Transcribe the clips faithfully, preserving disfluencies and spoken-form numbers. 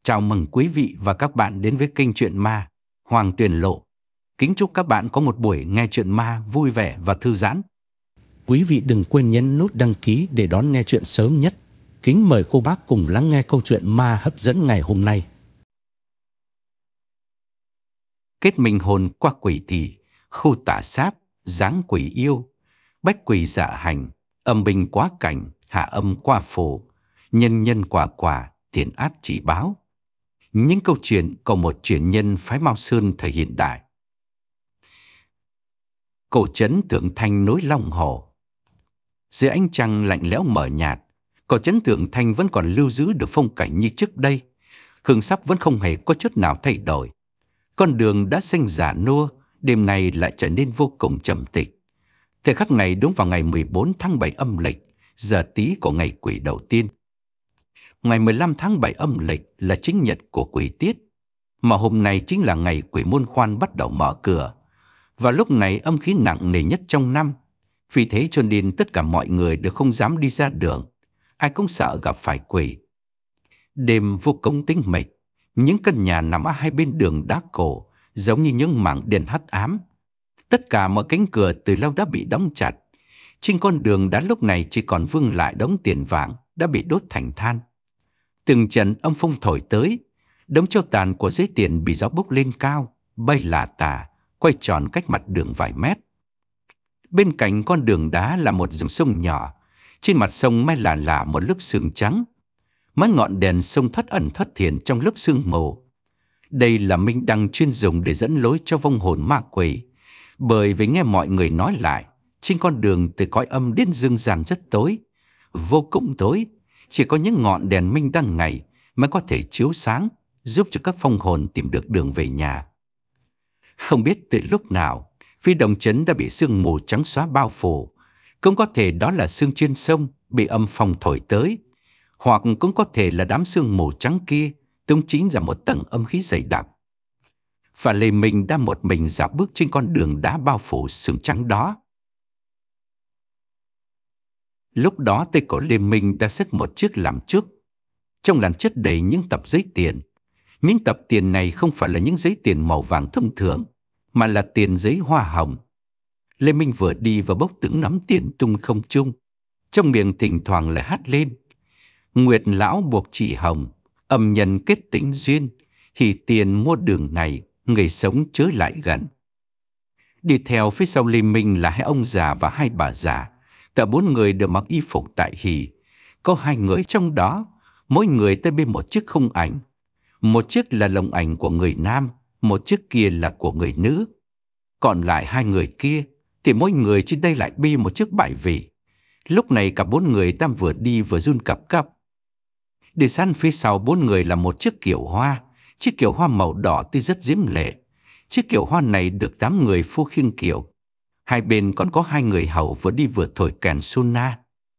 Chào mừng quý vị và các bạn đến với kênh Chuyện Ma Hoàng Tuyền Lộ. Kính chúc các bạn có một buổi nghe chuyện ma vui vẻ và thư giãn. Quý vị đừng quên nhấn nút đăng ký để đón nghe chuyện sớm nhất. Kính mời cô bác cùng lắng nghe câu chuyện ma hấp dẫn ngày hôm nay. Kết minh hồn qua quỷ thị, khu tả sáp, dáng quỷ yêu, bách quỷ dạ hành, âm binh quá cảnh, hạ âm qua phổ, nhân nhân quả quả, thiện ác chỉ báo. Những câu chuyện của một truyền nhân phái Mao Sơn thời hiện đại. Cổ trấn Thượng Thanh nối Long Hồ. Dưới ánh trăng lạnh lẽo mờ nhạt, cổ trấn Thượng Thanh vẫn còn lưu giữ được phong cảnh như trước đây. Hương sắc vẫn không hề có chút nào thay đổi. Con đường đã xanh già nua, đêm nay lại trở nên vô cùng trầm tịch. Thời khắc này đúng vào ngày mười bốn tháng bảy âm lịch, giờ tí của ngày quỷ đầu tiên. Ngày mười lăm tháng bảy âm lịch là chính nhật của quỷ tiết, mà hôm nay chính là ngày quỷ môn khoan bắt đầu mở cửa. Và lúc này âm khí nặng nề nhất trong năm, vì thế cho nên tất cả mọi người đều không dám đi ra đường, ai cũng sợ gặp phải quỷ. Đêm vô cùng tĩnh mịch, những căn nhà nằm ở hai bên đường đá cổ giống như những mảng đèn hắt ám. Tất cả mọi cánh cửa từ lâu đã bị đóng chặt. Trên con đường đá lúc này chỉ còn vương lại đống tiền vàng đã bị đốt thành than. Từng trận âm phong thổi tới, đống tro tàn của giấy tiền bị gió bốc lên cao, bay lả tả, quay tròn cách mặt đường vài mét. Bên cạnh con đường đá là một dòng sông nhỏ, trên mặt sông may lả lả một lớp sương trắng. Mấy ngọn đèn sông thoát ẩn thoát hiện trong lớp sương mù. Đây là minh đăng chuyên dùng để dẫn lối cho vong hồn ma quỷ, bởi vì nghe mọi người nói lại, trên con đường từ cõi âm đến dương gian rất tối, vô cùng tối. Chỉ có những ngọn đèn minh đăng này mới có thể chiếu sáng, giúp cho các phong hồn tìm được đường về nhà. Không biết từ lúc nào, phía đồng trấn đã bị sương mù trắng xóa bao phủ. Cũng có thể đó là sương trên sông bị âm phong thổi tới, hoặc cũng có thể là đám sương mù trắng kia tung chính ra một tầng âm khí dày đặc. Và Lê Minh đã một mình dạo bước trên con đường đá bao phủ sương trắng đó. Lúc đó tay của Lê Minh đã xách một chiếc làm trước. Trong làn chất đầy những tập giấy tiền. Những tập tiền này không phải là những giấy tiền màu vàng thông thường, mà là tiền giấy hoa hồng. Lê Minh vừa đi và bốc từng nắm tiền tung không trung. Trong miệng thỉnh thoảng lại hát lên: Nguyệt lão buộc chị hồng, âm nhân kết tĩnh duyên, hỉ tiền mua đường này, người sống chớ lại gần. Đi theo phía sau Lê Minh là hai ông già và hai bà già. Cả bốn người đều mặc y phục tại hỷ. Có hai người trong đó, mỗi người tay bên một chiếc khung ảnh. Một chiếc là lồng ảnh của người nam, một chiếc kia là của người nữ. Còn lại hai người kia thì mỗi người trên đây lại bê một chiếc bài vị. Lúc này cả bốn người đang vừa đi vừa run cập cập. Đi sát phía sau bốn người là một chiếc kiệu hoa. Chiếc kiệu hoa màu đỏ tuy rất diễm lệ. Chiếc kiệu hoa này được tám người phu khiêng kiệu. Hai bên còn có hai người hầu vừa đi vừa thổi kèn suna.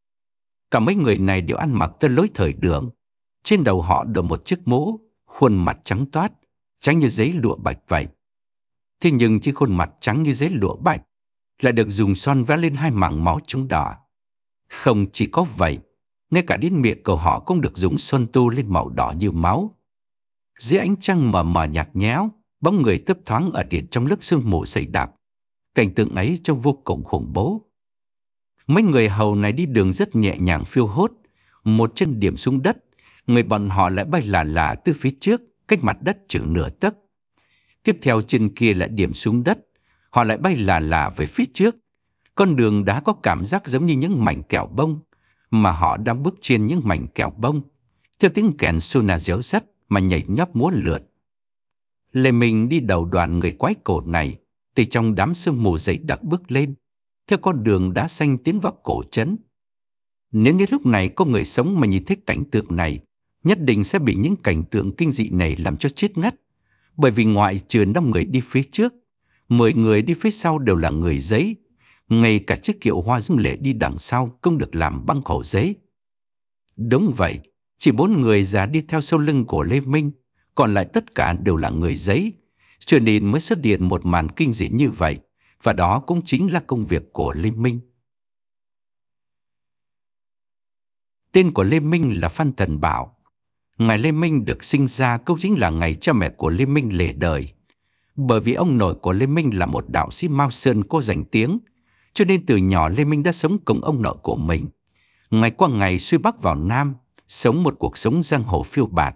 Cả mấy người này đều ăn mặc tới lối thời đường. Trên đầu họ đội một chiếc mũ, khuôn mặt trắng toát, trắng như giấy lụa bạch vậy. Thế nhưng chiếc khuôn mặt trắng như giấy lụa bạch lại được dùng son vẽ lên hai mảng máu trắng đỏ. Không chỉ có vậy, ngay cả đến miệng của họ cũng được dùng son tô lên màu đỏ như máu. Dưới ánh trăng mờ mờ nhạt nhẽo, bóng người thấp thoáng ở điện trong lớp sương mù dày đặc. Cảnh tượng ấy trông vô cùng khủng bố. Mấy người hầu này đi đường rất nhẹ nhàng phiêu hốt. Một chân điểm xuống đất, người bọn họ lại bay lả lả từ phía trước, cách mặt đất chừng nửa tấc. Tiếp theo chân kia lại điểm xuống đất, họ lại bay lả lả về phía trước. Con đường đá có cảm giác giống như những mảnh kẹo bông, mà họ đang bước trên những mảnh kẹo bông, theo tiếng kèn suna réo rắt mà nhảy nhóp múa lượn. Lê Minh đi đầu đoàn người quái cổ này, từ trong đám sương mù dày đặc bước lên, theo con đường đá xanh tiến vào cổ trấn. Nếu như lúc này có người sống mà nhìn thấy cảnh tượng này, nhất định sẽ bị những cảnh tượng kinh dị này làm cho chết ngắt. Bởi vì ngoại trừ năm người đi phía trước, mười người đi phía sau đều là người giấy. Ngay cả chiếc kiệu hoa dung lệ đi đằng sau cũng được làm bằng khổ giấy. Đúng vậy, chỉ bốn người già đi theo sau lưng của Lê Minh, còn lại tất cả đều là người giấy. Cho nên mới xuất hiện một màn kinh dị như vậy, và đó cũng chính là công việc của Lê Minh. Tên của Lê Minh là Phan Thần Bảo. Ngày Lê Minh được sinh ra cũng chính là ngày cha mẹ của Lê Minh lìa đời. Bởi vì ông nội của Lê Minh là một đạo sĩ Mao Sơn có danh tiếng, cho nên từ nhỏ Lê Minh đã sống cùng ông nội của mình. Ngày qua ngày xuôi Bắc vào Nam, sống một cuộc sống giang hồ phiêu bạt.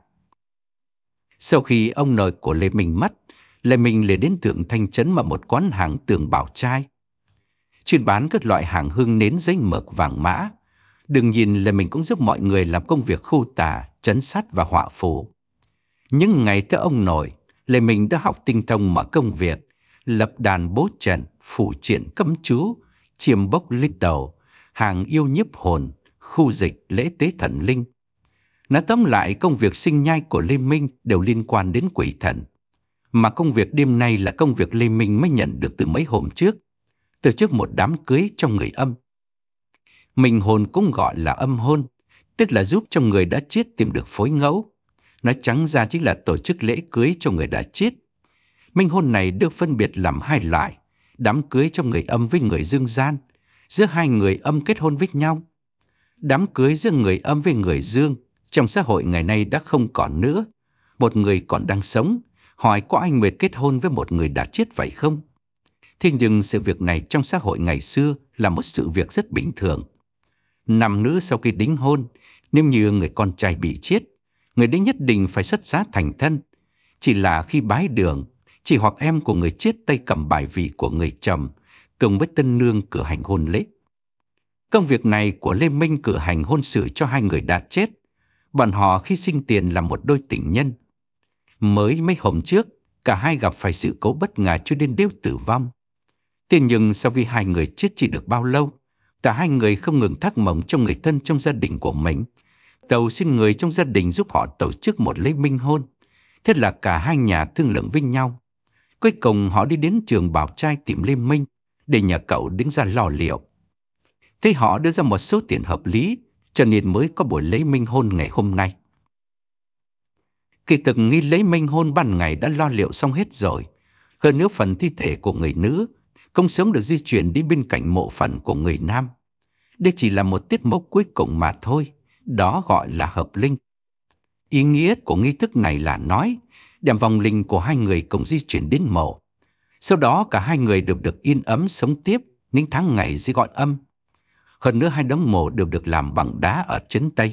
Sau khi ông nội của Lê Minh mất, Lê Minh liền đến Thượng Thanh Trấn mở một quán hàng Tường Bảo Trai, chuyên bán các loại hàng hương nến giấy mực vàng mã. Đừng nhìn là mình cũng giúp mọi người làm công việc khu tà, trấn sát và họa phù. Những ngày theo ông nội, Lê Minh đã học tinh thông mọi công việc, lập đàn bố trận, phủ triện cấm chú, chiêm bốc lít đầu, hàng yêu nhiếp hồn, khu dịch lễ tế thần linh. Nói tóm lại, công việc sinh nhai của Lê Minh đều liên quan đến quỷ thần. Mà công việc đêm nay là công việc Lê Minh mới nhận được từ mấy hôm trước, từ trước một đám cưới cho người âm. Minh hồn cũng gọi là âm hôn, tức là giúp cho người đã chết tìm được phối ngẫu. Nói trắng ra chính là tổ chức lễ cưới cho người đã chết. Minh hôn này được phân biệt làm hai loại: đám cưới cho người âm với người dương gian, giữa hai người âm kết hôn với nhau. Đám cưới giữa người âm với người dương trong xã hội ngày nay đã không còn nữa. Một người còn đang sống, hỏi có anh mệt kết hôn với một người đã chết vậy không? Thế nhưng sự việc này trong xã hội ngày xưa là một sự việc rất bình thường. Nam nữ sau khi đính hôn, nếu như người con trai bị chết, người đấy nhất định phải xuất giá thành thân. Chỉ là khi bái đường, chị hoặc em của người chết tay cầm bài vị của người chồng, cùng với tân nương cử hành hôn lễ. Công việc này của Lê Minh cử hành hôn sự cho hai người đã chết. Bọn họ khi sinh tiền là một đôi tình nhân. Mới mấy hôm trước, cả hai gặp phải sự cố bất ngờ cho nên đều tử vong. Thế nhưng sau khi hai người chết chỉ được bao lâu, cả hai người không ngừng thắc mộng cho người thân trong gia đình của mình, cầu xin người trong gia đình giúp họ tổ chức một lễ minh hôn. Thế là cả hai nhà thương lượng với nhau. Cuối cùng họ đi đến trường Bảo Trai tìm Lê Minh để nhờ cậu đứng ra lo liệu. Thế họ đưa ra một số tiền hợp lý, cho nên mới có buổi lễ minh hôn ngày hôm nay. Kỳ thực nghi lễ minh hôn ban ngày đã lo liệu xong hết rồi. Hơn nữa phần thi thể của người nữ không sớm được di chuyển đi bên cạnh mộ phần của người nam. Đây chỉ là một tiết mục cuối cùng mà thôi, đó gọi là hợp linh. Ý nghĩa của nghi thức này là nói, đem vong linh của hai người cùng di chuyển đến mộ. Sau đó cả hai người đều được yên ấm sống tiếp những tháng ngày dưới gọi âm. Hơn nữa hai đống mộ đều được làm bằng đá ở trấn Tây.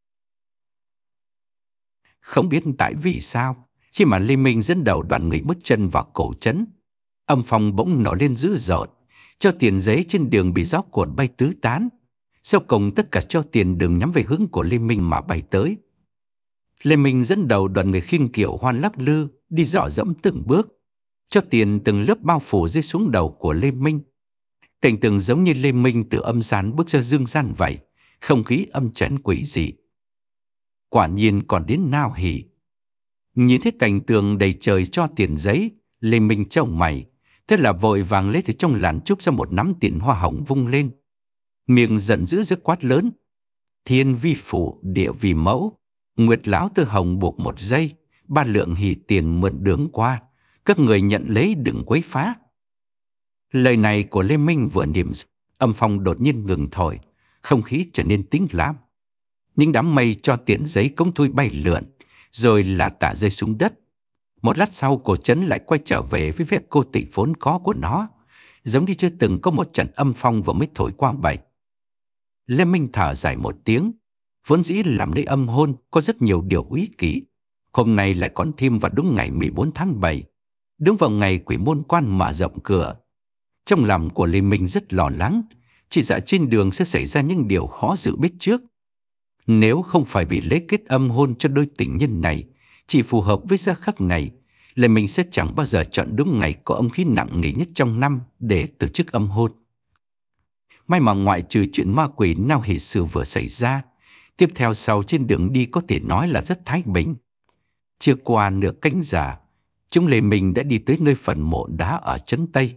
Không biết tại vì sao, khi mà Lê Minh dẫn đầu đoàn người bước chân vào cổ trấn, âm phong bỗng nổi lên dữ dội, cho tiền giấy trên đường bị gió cuột bay tứ tán. Sau cùng tất cả cho tiền đường nhắm về hướng của Lê Minh mà bay tới. Lê Minh dẫn đầu đoàn người khiêng kiệu hoan lắc lư, đi dọ dẫm từng bước, cho tiền từng lớp bao phủ rơi xuống đầu của Lê Minh. Cảnh tượng giống như Lê Minh từ âm gian bước ra dương gian vậy, không khí âm trấn quỷ dị. Quả nhiên còn đến nao hỉ. Nhìn thấy cảnh tượng đầy trời cho tiền giấy, Lê Minh trông mày, thế là vội vàng lấy từ trong làn trúc ra một nắm tiền hoa hồng vung lên. Miệng giận dữ rất quát lớn: thiên vi phụ, địa vì mẫu, nguyệt lão tư hồng buộc một giây, ba lượng hỉ tiền mượn đường qua, các người nhận lấy đừng quấy phá. Lời này của Lê Minh vừa niệm, âm phong đột nhiên ngừng thổi, không khí trở nên tĩnh lặng. Những đám mây cho tiền giấy cũng thui bay lượn, rồi là tả rơi xuống đất. Một lát sau, cổ trấn lại quay trở về với vẻ cô tịch vốn có của nó, giống như chưa từng có một trận âm phong vừa mới thổi qua vậy. Lê Minh thở dài một tiếng. Vốn dĩ làm lễ âm hôn có rất nhiều điều úy kỵ, hôm nay lại còn thêm vào đúng ngày mười bốn tháng bảy, đúng vào ngày quỷ môn quan mở rộng cửa. Trong lòng của Lê Minh rất lo lắng, chỉ sợ trên đường sẽ xảy ra những điều khó dự biết trước. Nếu không phải vì lễ kết âm hôn cho đôi tình nhân này chỉ phù hợp với gia khắc này, Lê Minh sẽ chẳng bao giờ chọn đúng ngày có âm khí nặng nề nhất trong năm để tổ chức âm hôn. May mà ngoại trừ chuyện ma quỷ nao hỉ sự vừa xảy ra, tiếp theo sau trên đường đi có thể nói là rất thái bình. Chưa qua nửa canh giờ, chúng Lê Minh đã đi tới nơi phần mộ đá ở trấn Tây.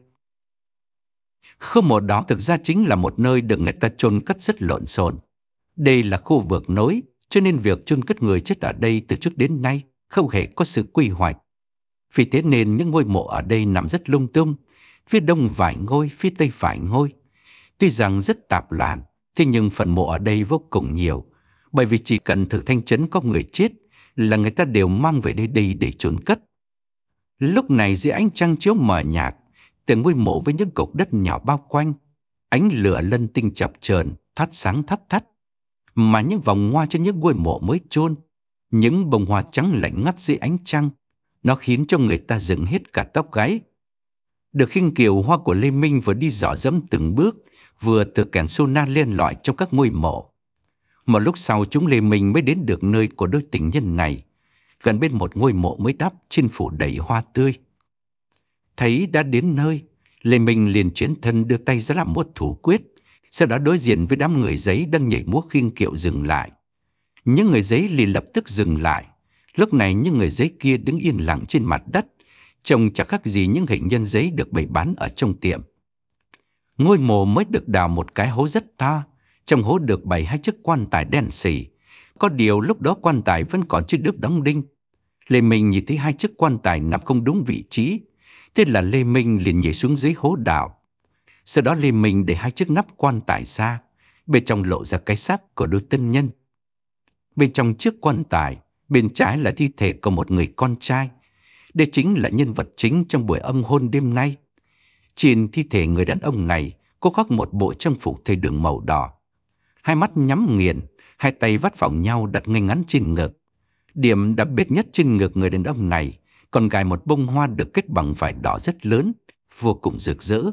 Khu mộ đó thực ra chính là một nơi được người ta chôn cất rất lộn xộn. Đây là khu vực nối, cho nên việc chôn cất người chết ở đây từ trước đến nay không hề có sự quy hoạch. Vì thế nên những ngôi mộ ở đây nằm rất lung tung, phía đông vài ngôi, phía tây vài ngôi. Tuy rằng rất tạp loạn, thế nhưng phần mộ ở đây vô cùng nhiều, bởi vì chỉ cần Thượng Thanh Trấn có người chết là người ta đều mang về đây đây để chôn cất. Lúc này dưới ánh trăng chiếu mờ nhạt, từng ngôi mộ với những cục đất nhỏ bao quanh, ánh lửa lân tinh chập chờn thắp sáng thắt thắt, mà những vòng hoa trên những ngôi mộ mới chôn, những bông hoa trắng lạnh ngắt dưới ánh trăng, nó khiến cho người ta dựng hết cả tóc gáy. Được khinh kiều hoa của Lê Minh vừa đi dò dẫm từng bước, vừa từ kèn sona len lỏi trong các ngôi mộ. Một lúc sau chúng Lê Minh mới đến được nơi của đôi tình nhân này, gần bên một ngôi mộ mới đắp trên phủ đầy hoa tươi. Thấy đã đến nơi, Lê Minh liền chuyển thân đưa tay ra làm một thủ quyết, sau đó đối diện với đám người giấy đang nhảy múa khinh kiệu dừng lại. Những người giấy liền lập tức dừng lại. Lúc này những người giấy kia đứng yên lặng trên mặt đất, trông chẳng khác gì những hình nhân giấy được bày bán ở trong tiệm. Ngôi mộ mới được đào một cái hố rất to, trong hố được bày hai chiếc quan tài đen xỉ. Có điều lúc đó quan tài vẫn còn chưa được đóng đinh. Lê Minh nhìn thấy hai chiếc quan tài nằm không đúng vị trí, thế là Lê Minh liền nhảy xuống dưới hố đào. Sau đó Lê Minh để hai chiếc nắp quan tài ra, bên trong lộ ra cái xác của đôi tân nhân. Bên trong chiếc quan tài, bên trái là thi thể của một người con trai. Đây chính là nhân vật chính trong buổi âm hôn đêm nay. Trên thi thể người đàn ông này có khoác một bộ trang phục thời đường màu đỏ. Hai mắt nhắm nghiền, hai tay vắt vào nhau đặt ngay ngắn trên ngực. Điểm đặc biệt nhất trên ngực người đàn ông này còn gài một bông hoa được kết bằng vải đỏ rất lớn, vô cùng rực rỡ.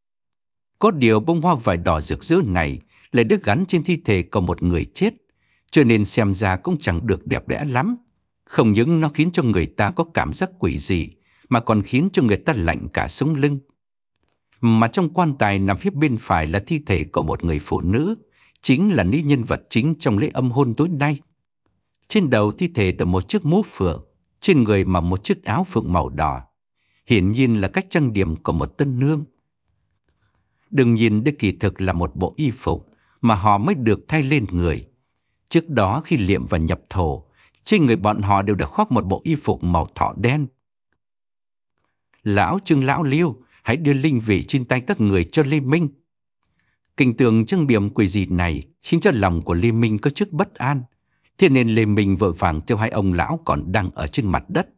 Có điều bông hoa vải đỏ rực rỡ này lại được gắn trên thi thể của một người chết, cho nên xem ra cũng chẳng được đẹp đẽ lắm. Không những nó khiến cho người ta có cảm giác quỷ dị, mà còn khiến cho người ta lạnh cả sống lưng. Mà trong quan tài nằm phía bên phải là thi thể của một người phụ nữ, chính là nữ nhân vật chính trong lễ âm hôn tối nay. Trên đầu thi thể được một chiếc mũ phượng, trên người mặc một chiếc áo phượng màu đỏ. Hiển nhiên là cách trang điểm của một tân nương. Đừng nhìn đây kỳ thực là một bộ y phục mà họ mới được thay lên người. Trước đó khi liệm và nhập thổ, trên người bọn họ đều được khoác một bộ y phục màu thỏ đen. Lão Trương lão Liêu, hãy đưa linh vị trên tay các người cho Lê Minh. Cảnh tượng trang điểm quỷ dị này khiến cho lòng của Lê Minh có chút bất an. Thế nên Lê Minh vội vàng theo hai ông lão còn đang ở trên mặt đất.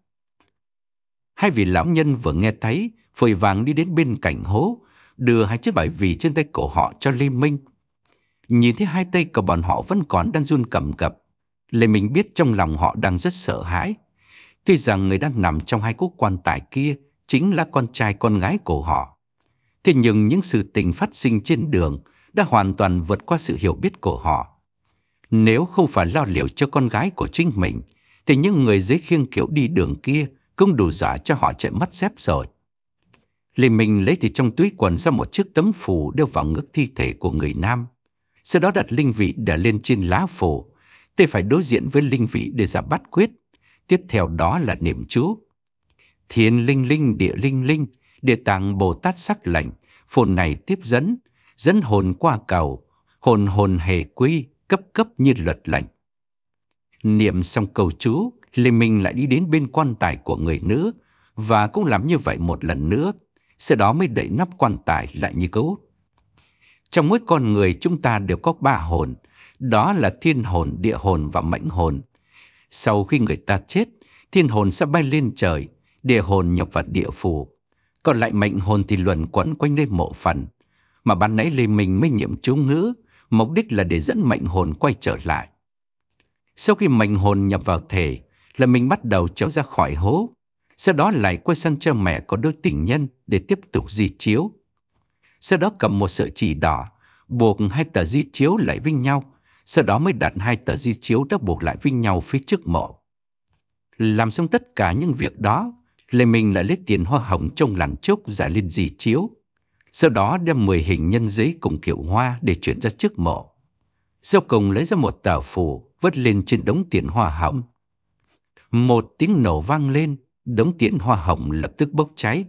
Hai vị lão nhân vừa nghe thấy, vội vàng đi đến bên cạnh hố, đưa hai chiếc bài vị trên tay cổ họ cho Lê Minh. Nhìn thấy hai tay của bọn họ vẫn còn đang run cầm cập, Lê Minh biết trong lòng họ đang rất sợ hãi. Tuy rằng người đang nằm trong hai cố quan tài kia chính là con trai con gái của họ, thế nhưng những sự tình phát sinh trên đường đã hoàn toàn vượt qua sự hiểu biết của họ. Nếu không phải lo liệu cho con gái của chính mình, thì những người dưới khiêng kiệu đi đường kia cũng đủ dọa cho họ chạy mất dép rồi. Lê Minh lấy từ trong túi quần ra một chiếc tấm phù đeo vào ngực thi thể của người nam. Sau đó đặt linh vị để lên trên lá phù. Tê phải đối diện với linh vị để ra bát quyết. Tiếp theo đó là niệm chú. Thiên linh linh địa linh linh, địa tạng Bồ Tát sắc lệnh, phồn này tiếp dẫn, dẫn hồn qua cầu, hồn hồn hề quy, cấp cấp như luật lệnh. Niệm xong câu chú, Lê Minh lại đi đến bên quan tài của người nữ, và cũng làm như vậy một lần nữa, sau đó mới đậy nắp quan tài lại như cũ. Trong mỗi con người chúng ta đều có ba hồn, đó là thiên hồn, địa hồn và mãnh hồn. Sau khi người ta chết, thiên hồn sẽ bay lên trời, địa hồn nhập vào địa phủ, còn lại mệnh hồn thì luẩn quẩn quanh nơi mộ phần. Mà ban nãy Lê Minh mới niệm chú ngữ, mục đích là để dẫn mệnh hồn quay trở lại. Sau khi mệnh hồn nhập vào thể, là mình bắt đầu trèo ra khỏi hố, sau đó lại quay sang cho mẹ của đôi tình nhân để tiếp tục di chiếu. Sau đó cầm một sợi chỉ đỏ, buộc hai tờ di chiếu lại với nhau, sau đó mới đặt hai tờ di chiếu đã buộc lại với nhau phía trước mộ. Làm xong tất cả những việc đó, Lê Minh lại lấy tiền hoa hồng trong làn trúc giải lên di chiếu. Sau đó đem mười hình nhân giấy cùng kiệu hoa để chuyển ra trước mộ. Sau cùng lấy ra một tờ phù vứt lên trên đống tiền hoa hồng. Một tiếng nổ vang lên, đống tiền hoa hồng lập tức bốc cháy.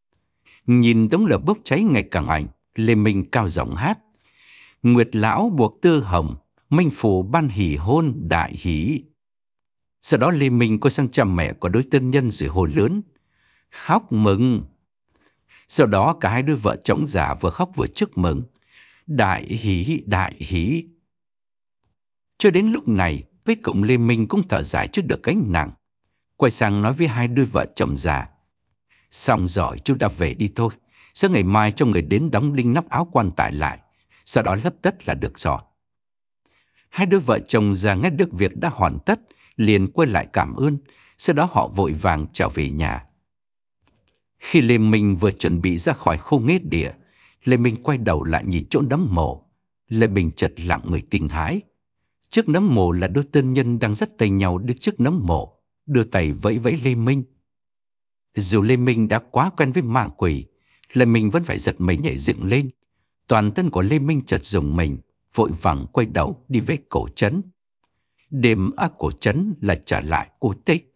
Nhìn đống lửa bốc cháy ngày càng mạnh, Lê Minh cao giọng hát. Nguyệt lão buộc tơ hồng, minh phủ ban hỷ hôn đại hỷ. Sau đó Lê Minh quay sang cha mẹ của đối tân nhân rồi hô lớn. Khóc mừng. Sau đó cả hai đôi vợ chồng già vừa khóc vừa chúc mừng. Đại hỷ, đại hỷ. Cho đến lúc này, Cuối cùng Lê Minh cũng thở dài chút được gánh nặng, quay sang nói với hai đôi vợ chồng già: Xong rồi, chú đã về đi thôi. Sáng ngày mai cho người đến đóng đinh nắp áo quan tài lại, sau đó lấp tất là được rồi. Hai đứa vợ chồng già nghe được việc đã hoàn tất, liền quay lại cảm ơn, sau đó họ vội vàng trở về nhà. Khi Lê Minh vừa chuẩn bị ra khỏi khu nghĩa địa, Lê Minh quay đầu lại nhìn chỗ nấm mồ. Lê Minh chợt lặng người kinh hãi. Trước nấm mồ là đôi tân nhân đang dắt tay nhau đứng trước nấm mồ, đưa tay vẫy vẫy Lê Minh. Dù Lê Minh đã quá quen với ma quỷ, Lê Minh vẫn phải giật mình nhảy dựng lên. Toàn thân của Lê Minh chợt rùng mình, vội vàng quay đầu đi về cổ trấn. Đêm ở cổ trấn là trở lại cô tích.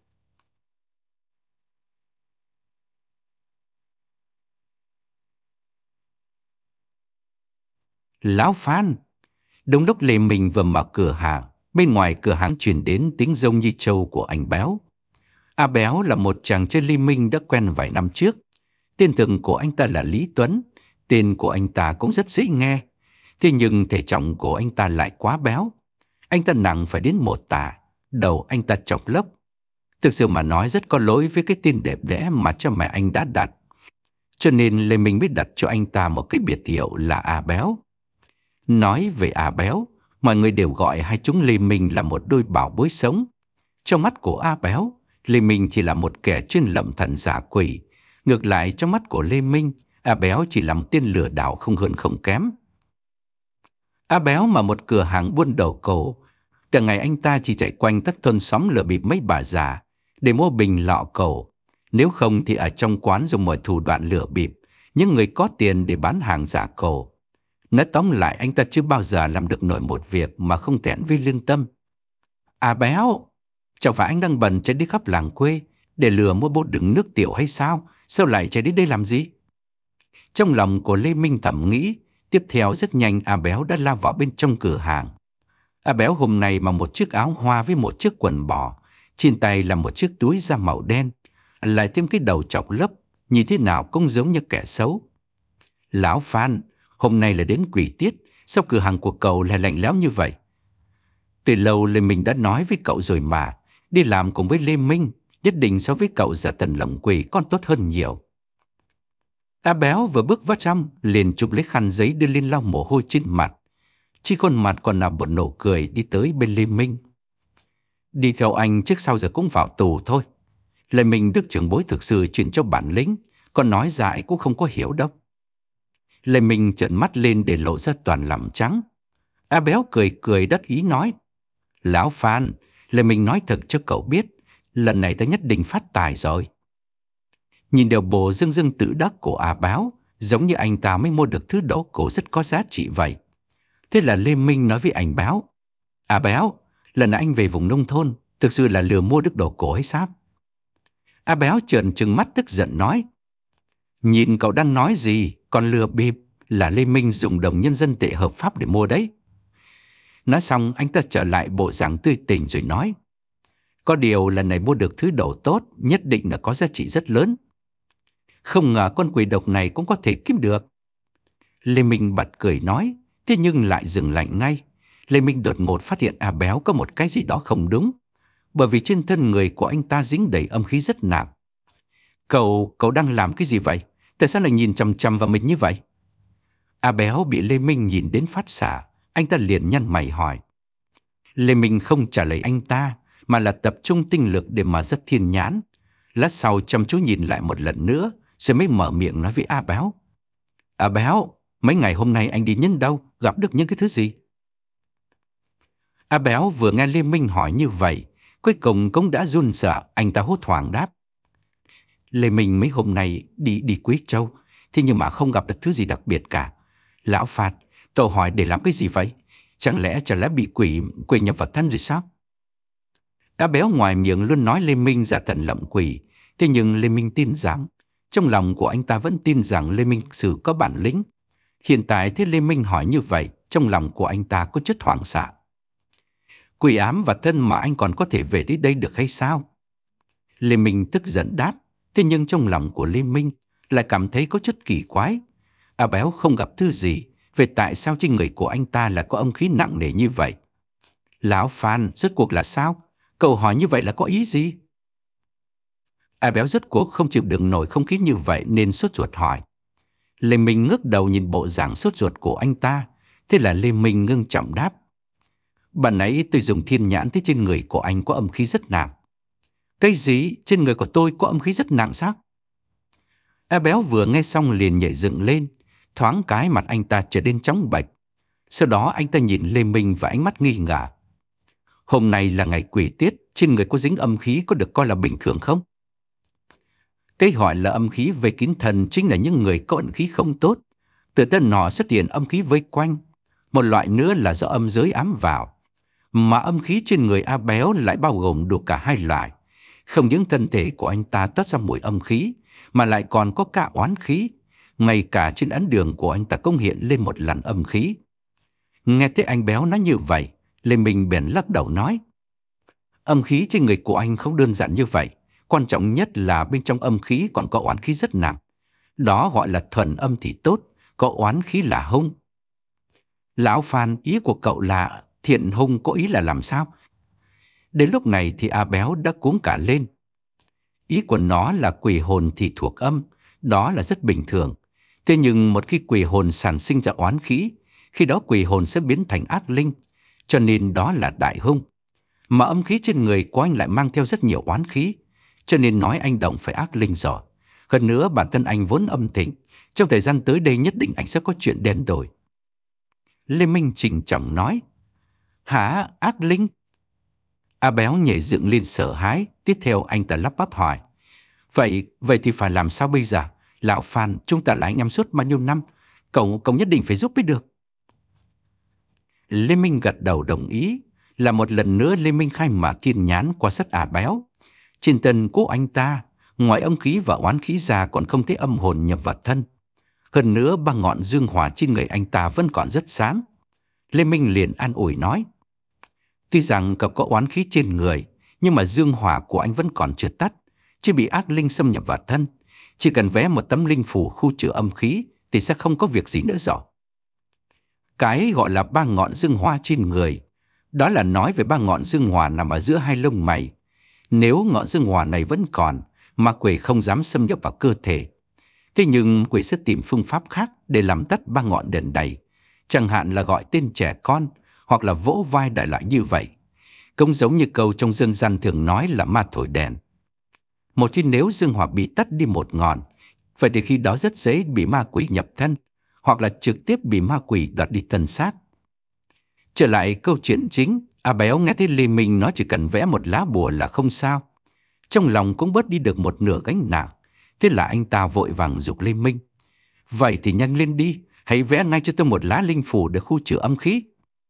Lão Phan! Đúng lúc Lê Minh vừa mở cửa hàng, bên ngoài cửa hàng truyền đến tiếng rông như trâu của anh Béo. A Béo là một chàng trai Lê Minh đã quen vài năm trước. Tên thực của anh ta là Lý Tuấn, tên của anh ta cũng rất dễ nghe. Thế nhưng thể trọng của anh ta lại quá béo. Anh ta nặng phải đến một tạ, đầu anh ta chọc lốc. Thực sự mà nói rất có lỗi với cái tên đẹp đẽ mà cha mẹ anh đã đặt. Cho nên Lê Minh mới đặt cho anh ta một cái biệt hiệu là A Béo. Nói về A Béo, mọi người đều gọi hai chúng Lê Minh là một đôi bảo bối sống. Trong mắt của A Béo, Lê Minh chỉ là một kẻ chuyên lậm thần giả quỷ. Ngược lại trong mắt của Lê Minh, A Béo chỉ là một tên lừa đảo không hơn không kém. A Béo mà một cửa hàng buôn đầu cổ. Cả ngày anh ta chỉ chạy quanh tất thôn xóm lừa bịp mấy bà già để mua bình lọ cổ. Nếu không thì ở trong quán dùng mọi thủ đoạn lừa bịp những người có tiền để bán hàng giả cổ. Nói tóm lại, anh ta chưa bao giờ làm được nổi một việc mà không thẹn với lương tâm. A Béo, chẳng phải anh đang bận chạy đi khắp làng quê để lừa mua bốt đựng nước tiểu hay sao? Sao lại chạy đến đây làm gì? Trong lòng của Lê Minh thầm nghĩ. Tiếp theo rất nhanh A Béo đã lao vào bên trong cửa hàng. A Béo hôm nay mặc một chiếc áo hoa với một chiếc quần bò, trên tay là một chiếc túi da màu đen, lại thêm cái đầu chọc lấp, nhìn thế nào cũng giống như kẻ xấu. Lão Phan, hôm nay là đến quỷ tiết, sao cửa hàng của cậu lại lạnh lẽo như vậy? Từ lâu Lê Minh đã nói với cậu rồi mà, đi làm cùng với Lê Minh, nhất định so với cậu giả thần lộng quỷ còn tốt hơn nhiều. A Béo vừa bước vào trong, liền chụp lấy khăn giấy đưa lên lau mồ hôi trên mặt. Chỉ khuôn mặt còn nằm một nụ cười đi tới bên Lê Minh. Đi theo anh trước sau giờ cũng vào tù thôi. Lê Minh đức trưởng bối thực sự chuyện cho bản lĩnh, còn nói dại cũng không có hiểu đâu. Lê Minh trợn mắt lên để lộ ra toàn lòng trắng. A Béo cười cười đắc ý nói: Lão Phan, Lê Minh nói thật cho cậu biết, lần này ta nhất định phát tài rồi. Nhìn điều bộ dưng dưng tự đắc của A Béo, giống như anh ta mới mua được thứ đồ cổ rất có giá trị vậy. Thế là Lê Minh nói với anh Béo: A Béo, lần nãy anh về vùng nông thôn, thực sự là lừa mua được đồ cổ hay sao? A Béo trợn trừng mắt tức giận nói: Nhìn cậu đang nói gì, còn lừa bịp, là Lê Minh dùng đồng nhân dân tệ hợp pháp để mua đấy. Nói xong anh ta trở lại bộ dạng tươi tỉnh rồi nói: Có điều lần này mua được thứ đồ tốt, nhất định là có giá trị rất lớn. Không ngờ con quỷ độc này cũng có thể kiếm được. Lê Minh bật cười nói, thế nhưng lại dừng lại ngay. Lê Minh đột ngột phát hiện A Béo có một cái gì đó không đúng, bởi vì trên thân người của anh ta dính đầy âm khí rất nặng. Cậu, cậu đang làm cái gì vậy? Tại sao lại nhìn chằm chằm vào mình như vậy? A Béo bị Lê Minh nhìn đến phát xạ, anh ta liền nhăn mày hỏi. Lê Minh không trả lời anh ta, mà là tập trung tinh lực để mở rất thiên nhãn. Lát sau chăm chú nhìn lại một lần nữa, rồi mới mở miệng nói với A Béo. A Béo, mấy ngày hôm nay anh đi nhân đâu, gặp được những cái thứ gì? A Béo vừa nghe Lê Minh hỏi như vậy, cuối cùng cũng đã run sợ, anh ta hốt hoảng đáp. Lê Minh mấy hôm nay đi đi Quý Châu, thế nhưng mà không gặp được thứ gì đặc biệt cả. Lão Phạt, tôi hỏi để làm cái gì vậy? Chẳng lẽ chẳng lẽ bị quỷ quỷ nhập vào thân rồi sao? A Béo ngoài miệng luôn nói Lê Minh giả thần lộng quỷ, thế nhưng Lê Minh tin rằng, trong lòng của anh ta vẫn tin rằng Lê Minh thực sự có bản lĩnh. Hiện tại thấy Lê Minh hỏi như vậy, trong lòng của anh ta có chút hoảng sợ. Quỷ ám và thân mà anh còn có thể về tới đây được hay sao? Lê Minh tức giận đáp, thế nhưng trong lòng của Lê Minh lại cảm thấy có chút kỳ quái. A Béo không gặp thứ gì, về tại sao trên người của anh ta lại có âm khí nặng nề như vậy? Lão Phan, rốt cuộc là sao? Cậu hỏi như vậy là có ý gì? A Béo rốt cuộc không chịu đựng nổi không khí như vậy nên sốt ruột hỏi. Lê Minh ngước đầu nhìn bộ dạng sốt ruột của anh ta. Thế là Lê Minh ngưng trọng đáp. Bạn nãy tôi dùng thiên nhãn thấy trên người của anh có âm khí rất nặng. Cái gì? Trên người của tôi có âm khí rất nặng sao? A Béo vừa nghe xong liền nhảy dựng lên. Thoáng cái mặt anh ta trở nên trắng bệch. Sau đó anh ta nhìn Lê Minh và ánh mắt nghi ngờ. Hôm nay là ngày quỷ tiết, trên người có dính âm khí có được coi là bình thường không? Cái gọi là âm khí vây kín thân chính là những người có ẩn khí không tốt. Từ tên nọ xuất hiện âm khí vây quanh. Một loại nữa là do âm giới ám vào. Mà âm khí trên người A Béo lại bao gồm đủ cả hai loại. Không những thân thể của anh ta toát ra mùi âm khí, mà lại còn có cả oán khí. Ngay cả trên ấn đường của anh ta công hiện lên một làn âm khí. Nghe thấy anh Béo nói như vậy, Lê Minh bèn lắc đầu nói. Âm khí trên người của anh không đơn giản như vậy. Quan trọng nhất là bên trong âm khí còn có oán khí rất nặng. Đó gọi là thuần âm thì tốt, có oán khí là hung. Lão Phan, ý của cậu là thiện hung có ý là làm sao? Đến lúc này thì A Béo đã cuống cả lên. Ý của nó là quỷ hồn thì thuộc âm, đó là rất bình thường. Thế nhưng một khi quỷ hồn sản sinh ra oán khí, khi đó quỷ hồn sẽ biến thành ác linh, cho nên đó là đại hung. Mà âm khí trên người của anh lại mang theo rất nhiều oán khí, cho nên nói anh Động phải ác linh rồi. Hơn nữa bản thân anh vốn âm thịnh, trong thời gian tới đây nhất định anh sẽ có chuyện đen đổi. Lê Minh trịnh trọng nói. Hả? Ác linh? A Béo nhảy dựng lên sợ hãi. Tiếp theo anh ta lắp bắp hỏi. Vậy, vậy thì phải làm sao bây giờ? Lão Phan, chúng ta là anh em suốt bao nhiêu năm, Cậu, cậu nhất định phải giúp mới được. Lê Minh gật đầu đồng ý. Là một lần nữa Lê Minh khai mở thiên nhãn qua sát A Béo. Trên thân của anh ta, ngoài âm khí và oán khí ra còn không thấy âm hồn nhập vào thân. Hơn nữa ba ngọn dương hỏa trên người anh ta vẫn còn rất sáng. Lê Minh liền an ủi nói. Tuy rằng cậu có oán khí trên người, nhưng mà dương hỏa của anh vẫn còn chưa tắt, chưa bị ác linh xâm nhập vào thân. Chỉ cần vẽ một tấm linh phủ khu trừ âm khí thì sẽ không có việc gì nữa rồi. Cái gọi là ba ngọn dương hỏa trên người, đó là nói về ba ngọn dương hỏa nằm ở giữa hai lông mày. Nếu ngọn dương hỏa này vẫn còn, ma quỷ không dám xâm nhập vào cơ thể. Thế nhưng quỷ sẽ tìm phương pháp khác để làm tắt ba ngọn đèn này. Chẳng hạn là gọi tên trẻ con, hoặc là vỗ vai đại loại như vậy. Cũng giống như câu trong dân gian thường nói là ma thổi đèn. Một khi nếu dương hỏa bị tắt đi một ngọn, vậy thì khi đó rất dễ bị ma quỷ nhập thân, hoặc là trực tiếp bị ma quỷ đoạt đi thân xác. Trở lại câu chuyện chính, A Béo nghe thấy Lê Minh nói chỉ cần vẽ một lá bùa là không sao. Trong lòng cũng bớt đi được một nửa gánh nặng. Thế là anh ta vội vàng giục Lê Minh. Vậy thì nhanh lên đi, hãy vẽ ngay cho tôi một lá linh phủ để khu trừ âm khí.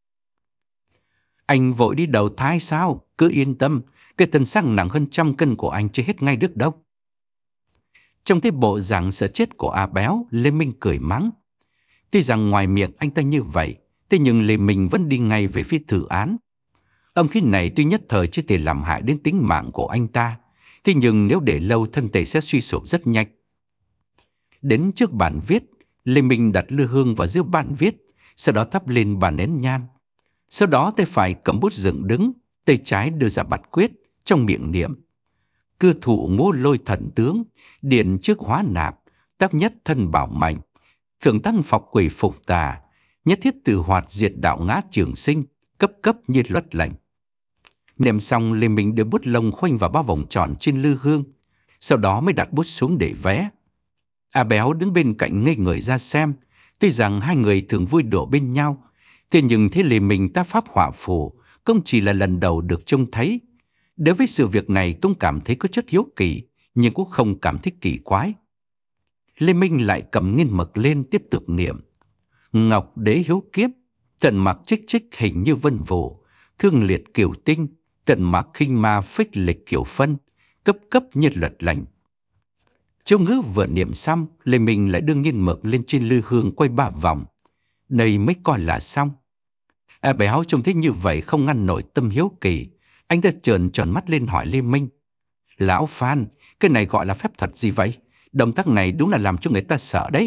Anh vội đi đầu thai sao? Cứ yên tâm, cái thân xác nặng hơn trăm cân của anh chưa hết ngay được đâu. Trong thấy bộ dạng sợ chết của A Béo, Lê Minh cười mắng. Tuy rằng ngoài miệng anh ta như vậy, thế nhưng Lê Minh vẫn đi ngay về phía thử án. Âm khí này tuy nhất thời chưa thể làm hại đến tính mạng của anh ta, thế nhưng nếu để lâu thân thể sẽ suy sụp rất nhanh. Đến trước bàn viết, Lê Minh đặt lư hương vào giữa bàn viết, sau đó thắp lên bàn nén nhang. Sau đó tay phải cầm bút dựng đứng, tay trái đưa ra bát quyết, trong miệng niệm. Cư thủ ngũ lôi thần tướng, điện trước hóa nạp, tác nhất thân bảo mạnh, thượng tăng phọc quỷ phục tà, nhất thiết từ hoạt diệt đạo ngã trường sinh, cấp cấp như luật lệnh. Niệm xong, Lê Minh đưa bút lông khoanh vào ba vòng tròn trên lư hương, sau đó mới đặt bút xuống để vẽ. A Béo đứng bên cạnh ngây người ra xem. Tuy rằng hai người thường vui đùa bên nhau, thế nhưng thế Lê Minh tác pháp họa phù không chỉ là lần đầu được trông thấy. Đối với sự việc này Tung cảm thấy có chút hiếu kỳ, nhưng cũng không cảm thấy kỳ quái. Lê Minh lại cầm nghiên mực lên tiếp tục niệm. Ngọc đế hiếu kiếp, tận mặc trích trích hình như vân vụ, thương liệt kiều tinh, tận mặc khinh ma phích lịch kiểu phân, cấp cấp như luật lệnh. Châu ngữ vừa niệm xong, Lê Minh lại đưa nghiên mực lên trên lư hương quay ba vòng. Đây mới coi là xong. A Béo trông thấy như vậy không ngăn nổi tâm hiếu kỳ. Anh ta trợn tròn mắt lên hỏi Lê Minh. Lão Phan, cái này gọi là phép thuật gì vậy? Động tác này đúng là làm cho người ta sợ đấy.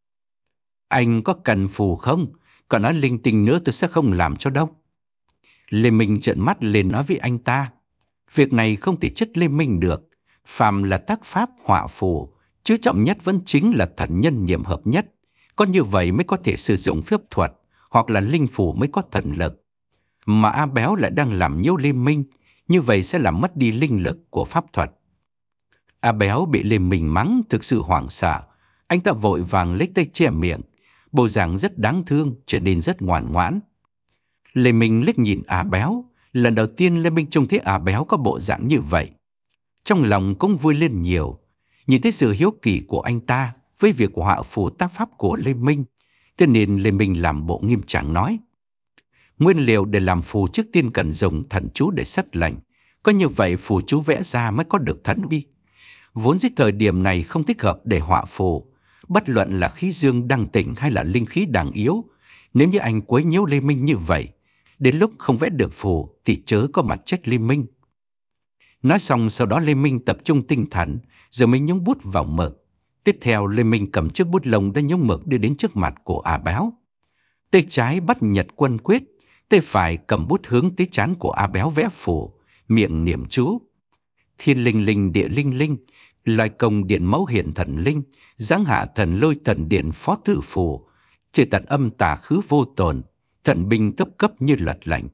Anh có cần phù không? Còn nói linh tinh nữa tôi sẽ không làm cho đâu. Lê Minh trợn mắt lên nói với anh ta, việc này không thể trách Lê Minh được. Phàm là tác pháp họa phù, chứ trọng nhất vẫn chính là thần nhân niệm hợp nhất. Có như vậy mới có thể sử dụng phép thuật, hoặc là linh phù mới có thần lực. Mà A Béo lại đang làm nhiễu Lê Minh, như vậy sẽ làm mất đi linh lực của pháp thuật. A Béo bị Lê Minh mắng thực sự hoảng sợ. Anh ta vội vàng lấy tay che miệng, bộ dạng rất đáng thương, trở nên rất ngoan ngoãn. Lê Minh liếc nhìn A Béo. Lần đầu tiên Lê Minh trông thấy A Béo có bộ dạng như vậy. Trong lòng cũng vui lên nhiều. Nhìn thấy sự hiếu kỳ của anh ta với việc họa phù tác pháp của Lê Minh, cho nên Lê Minh làm bộ nghiêm trang nói, nguyên liệu để làm phù trước tiên cần dùng thần chú để set lệnh. Có như vậy phù chú vẽ ra mới có được thần uy. Vốn dĩ thời điểm này không thích hợp để họa phù, bất luận là khí dương đang tỉnh hay là linh khí đang yếu. Nếu như anh quấy nhiễu Lê Minh như vậy, đến lúc không vẽ được phù thì chớ có mặt trách Lê Minh. Nói xong, sau đó Lê Minh tập trung tinh thần, rồi mới nhúng bút vào mực. Tiếp theo, Lê Minh cầm chiếc bút lông đã nhúng mực đưa đến trước mặt của A Béo. Tay trái bắt Nhật Quân Quyết, tay phải cầm bút hướng tới trán của A Béo vẽ phù, miệng niệm chú. Thiên linh linh địa linh linh, loài công điện mẫu hiện thần linh, giáng hạ thần lôi thần điện phó tự phù, trừ tận âm tà khứ vô tồn, thần binh cấp cấp như luật lệnh.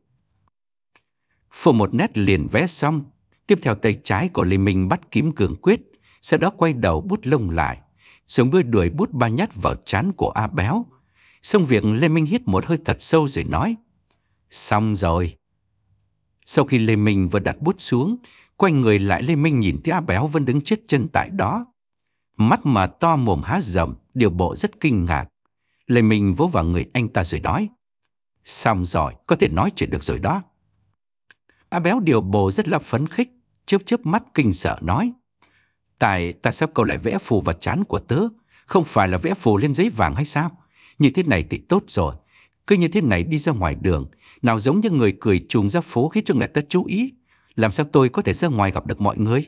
Phù một nét liền vẽ xong. Tiếp theo tay trái của Lê Minh bắt kiếm cường quyết, sau đó quay đầu bút lông lại, rồi mới đuổi bút ba nhát vào trán của A Béo. Xong việc, Lê Minh hít một hơi thật sâu rồi nói, xong rồi. Sau khi Lê Minh vừa đặt bút xuống, quay người lại, Lê Minh nhìn thấy A Béo vẫn đứng chết chân tại đó. Mắt mà to mồm há rộng, điều bộ rất kinh ngạc. Lê Minh vỗ vào người anh ta rồi nói, xong rồi, có thể nói chuyện được rồi đó. A Béo điều bộ rất là phấn khích, chớp chớp mắt kinh sợ nói, Tại, tại sao cậu lại vẽ phù vào trán của tớ? Không phải là vẽ phù lên giấy vàng hay sao? Như thế này thì tốt rồi. Cứ như thế này đi ra ngoài đường, nào giống như người cười trùm ra phố khiến cho người ta chú ý. Làm sao tôi có thể ra ngoài gặp được mọi người?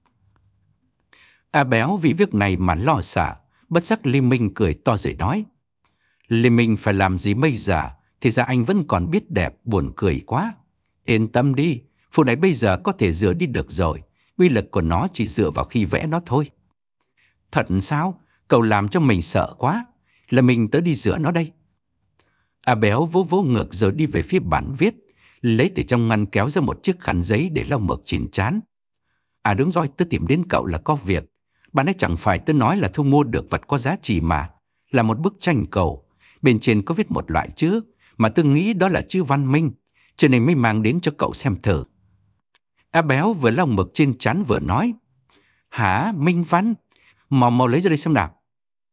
A Béo vì việc này mà lo sợ. Bất giác Lê Minh cười to rồi nói, Lê Minh phải làm gì bây giờ? Thì ra anh vẫn còn biết đẹp, buồn cười quá. Yên tâm đi, phù này bây giờ có thể rửa đi được rồi. Uy lực của nó chỉ dựa vào khi vẽ nó thôi. Thật sao? Cậu làm cho mình sợ quá. Là mình tới đi rửa nó đây. A Béo vỗ vỗ ngược rồi đi về phía bàn viết, lấy từ trong ngăn kéo ra một chiếc khăn giấy để lau mực trên trán. À đúng rồi, tớ tìm đến cậu là có việc. Bạn ấy chẳng phải tớ nói là thu mua được vật có giá trị mà, là một bức tranh cầu. Bên trên có viết một loại chữ mà tôi nghĩ đó là chữ văn minh, cho nên mới mang đến cho cậu xem thử. A Béo vừa lau mực trên trán vừa nói, hả, minh văn? Mau mau lấy ra đây xem nào.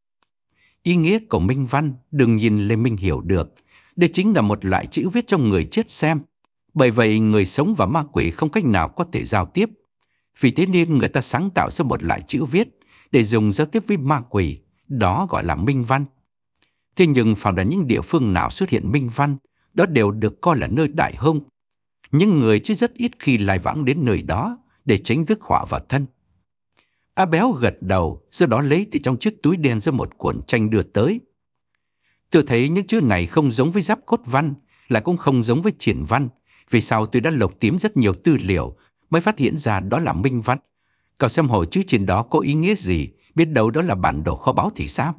Ý nghĩa của minh văn đừng nhìn Lê Minh hiểu được. Đây chính là một loại chữ viết cho người chết xem. Bởi vậy người sống và ma quỷ không cách nào có thể giao tiếp. Vì thế nên người ta sáng tạo ra một loại chữ viết để dùng giao tiếp với ma quỷ. Đó gọi là minh văn. Thế nhưng phàm là những địa phương nào xuất hiện minh văn, đó đều được coi là nơi đại hung. Nhưng người chứ rất ít khi lai vãng đến nơi đó để tránh rước họa vào thân. A Béo gật đầu, sau đó lấy từ trong chiếc túi đen ra một cuộn tranh đưa tới. Tôi thấy những chữ này không giống với giáp cốt văn, là cũng không giống với triển văn. Vì sau tôi đã lục tìm rất nhiều tư liệu mới phát hiện ra đó là minh văn. Cậu xem hồi chữ trên đó có ý nghĩa gì, biết đâu đó là bản đồ kho báu thì sao?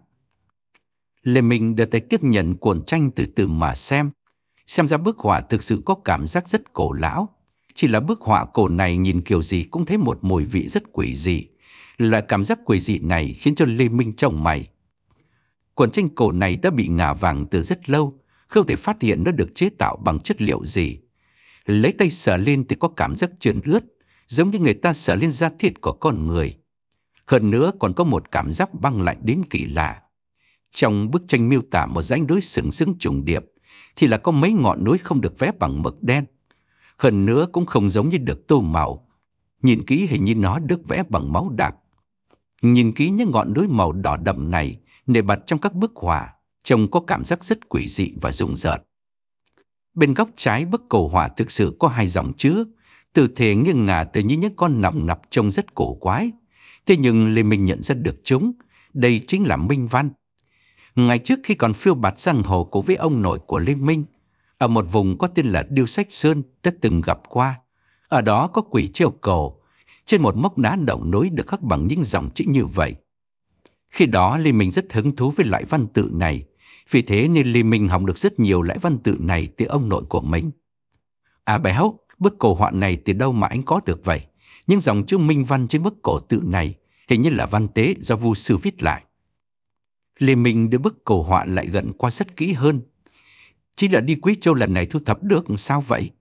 Lê Minh đưa tay tiếp nhận cuộn tranh từ từ mà xem. Xem ra bức họa thực sự có cảm giác rất cổ lão. Chỉ là bức họa cổ này nhìn kiểu gì cũng thấy một mùi vị rất quỷ dị. Loại cảm giác quỷ dị này khiến cho Lê Minh chồng mày. Cuộn tranh cổ này đã bị ngả vàng từ rất lâu, không thể phát hiện nó được chế tạo bằng chất liệu gì. Lấy tay sờ lên thì có cảm giác trơn ướt, giống như người ta sờ lên da thịt của con người. Hơn nữa còn có một cảm giác băng lạnh đến kỳ lạ. Trong bức tranh miêu tả một dãy núi sừng sững trùng điệp, thì là có mấy ngọn núi không được vẽ bằng mực đen. Hơn nữa cũng không giống như được tô màu. Nhìn kỹ hình như nó được vẽ bằng máu đặc. Nhìn kỹ những ngọn núi màu đỏ đậm này nổi bật trong các bức họa, trông có cảm giác rất quỷ dị và rùng rợn. Bên góc trái bức cầu họa thực sự có hai dòng chữ, tư thế nghiêng ngả từ như những con nòng nọc trông rất cổ quái. Thế nhưng Lê Minh nhận ra được chúng, đây chính là minh văn. Ngày trước khi còn phiêu bạt giang hồ cùng với ông nội của Lê Minh, Ở một vùng có tên là Điêu Sách Sơn đã từng gặp qua. Ở đó có quỷ treo cổ. Trên một mốc đá đầu nối được khắc bằng những dòng chữ như vậy. Khi đó Lê Minh rất hứng thú với loại văn tự này. Vì thế nên Lê Minh học được rất nhiều loại văn tự này từ ông nội của mình. À Béo, bức cổ họa này từ đâu mà anh có được vậy? Những dòng chữ minh văn trên bức cổ tự này hình như là văn tế do Vu sư viết lại. Lê Minh đưa bức cổ họa lại gần qua rất kỹ hơn. Chỉ là đi Quý Châu lần này thu thập được sao vậy?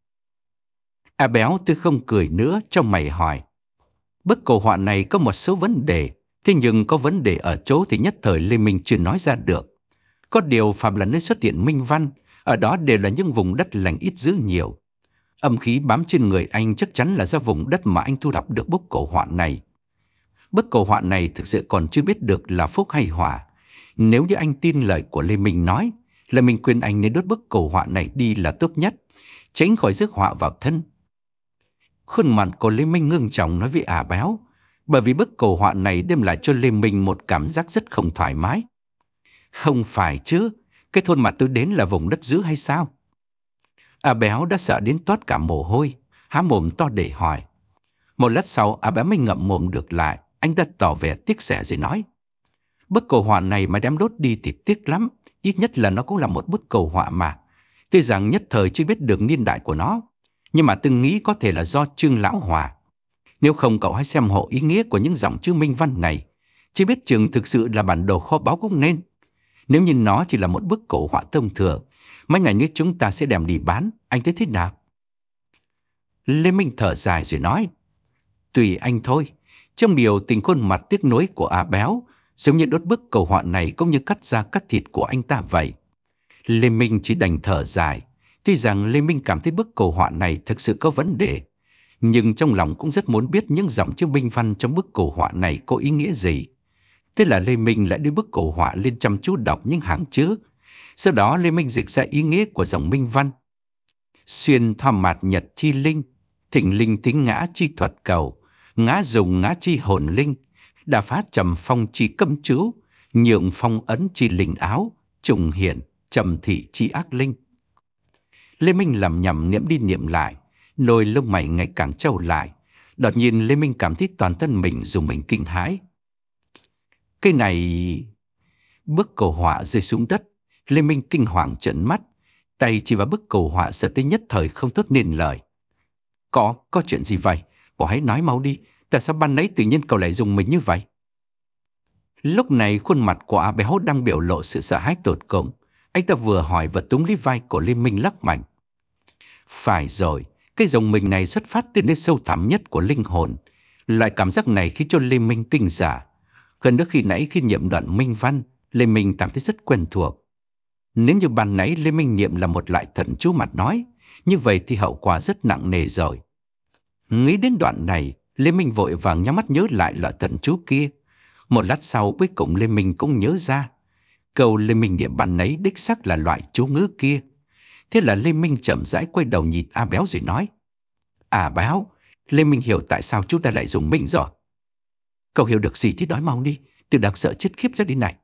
À Béo tôi không cười nữa, trong mày hỏi. Bức cổ họa này có một số vấn đề, thế nhưng có vấn đề ở chỗ thì nhất thời Lê Minh chưa nói ra được. Có điều phạm là nơi xuất hiện minh văn, ở đó đều là những vùng đất lành ít dữ nhiều. Âm khí bám trên người anh chắc chắn là do vùng đất mà anh thu thập được bức cổ họa này. Bức cổ họa này thực sự còn chưa biết được là phúc hay họa. Nếu như anh tin lời của Lê Minh nói, là mình khuyên anh nên đốt bức cổ họa này đi là tốt nhất, tránh khỏi rước họa vào thân. Khuôn mặt của Lê Minh ngưng trọng nói với À Béo, bởi vì bức cổ họa này đem lại cho Lê Minh một cảm giác rất không thoải mái. Không phải chứ, cái thôn mà tôi đến là vùng đất dữ hay sao? À Béo đã sợ đến toát cả mồ hôi, há mồm to để hỏi. Một lát sau, À Béo mới ngậm mồm được lại, anh ta tỏ vẻ tiếc rẻ rồi nói. Bức cổ họa này mà đem đốt đi thì tiếc lắm, ít nhất là nó cũng là một bức cổ họa mà. Tuy rằng nhất thời chưa biết được niên đại của nó, nhưng mà từng nghĩ có thể là do Trương Lão Hòa. Nếu không cậu hãy xem hộ ý nghĩa của những dòng chữ minh văn này, chỉ biết chừng thực sự là bản đồ kho báu cũng nên. Nếu như nó chỉ là một bức cổ họa thông thường, mấy ngày nữa chúng ta sẽ đem đi bán, anh thấy thế nào? Lê Minh thở dài rồi nói, tùy anh thôi. Trong biểu tình khuôn mặt tiếc nuối của À Béo, giống như đốt bức cổ họa này cũng như cắt da cắt thịt của anh ta vậy. Lê Minh chỉ đành thở dài. Tuy rằng Lê Minh cảm thấy bức cổ họa này thực sự có vấn đề, nhưng trong lòng cũng rất muốn biết những dòng chữ minh văn trong bức cổ họa này có ý nghĩa gì. Thế là Lê Minh lại đưa bức cổ họa lên chăm chú đọc những hàng chữ. Sau đó Lê Minh dịch ra ý nghĩa của dòng minh văn. Xuyên thoa mạt nhật chi linh, thịnh linh tính ngã chi thuật cầu, ngã dùng ngã chi hồn linh, đà phá trầm phong chi cấm chú, nhượng phong ấn chi linh áo, trùng hiện trầm thị chi ác linh. Lê Minh lẩm nhẩm niệm đi niệm lại, đôi lông mày ngày càng trâu lại. Đột nhiên Lê Minh cảm thấy toàn thân mình dùng mình kinh hãi. Cái này... Bức cổ họa rơi xuống đất, Lê Minh kinh hoàng trợn mắt, tay chỉ vào bức cổ họa sợ tới nhất thời không thốt nên lời. Có, có chuyện gì vậy? Cậu hãy nói mau đi, tại sao ban nãy tự nhiên cậu lại dùng mình như vậy? Lúc này khuôn mặt của À Béo đang biểu lộ sự sợ hãi tột cùng. Anh ta vừa hỏi và túm lấy vai của Lê Minh lắc mạnh. Phải rồi, cái dùng mình này xuất phát từ nơi sâu thẳm nhất của linh hồn. Loại cảm giác này khiến cho Lê Minh kinh giả. Gần nữa khi nãy khi niệm đoạn minh văn, Lê Minh cảm thấy rất quen thuộc. Nếu như ban nãy Lê Minh niệm là một loại thần chú mặt nói, như vậy thì hậu quả rất nặng nề rồi. Nghĩ đến đoạn này, Lê Minh vội vàng nhắm mắt nhớ lại loại thần chú kia. Một lát sau cuối cùng Lê Minh cũng nhớ ra. Câu Lê Minh niệm ban nãy đích xác là loại chú ngữ kia. Thế là Lê Minh chậm rãi quay đầu nhìn À Béo rồi nói. À Béo, Lê Minh hiểu tại sao chúng ta lại dùng mình rồi. Cậu hiểu được gì thì nói mau đi, tôi đang sợ chết khiếp ra đi này.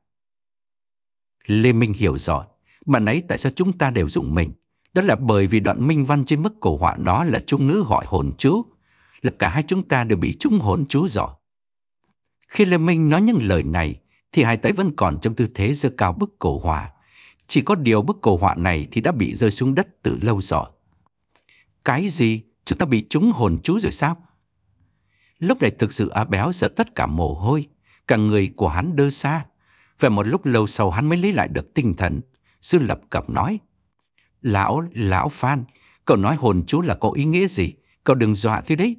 Lê Minh hiểu rồi, mà nãy tại sao chúng ta đều dùng mình. Đó là bởi vì đoạn minh văn trên bức cổ họa đó là chú ngữ gọi hồn chú. Là cả hai chúng ta đều bị trúng hồn chú rồi. Khi Lê Minh nói những lời này, thì hai tay vẫn còn trong tư thế giơ cao bức cổ họa. Chỉ có điều bức cổ họa này thì đã bị rơi xuống đất từ lâu rồi. Cái gì? Chúng ta bị trúng hồn chú rồi sao? Lúc này thực sự À Béo sợ tất cả mồ hôi, cả người của hắn đơ xa. Và một lúc lâu sau hắn mới lấy lại được tinh thần. Sư lập cập nói. Lão, lão Phan, cậu nói hồn chú là có ý nghĩa gì? Cậu đừng dọa thế đấy.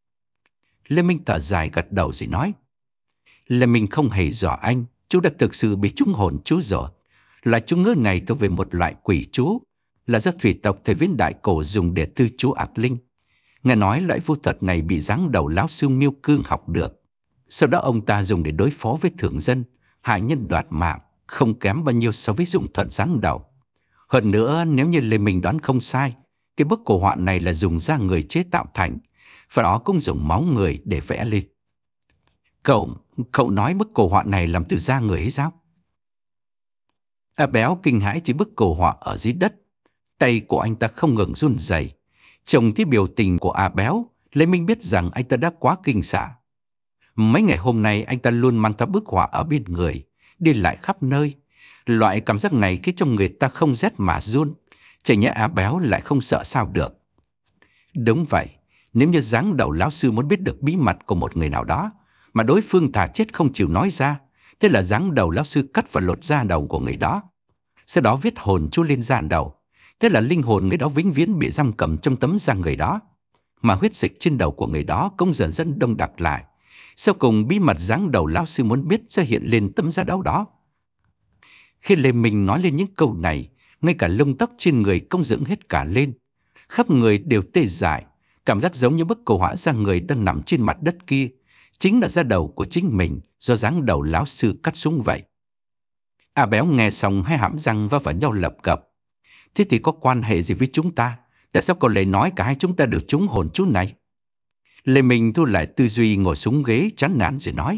Lê Minh thở dài gật đầu rồi nói. Lê Minh không hề dọa anh, chú đã thực sự bị trúng hồn chú rồi. Loại chú ngữ này thuộc về một loại quỷ chú, là do thủy tộc thời viễn đại cổ dùng để tư chú ác linh. Nghe nói loại vu thuật này bị giáng đầu lão sư Miêu Cương học được. Sau đó ông ta dùng để đối phó với thường dân, hại nhân đoạt mạng, không kém bao nhiêu so với dụng thuật giáng đầu. Hơn nữa, nếu như Lê Minh đoán không sai, cái bức cổ họa này là dùng da người chế tạo thành, và đó cũng dùng máu người để vẽ lên. Cậu, cậu nói bức cổ họa này làm từ da người hay sao? À Béo kinh hãi chỉ bức cổ họa ở dưới đất. Tay của anh ta không ngừng run rẩy. Trông thấy biểu tình của A Béo, Lê Minh biết rằng anh ta đã quá kinh sợ. Mấy ngày hôm nay anh ta luôn mang theo bức họa ở bên người, đi lại khắp nơi. Loại cảm giác này khiến cho người ta không rét mà run. Chả nhẽ A Béo lại không sợ sao được. Đúng vậy, nếu như giáng đầu lão sư muốn biết được bí mật của một người nào đó, mà đối phương thà chết không chịu nói ra, thế là giáng đầu lão sư cắt và lột da đầu của người đó. Sau đó viết hồn chú lên da đầu. Thế là linh hồn người đó vĩnh viễn bị giam cầm trong tấm da người đó. Mà huyết dịch trên đầu của người đó cũng dần dần đông đặc lại. Sau cùng bí mật giáng đầu lão sư muốn biết sẽ hiện lên tấm da đầu đó. Khi Lê Minh nói lên những câu này, ngay cả lông tóc trên người cũng dựng hết cả lên. Khắp người đều tê dại, cảm giác giống như bức cầu họa da người đang nằm trên mặt đất kia chính là da đầu của chính mình do giáng đầu lão sư cắt xuống vậy. A Béo nghe xong hai hàm răng va vào nhau lập cập. Thế thì có quan hệ gì với chúng ta? Tại sao cậu lại nói cả hai chúng ta được trúng hồn chú này? Lê Minh thu lại tư duy, ngồi xuống ghế chán nản rồi nói: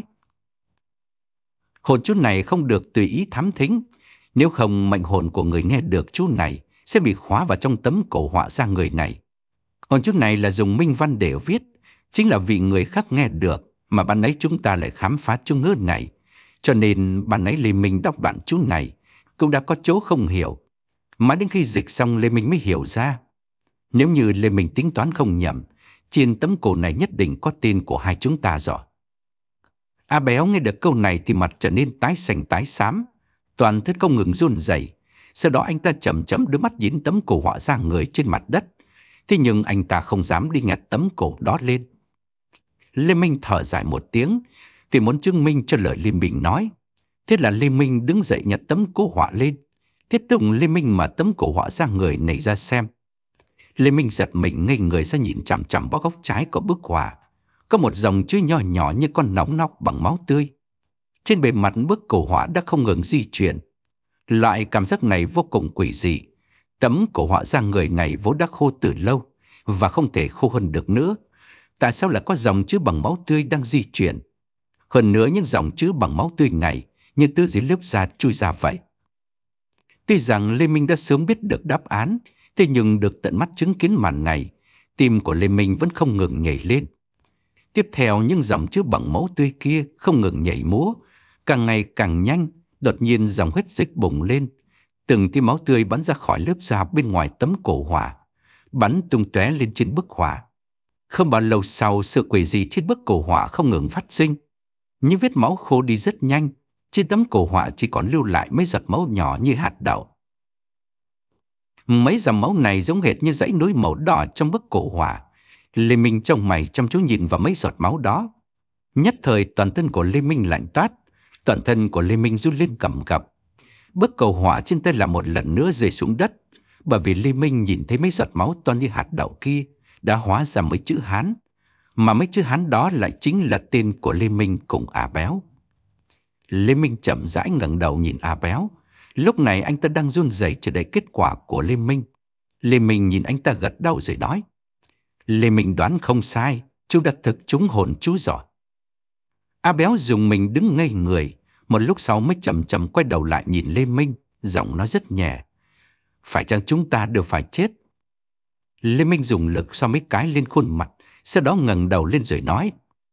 hồn chú này không được tùy ý thám thính, nếu không mệnh hồn của người nghe được chú này sẽ bị khóa vào trong tấm cổ họa da người này. Hồn chú này là dùng minh văn để viết, chính là vì người khác nghe được mà ban nãy chúng ta lại khám phá chú ngữ này. Cho nên ban nãy Lê Minh đọc đoạn chú này cũng đã có chỗ không hiểu. Mãi đến khi dịch xong Lê Minh mới hiểu ra. Nếu như Lê Minh tính toán không nhầm, trên tấm cổ này nhất định có tên của hai chúng ta rồi. A Béo nghe được câu này thì mặt trở nên tái xanh tái xám, toàn thân không ngừng run rẩy. Sau đó anh ta chậm chậm đưa mắt nhìn tấm cổ họa da người trên mặt đất. Thế nhưng anh ta không dám đi nhặt tấm cổ đó lên. Lê Minh thở dài một tiếng vì muốn chứng minh cho lời Lê Minh nói. Thế là Lê Minh đứng dậy nhặt tấm cổ họa lên. Tiếp tục Lê Minh mà tấm cổ họa da người này ra xem. Lê Minh giật mình ngây người ra nhìn chằm chằm vào góc trái của bức họa. Có một dòng chữ nhỏ nhỏ như con nóng nóc bằng máu tươi. Trên bề mặt bức cổ họa đã không ngừng di chuyển. Loại cảm giác này vô cùng quỷ dị. Tấm cổ họa da người này vốn đã khô từ lâu và không thể khô hơn được nữa. Tại sao lại có dòng chữ bằng máu tươi đang di chuyển? Hơn nữa những dòng chữ bằng máu tươi này như từ dưới lớp da chui ra vậy. Tuy rằng Lê Minh đã sớm biết được đáp án, thế nhưng được tận mắt chứng kiến màn này, tim của Lê Minh vẫn không ngừng nhảy lên. Tiếp theo những dòng chữ bằng máu tươi kia không ngừng nhảy múa, càng ngày càng nhanh. Đột nhiên dòng huyết dịch bùng lên, từng tia máu tươi bắn ra khỏi lớp da bên ngoài tấm cổ họa, bắn tung tóe lên trên bức họa. Không bao lâu sau, sự quỷ dị trên bức cổ họa không ngừng phát sinh. Những vết máu khô đi rất nhanh, trên tấm cổ họa chỉ còn lưu lại mấy giọt máu nhỏ như hạt đậu. Mấy dòng máu này giống hệt như dãy núi màu đỏ trong bức cổ họa. Lê Minh trông mày chăm chú nhìn vào mấy giọt máu đó. Nhất thời toàn thân của Lê Minh lạnh toát, toàn thân của Lê Minh run lên cầm cập. Bức cầu họa trên tay là một lần nữa rơi xuống đất, bởi vì Lê Minh nhìn thấy mấy giọt máu to như hạt đậu kia đã hóa ra mấy chữ Hán, mà mấy chữ Hán đó lại chính là tên của Lê Minh cùng A Béo. Lê Minh chậm rãi ngẩng đầu nhìn A Béo. Lúc này anh ta đang run rẩy chờ đợi kết quả của Lê Minh. Lê Minh nhìn anh ta gật đầu rồi nói: Lê Minh đoán không sai, chú đã thực trúng hồn chú rồi. A Béo dùng mình đứng ngây người, một lúc sau mới chậm chậm quay đầu lại nhìn Lê Minh, giọng nói rất nhẹ: phải chăng chúng ta đều phải chết? Lê Minh dùng lực xoa mấy cái lên khuôn mặt, sau đó ngẩng đầu lên rồi nói: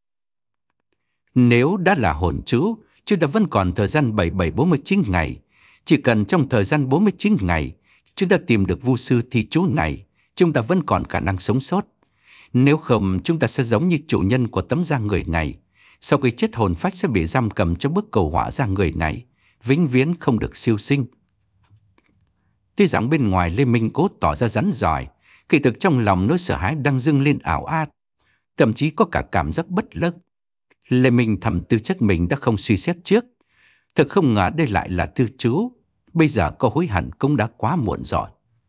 nếu đã là hồn chú, chú đã vẫn còn thời gian bảy bảy bốn mươi chín ngày. Chỉ cần trong thời gian bốn mươi chín ngày, chú đã tìm được vu sư thi chú này, chúng ta vẫn còn khả năng sống sót. Nếu không, chúng ta sẽ giống như chủ nhân của tấm da người này. Sau khi chết hồn phách sẽ bị giam cầm trong bức cầu họa da người này, vĩnh viễn không được siêu sinh. Tuy rằng bên ngoài Lê Minh cố tỏ ra rắn giỏi, kỳ thực trong lòng nỗi sợ hãi đang dâng lên ảo ạt, thậm chí có cả cảm giác bất lực. Lê Minh thầm tư trách mình đã không suy xét trước. Thật không ngờ đây lại là thư chú. Bây giờ có hối hận cũng đã quá muộn rồi.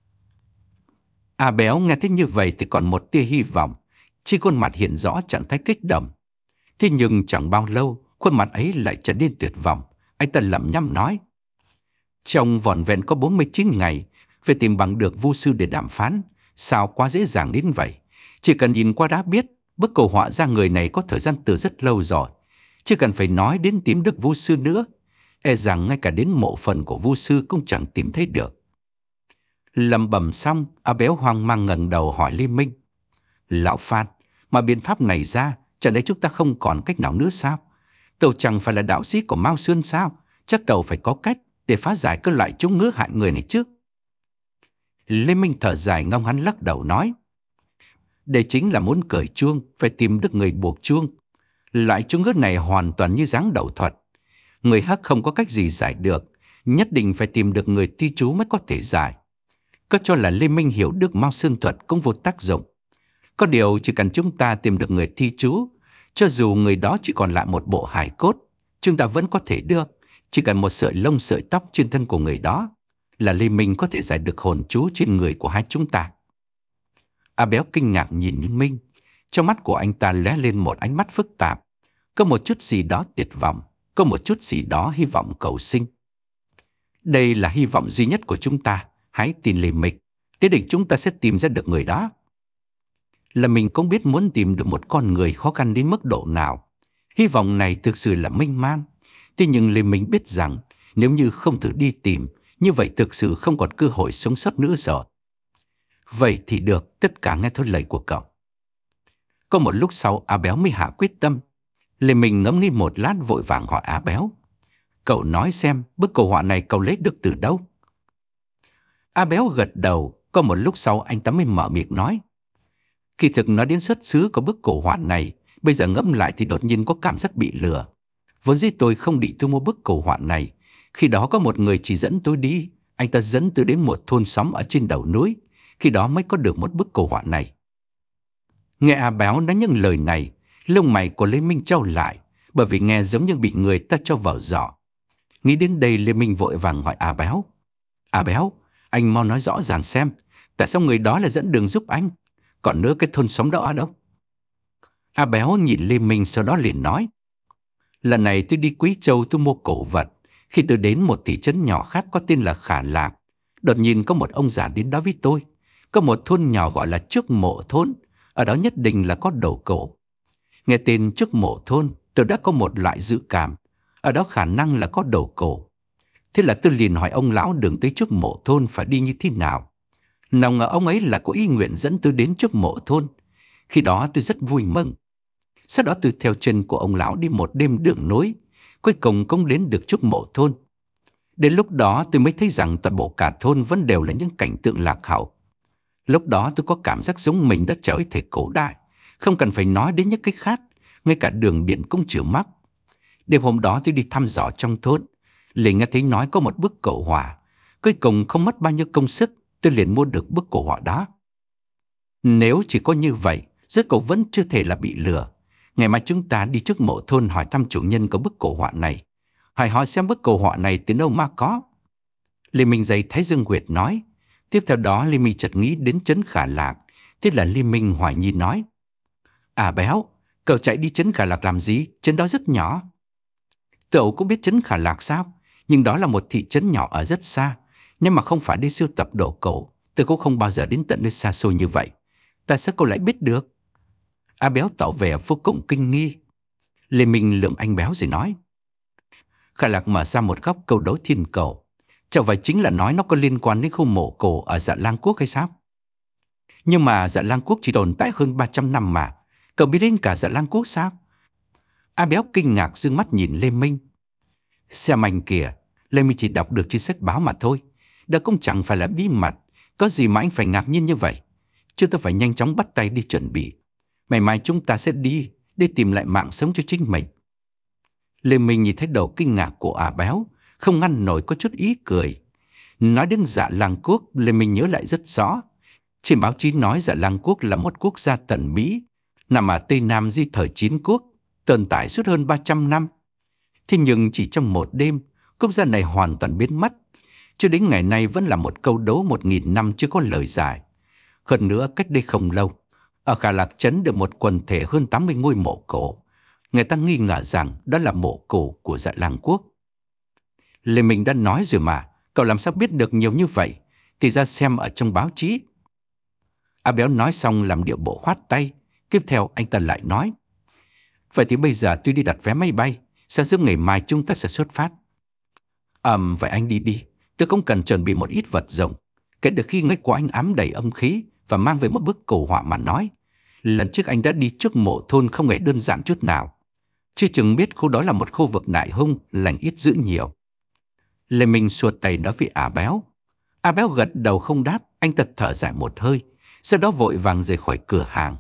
A Béo nghe thấy như vậy thì còn một tia hy vọng, chỉ khuôn mặt hiện rõ trạng thái kích động. Thế nhưng chẳng bao lâu, khuôn mặt ấy lại trở nên tuyệt vọng. Anh ta lẩm nhẩm nói: trong vỏn vẹn có bốn mươi chín ngày, phải tìm bằng được vu sư để đàm phán. Sao quá dễ dàng đến vậy? Chỉ cần nhìn qua đã biết, bức cầu họa da người này có thời gian từ rất lâu rồi. Chưa cần phải nói đến tìm được vu sư nữa. E rằng ngay cả đến mộ phần của vu sư cũng chẳng tìm thấy được. Lẩm bẩm xong, A Béo hoang mang ngẩng đầu hỏi Lê Minh. Lão Phan, mà biện pháp này ra, chẳng lẽ chúng ta không còn cách nào nữa sao? Cậu chẳng phải là đạo sĩ của Mao Sơn sao? Chắc cậu phải có cách để phá giải cái loại chúng ngứa hại người này chứ. Lê Minh thở dài ngông hắn lắc đầu nói. Đây chính là muốn cởi chuông, phải tìm được người buộc chuông. Loại chúng ngứa này hoàn toàn như dáng đậu thuật. Người khác không có cách gì giải được, nhất định phải tìm được người thi chú mới có thể giải. Có cho là Lê Minh hiểu được Mao Sơn thuật cũng vô tác dụng. Có điều chỉ cần chúng ta tìm được người thi chú, cho dù người đó chỉ còn lại một bộ hài cốt, chúng ta vẫn có thể được. Chỉ cần một sợi lông sợi tóc trên thân của người đó là Lê Minh có thể giải được hồn chú trên người của hai chúng ta. A Béo kinh ngạc nhìn Lê Minh. Trong mắt của anh ta lóe lên một ánh mắt phức tạp. Có một chút gì đó tuyệt vọng, có một chút gì đó hy vọng cầu sinh. Đây là hy vọng duy nhất của chúng ta. Hãy tin Lê Minh, thế định chúng ta sẽ tìm ra được người đó. Là mình cũng biết muốn tìm được một con người khó khăn đến mức độ nào. Hy vọng này thực sự là mênh mang. Thế nhưng Lê Minh biết rằng nếu như không thử đi tìm, như vậy thực sự không còn cơ hội sống sót nữa rồi. Vậy thì được, tất cả nghe theo lời của cậu. Có một lúc sau A Béo mới hạ quyết tâm. Lê Minh ngẫm nghĩ một lát vội vàng hỏi A Béo. Cậu nói xem bức cầu họa này cậu lấy được từ đâu? A Béo gật đầu. Có một lúc sau anh ta mới mở miệng nói. Kỳ thực nói đến xuất xứ của bức cổ họa này, bây giờ ngẫm lại thì đột nhiên có cảm giác bị lừa. Vốn dĩ tôi không định tôi mua bức cổ họa này. Khi đó có một người chỉ dẫn tôi đi. Anh ta dẫn tôi đến một thôn xóm ở trên đầu núi. Khi đó mới có được một bức cổ họa này. Nghe A Béo nói những lời này, lông mày của Lê Minh trao lại, bởi vì nghe giống như bị người ta cho vào giỏ. Nghĩ đến đây Lê Minh vội vàng hỏi A Béo. A Béo, anh mau nói rõ ràng xem, tại sao người đó lại dẫn đường giúp anh? Còn nữa cái thôn xóm đó ở đâu? A Béo nhìn Lê Minh sau đó liền nói. Lần này tôi đi Quý Châu tôi mua cổ vật. Khi tôi đến một thị trấn nhỏ khác có tên là Khả Lạc, đột nhiên có một ông già đến đó với tôi. Có một thôn nhỏ gọi là Trước Mộ Thôn, ở đó nhất định là có đồ cổ. Nghe tên Trước Mộ Thôn, tôi đã có một loại dự cảm, ở đó khả năng là có đồ cổ. Thế là tôi liền hỏi ông lão đường tới Trước Mộ Thôn phải đi như thế nào. Nào ngờ ông ấy là có ý nguyện dẫn tôi đến Trước Mộ Thôn. Khi đó tôi rất vui mừng. Sau đó tôi theo chân của ông lão đi một đêm đường núi, cuối cùng cũng đến được Trước Mộ Thôn. Đến lúc đó tôi mới thấy rằng toàn bộ cả thôn vẫn đều là những cảnh tượng lạc hậu. Lúc đó tôi có cảm giác giống mình đã trở thể cổ đại, không cần phải nói đến những cái khác, ngay cả đường điện cũng chưa mắc. Đêm hôm đó tôi đi thăm dò trong thôn, liền nghe thấy nói có một bức cổ họa. Cuối cùng không mất bao nhiêu công sức, tôi liền mua được bức cổ họa đó. Nếu chỉ có như vậy, giấc cậu vẫn chưa thể là bị lừa. Ngày mai chúng ta đi Trước Mộ Thôn hỏi thăm chủ nhân của bức cổ họa này. Hỏi hỏi xem bức cổ họa này từ đâu mà có. Lê Minh dậy Thái Dương Nguyệt nói. Tiếp theo đó Lê Minh chợt nghĩ đến trấn Khả Lạc. Thế là Lê Minh hoài nghi nói. À Béo, cậu chạy đi trấn Khả Lạc làm gì? Trấn đó rất nhỏ. Cậu cũng biết trấn Khả Lạc sao? Nhưng đó là một thị trấn nhỏ ở rất xa. Nhưng mà không phải đi sưu tập đồ cổ, tôi cũng không bao giờ đến tận nơi xa xôi như vậy. Tại sao cậu lại biết được? A Béo tỏ vẻ vô cùng kinh nghi. Lê Minh lườm anh Béo rồi nói. Khả Lạc mở ra một góc câu đấu thiên cầu. Chẳng phải chính là nói nó có liên quan đến khu mộ cổ ở Dạ Lang Quốc hay sao? Nhưng mà Dạ Lang Quốc chỉ tồn tại hơn ba trăm năm mà. Cậu biết đến cả Dạ Lang Quốc sao? A Béo kinh ngạc dương mắt nhìn Lê Minh. Xem anh kìa, Lê Minh chỉ đọc được trên sách báo mà thôi. Đó cũng chẳng phải là bí mật. Có gì mà anh phải ngạc nhiên như vậy? Chúng ta phải nhanh chóng bắt tay đi chuẩn bị. Ngày mai chúng ta sẽ đi để tìm lại mạng sống cho chính mình. Lê Minh nhìn thấy đầu kinh ngạc của A Béo, không ngăn nổi có chút ý cười. Nói đến Dạ Lang Quốc, Lê Minh nhớ lại rất rõ. Trên báo chí nói Dạ Lang Quốc là một quốc gia thần bí, nằm ở Tây Nam di thời Chiến Quốc, tồn tại suốt hơn ba trăm năm. Thế nhưng chỉ trong một đêm, quốc gia này hoàn toàn biến mất. Cho đến ngày nay vẫn là một câu đố một nghìn năm chưa có lời giải. Hơn nữa cách đây không lâu, ở Khả Lạc Trấn được một quần thể hơn tám mươi ngôi mộ cổ. Người ta nghi ngờ rằng đó là mộ cổ của Dạ Lang Quốc. Lê Minh đã nói rồi mà, cậu làm sao biết được nhiều như vậy? Thì ra xem ở trong báo chí. A Béo nói xong làm điệu bộ khoát tay. Tiếp theo anh ta lại nói. Vậy thì bây giờ tôi đi đặt vé máy bay. Sáng sớm ngày mai chúng ta sẽ xuất phát. Ừm, vậy anh đi đi. Tôi cũng cần chuẩn bị một ít vật dụng. Kể từ khi ngách của anh ám đầy âm khí và mang về một bức cầu họa mà nói, lần trước anh đã đi trước mộ thôn không hề đơn giản chút nào. Chưa chừng biết khu đó là một khu vực nại hung, lành ít dữ nhiều. Lê Minh xua tay nói với A Béo. A Béo gật đầu không đáp, anh ta thở dài một hơi, sau đó vội vàng rời khỏi cửa hàng.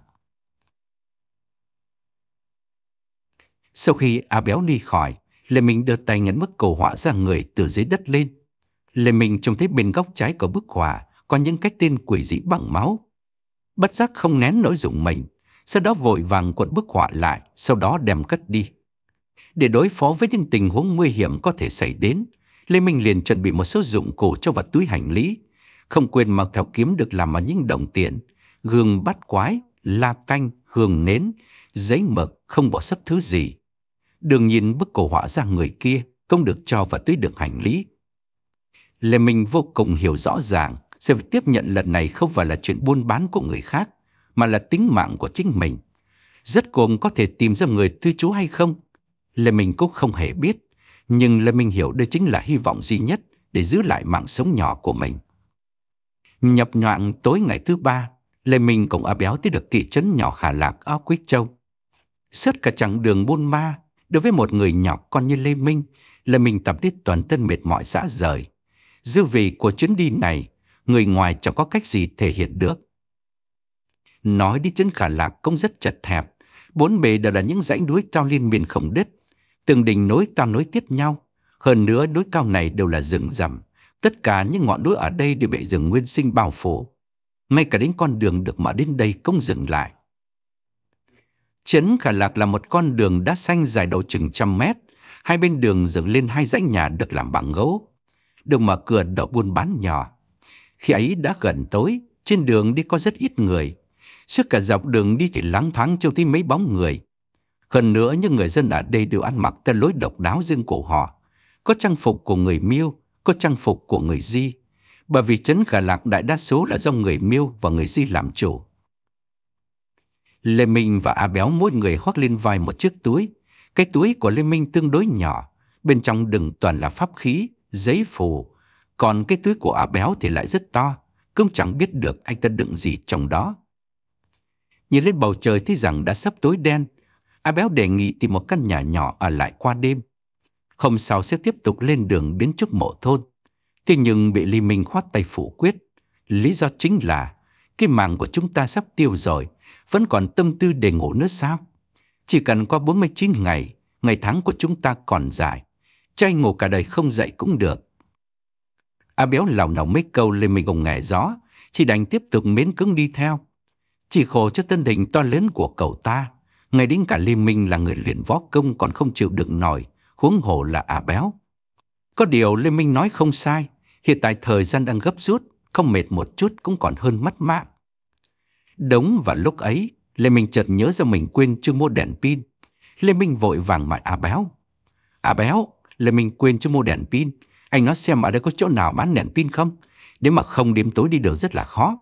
Sau khi A Béo đi khỏi, Lê Minh đưa tay nhấn bức cầu họa ra người từ dưới đất lên. Lê Minh trông thấy bên góc trái của bức họa có những cái tên quỷ dị bằng máu. Bất giác không nén nỗi rùng mình, sau đó vội vàng cuộn bức họa lại, sau đó đem cất đi. Để đối phó với những tình huống nguy hiểm có thể xảy đến, Lê Minh liền chuẩn bị một số dụng cụ cho vào túi hành lý, không quên mang theo kiếm được làm bằng những đồng tiền, gương bắt quái, la canh, hương nến, giấy mực, không bỏ sót thứ gì. Đương nhiên bức cầu họa ra người kia không được cho vào túi đựng hành lý. Lê Minh vô cùng hiểu rõ ràng sự việc tiếp nhận lần này không phải là chuyện buôn bán của người khác, mà là tính mạng của chính mình. Rốt cuộc có thể tìm ra người tư trú hay không, Lê Minh cũng không hề biết, nhưng Lê Minh hiểu đây chính là hy vọng duy nhất để giữ lại mạng sống nhỏ của mình. Nhập nhoạng tối ngày thứ ba, Lê Minh cùng A Béo tới được thị trấn nhỏ Hà Lạc ở Quýt Châu. Suốt cả chặng đường buôn ma, đối với một người nhỏ con như Lê Minh, Lê Minh tập đến toàn thân mệt mỏi rã rời. Dư vị của chuyến đi này, người ngoài chẳng có cách gì thể hiện được. Nói đi trấn Hà Lạc cũng rất chật hẹp, bốn bề đều là những dãy núi cao liên miên không đứt, từng đỉnh núi cao nối tiếp nhau. Hơn nữa núi cao này đều là rừng rậm, tất cả những ngọn núi ở đây đều bị rừng nguyên sinh bao phủ. Ngay cả đến con đường được mở đến đây cũng dừng lại. Trấn Hà Lạc là một con đường đá xanh dài độ chừng trăm mét, hai bên đường dựng lên hai dãy nhà được làm bằng gỗ. Đường mở cửa đậu buôn bán nhỏ. Khi ấy đã gần tối, trên đường đi có rất ít người. Suốt cả dọc đường đi chỉ loáng thoáng trông thấy mấy bóng người. Hơn nữa những người dân ở đây đều ăn mặc theo lối độc đáo riêng của họ. Có trang phục của người Miêu, có trang phục của người Di. Bởi vì trấn Hà Lạc đại đa số là do người Miêu và người Di làm chủ. Lê Minh và A Béo mỗi người khoác lên vai một chiếc túi. Cái túi của Lê Minh tương đối nhỏ, bên trong đựng toàn là pháp khí, giấy phù. Còn cái túi của A Béo thì lại rất to, cũng chẳng biết được anh ta đựng gì trong đó. Nhìn lên bầu trời thấy rằng đã sắp tối đen, A Béo đề nghị tìm một căn nhà nhỏ ở lại qua đêm. Hôm sau sẽ tiếp tục lên đường đến trước mộ thôn. Thế nhưng bị Lê Minh khoát tay phủ quyết. Lý do chính là cái mạng của chúng ta sắp tiêu rồi, vẫn còn tâm tư để ngủ nữa sao? Chỉ cần qua bốn mươi chín ngày, ngày tháng của chúng ta còn dài, cho anh ngủ cả đời không dậy cũng được. A Béo lảo đảo mấy câu Lê Minh gồng nghè gió, chỉ đành tiếp tục miễn cưỡng đi theo. Chỉ khổ cho thân hình to lớn của cậu ta, ngay đến cả Lê Minh là người luyện võ công còn không chịu đựng nổi, huống hồ là A Béo. Có điều Lê Minh nói không sai, hiện tại thời gian đang gấp rút, không mệt một chút cũng còn hơn mất mạng. Đúng vào lúc ấy, Lê Minh chợt nhớ ra mình quên chưa mua đèn pin. Lê Minh vội vàng hỏi A Béo. A Béo, Lê Minh quên chưa mua đèn pin. Anh nói xem ở đây có chỗ nào bán đèn pin không? Nếu mà không đêm tối đi đường rất là khó.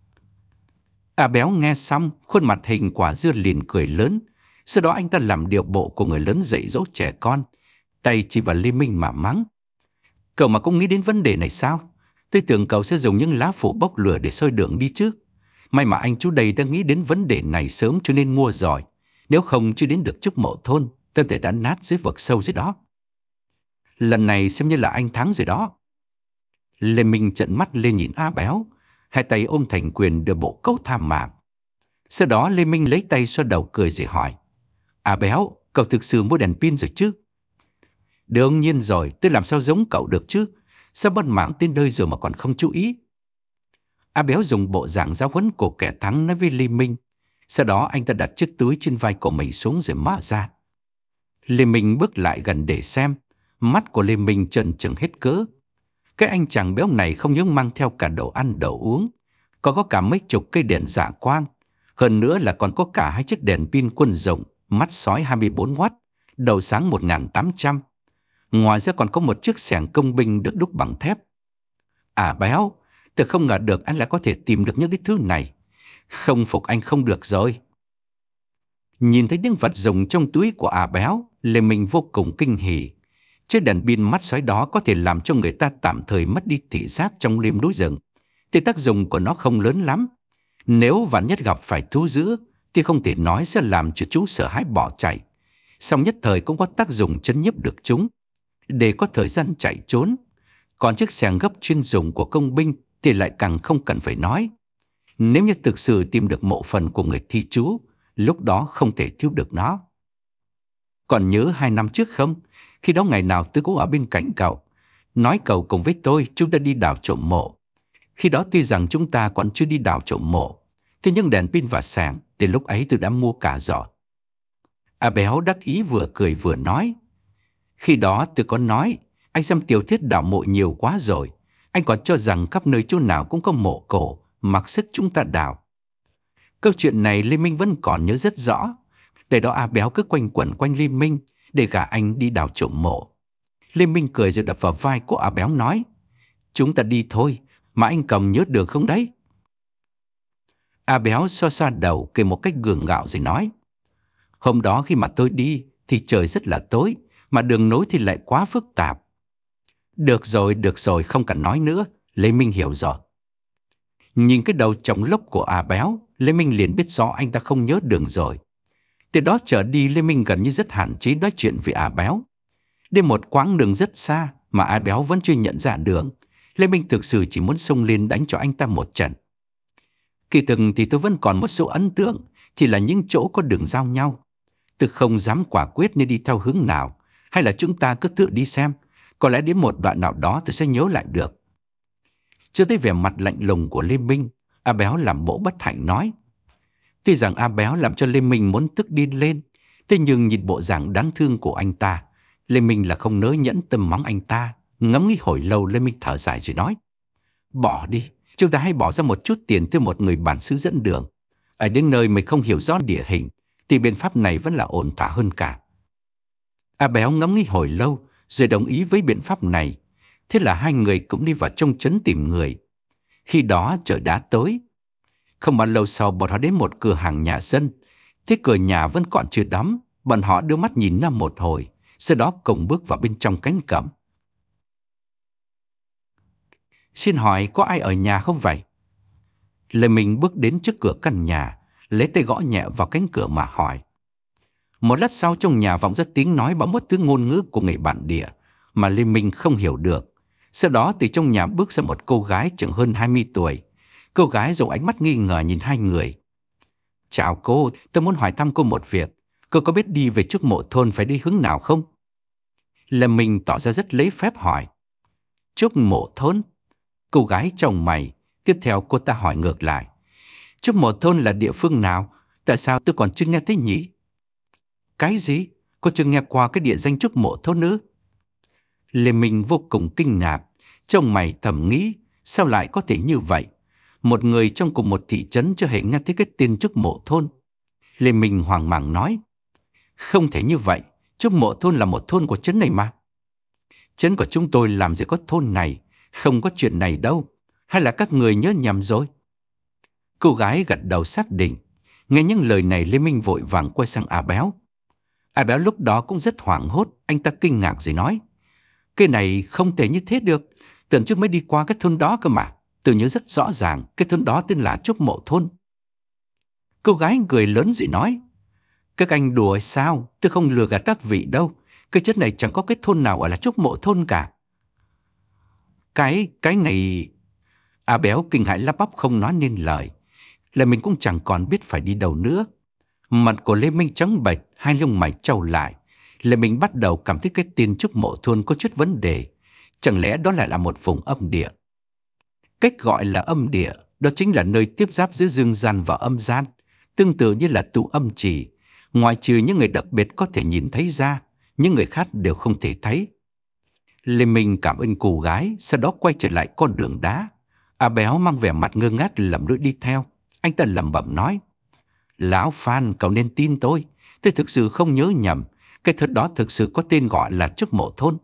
A Béo nghe xong, khuôn mặt hình quả dưa liền cười lớn. Sau đó anh ta làm điều bộ của người lớn dạy dỗ trẻ con, tay chỉ vào Lê Minh mà mắng. Cậu mà cũng nghĩ đến vấn đề này sao? Tôi tưởng cậu sẽ dùng những lá phủ bốc lửa để soi đường đi chứ. May mà anh chú đây đã nghĩ đến vấn đề này sớm cho nên mua rồi. Nếu không chưa đến được trước mộ thôn, thân thể đã nát dưới vực sâu dưới đó. Lần này xem như là anh thắng rồi đó. Lê Minh trợn mắt lên nhìn A Béo, hai tay ôm thành quyền đưa bộ câu tham mạng. Sau đó Lê Minh lấy tay xoa đầu cười rồi hỏi. A Béo, cậu thực sự mua đèn pin rồi chứ? Đương nhiên rồi, tôi làm sao giống cậu được chứ? Sao bất mãn tới nơi rồi mà còn không chú ý? A Béo dùng bộ dạng giáo huấn của kẻ thắng nói với Lê Minh. Sau đó anh ta đặt chiếc túi trên vai của mình xuống rồi mở ra. Lê Minh bước lại gần để xem. Mắt của Lê Minh trợn trừng hết cỡ. Cái anh chàng béo này không những mang theo cả đồ ăn đồ uống, còn có cả mấy chục cây đèn dạ quang. Hơn nữa là còn có cả hai chiếc đèn pin quân dụng, mắt sói hai mươi bốn oát, đầu sáng một nghìn tám trăm. Ngoài ra còn có một chiếc xẻng công binh được đúc bằng thép. À Béo, tôi không ngờ được anh lại có thể tìm được những cái thứ này. Không phục anh không được rồi. Nhìn thấy những vật dụng trong túi của A Béo, Lê Minh vô cùng kinh hỉ. Chiếc đèn pin mắt sói đó có thể làm cho người ta tạm thời mất đi thị giác trong đêm núi rừng. thì tác dụng của nó không lớn lắm. Nếu vạn nhất gặp phải thú dữ thì không thể nói sẽ làm cho chúng sợ hãi bỏ chạy. Song nhất thời cũng có tác dụng chấn nhiếp được chúng, để có thời gian chạy trốn. Còn chiếc xẻng gấp chuyên dùng của công binh thì lại càng không cần phải nói. Nếu như thực sự tìm được mộ phần của người thi chú, lúc đó không thể thiếu được nó. Còn nhớ hai năm trước không? Khi đó ngày nào tôi cũng ở bên cạnh cậu, nói cậu cùng với tôi chúng ta đi đào trộm mộ. Khi đó tuy rằng chúng ta còn chưa đi đào trộm mộ, thế nhưng đèn pin và xẻng thì lúc ấy tôi đã mua cả rồi. A Béo đắc ý vừa cười vừa nói. Khi đó tôi có nói, anh xem tiểu thuyết đào mộ nhiều quá rồi. Anh còn cho rằng khắp nơi chỗ nào cũng có mộ cổ, mặc sức chúng ta đào. Câu chuyện này Lê Minh vẫn còn nhớ rất rõ. Để đó A Béo cứ quanh quẩn quanh Lê Minh để gả anh đi đào trộm mộ. Lê Minh cười rồi đập vào vai của A Béo nói, chúng ta đi thôi, mà anh Cầm nhớ được không đấy? A Béo xoa xoa đầu cười một cách gượng gạo rồi nói, hôm đó khi mà tôi đi thì trời rất là tối, mà đường nối thì lại quá phức tạp. Được rồi, được rồi, không cần nói nữa, Lê Minh hiểu rồi. Nhìn cái đầu trống lốc của A Béo, Lê Minh liền biết rõ anh ta không nhớ đường rồi. Từ đó trở đi, Lê Minh gần như rất hạn chế nói chuyện với A Béo. Đi một quãng đường rất xa mà A Béo vẫn chưa nhận ra đường, Lê Minh thực sự chỉ muốn xông lên đánh cho anh ta một trận. Kỳ thực thì tôi vẫn còn một số ấn tượng, chỉ là những chỗ có đường giao nhau. Tôi không dám quả quyết nên đi theo hướng nào, hay là chúng ta cứ tự đi xem, có lẽ đến một đoạn nào đó tôi sẽ nhớ lại được. Chưa thấy vẻ mặt lạnh lùng của Lê Minh, A Béo làm bộ bất hạnh nói. Tuy rằng A Béo làm cho Lê Minh muốn tức điên lên, thế nhưng nhìn bộ dạng đáng thương của anh ta, Lê Minh là không nỡ nhẫn tâm mắng anh ta. Ngẫm nghĩ hồi lâu, Lê Minh thở dài rồi nói, bỏ đi, chúng ta hãy bỏ ra một chút tiền thuê một người bản xứ dẫn đường. Ở đến nơi mình không hiểu rõ địa hình thì biện pháp này vẫn là ổn thỏa hơn cả. A Béo ngẫm nghĩ hồi lâu rồi đồng ý với biện pháp này. Thế là hai người cũng đi vào trong trấn tìm người. Khi đó trời đã tối. Không bao lâu sau, bọn họ đến một cửa hàng nhà dân. Thế cửa nhà vẫn còn chưa đóng. Bọn họ đưa mắt nhìn ra một hồi, sau đó cùng bước vào bên trong cánh cổng. Xin hỏi có ai ở nhà không vậy? Lê Minh bước đến trước cửa căn nhà, lấy tay gõ nhẹ vào cánh cửa mà hỏi. Một lát sau trong nhà vọng ra tiếng nói bằng một thứ ngôn ngữ của người bản địa mà Lê Minh không hiểu được. Sau đó từ trong nhà bước ra một cô gái chừng hơn hai mươi tuổi. Cô gái dùng ánh mắt nghi ngờ nhìn hai người. Chào cô, tôi muốn hỏi thăm cô một việc. Cô có biết đi về Trúc Mộ Thôn phải đi hướng nào không? Lê Minh tỏ ra rất lấy phép hỏi. Trúc Mộ Thôn? Cô gái chồng mày. Tiếp theo cô ta hỏi ngược lại. Trúc Mộ Thôn là địa phương nào? Tại sao tôi còn chưa nghe thấy nhỉ? Cái gì? Cô chưa nghe qua cái địa danh Trúc Mộ Thôn nữa? Lê Minh vô cùng kinh ngạc. Chồng mày thầm nghĩ, sao lại có thể như vậy? Một người trong cùng một thị trấn chưa hề nghe thấy cái tên Trúc Mộ Thôn. Lê Minh hoang mang nói, không thể như vậy, Trúc Mộ Thôn là một thôn của trấn này mà. Trấn của chúng tôi làm gì có thôn này, không có chuyện này đâu, hay là các người nhớ nhầm rồi? Cô gái gật đầu xác định. Nghe những lời này, Lê Minh vội vàng quay sang A Béo. A Béo lúc đó cũng rất hoảng hốt, anh ta kinh ngạc rồi nói, cái này không thể như thế được, tuần trước mới đi qua cái thôn đó cơ mà. Tôi nhớ rất rõ ràng, cái thôn đó tên là Trúc Mộ Thôn. Cô gái cười lớn rồi nói, các anh đùa sao, tôi không lừa gạt các vị đâu. Cái chất này chẳng có cái thôn nào ở là Trúc Mộ Thôn cả. Cái, cái này... A Béo kinh hãi lắp bắp không nói nên lời. Là mình cũng chẳng còn biết phải đi đâu nữa. Mặt của Lê Minh trắng bệch, hai lông mày trâu lại. Lê Minh bắt đầu cảm thấy cái tên Trúc Mộ Thôn có chút vấn đề. Chẳng lẽ đó lại là một vùng âm địa? Cách gọi là âm địa, đó chính là nơi tiếp giáp giữa dương gian và âm gian, tương tự như là tụ âm trì. Ngoài trừ những người đặc biệt có thể nhìn thấy ra, những người khác đều không thể thấy. Lê Minh cảm ơn cô gái, sau đó quay trở lại con đường đá. A Béo mang vẻ mặt ngơ ngác lẩm lũi đi theo. Anh ta lẩm bẩm nói, lão Phan, cậu nên tin tôi. Tôi thực sự không nhớ nhầm. Cái thôn đó thực sự có tên gọi là Trúc Mộ Thôn.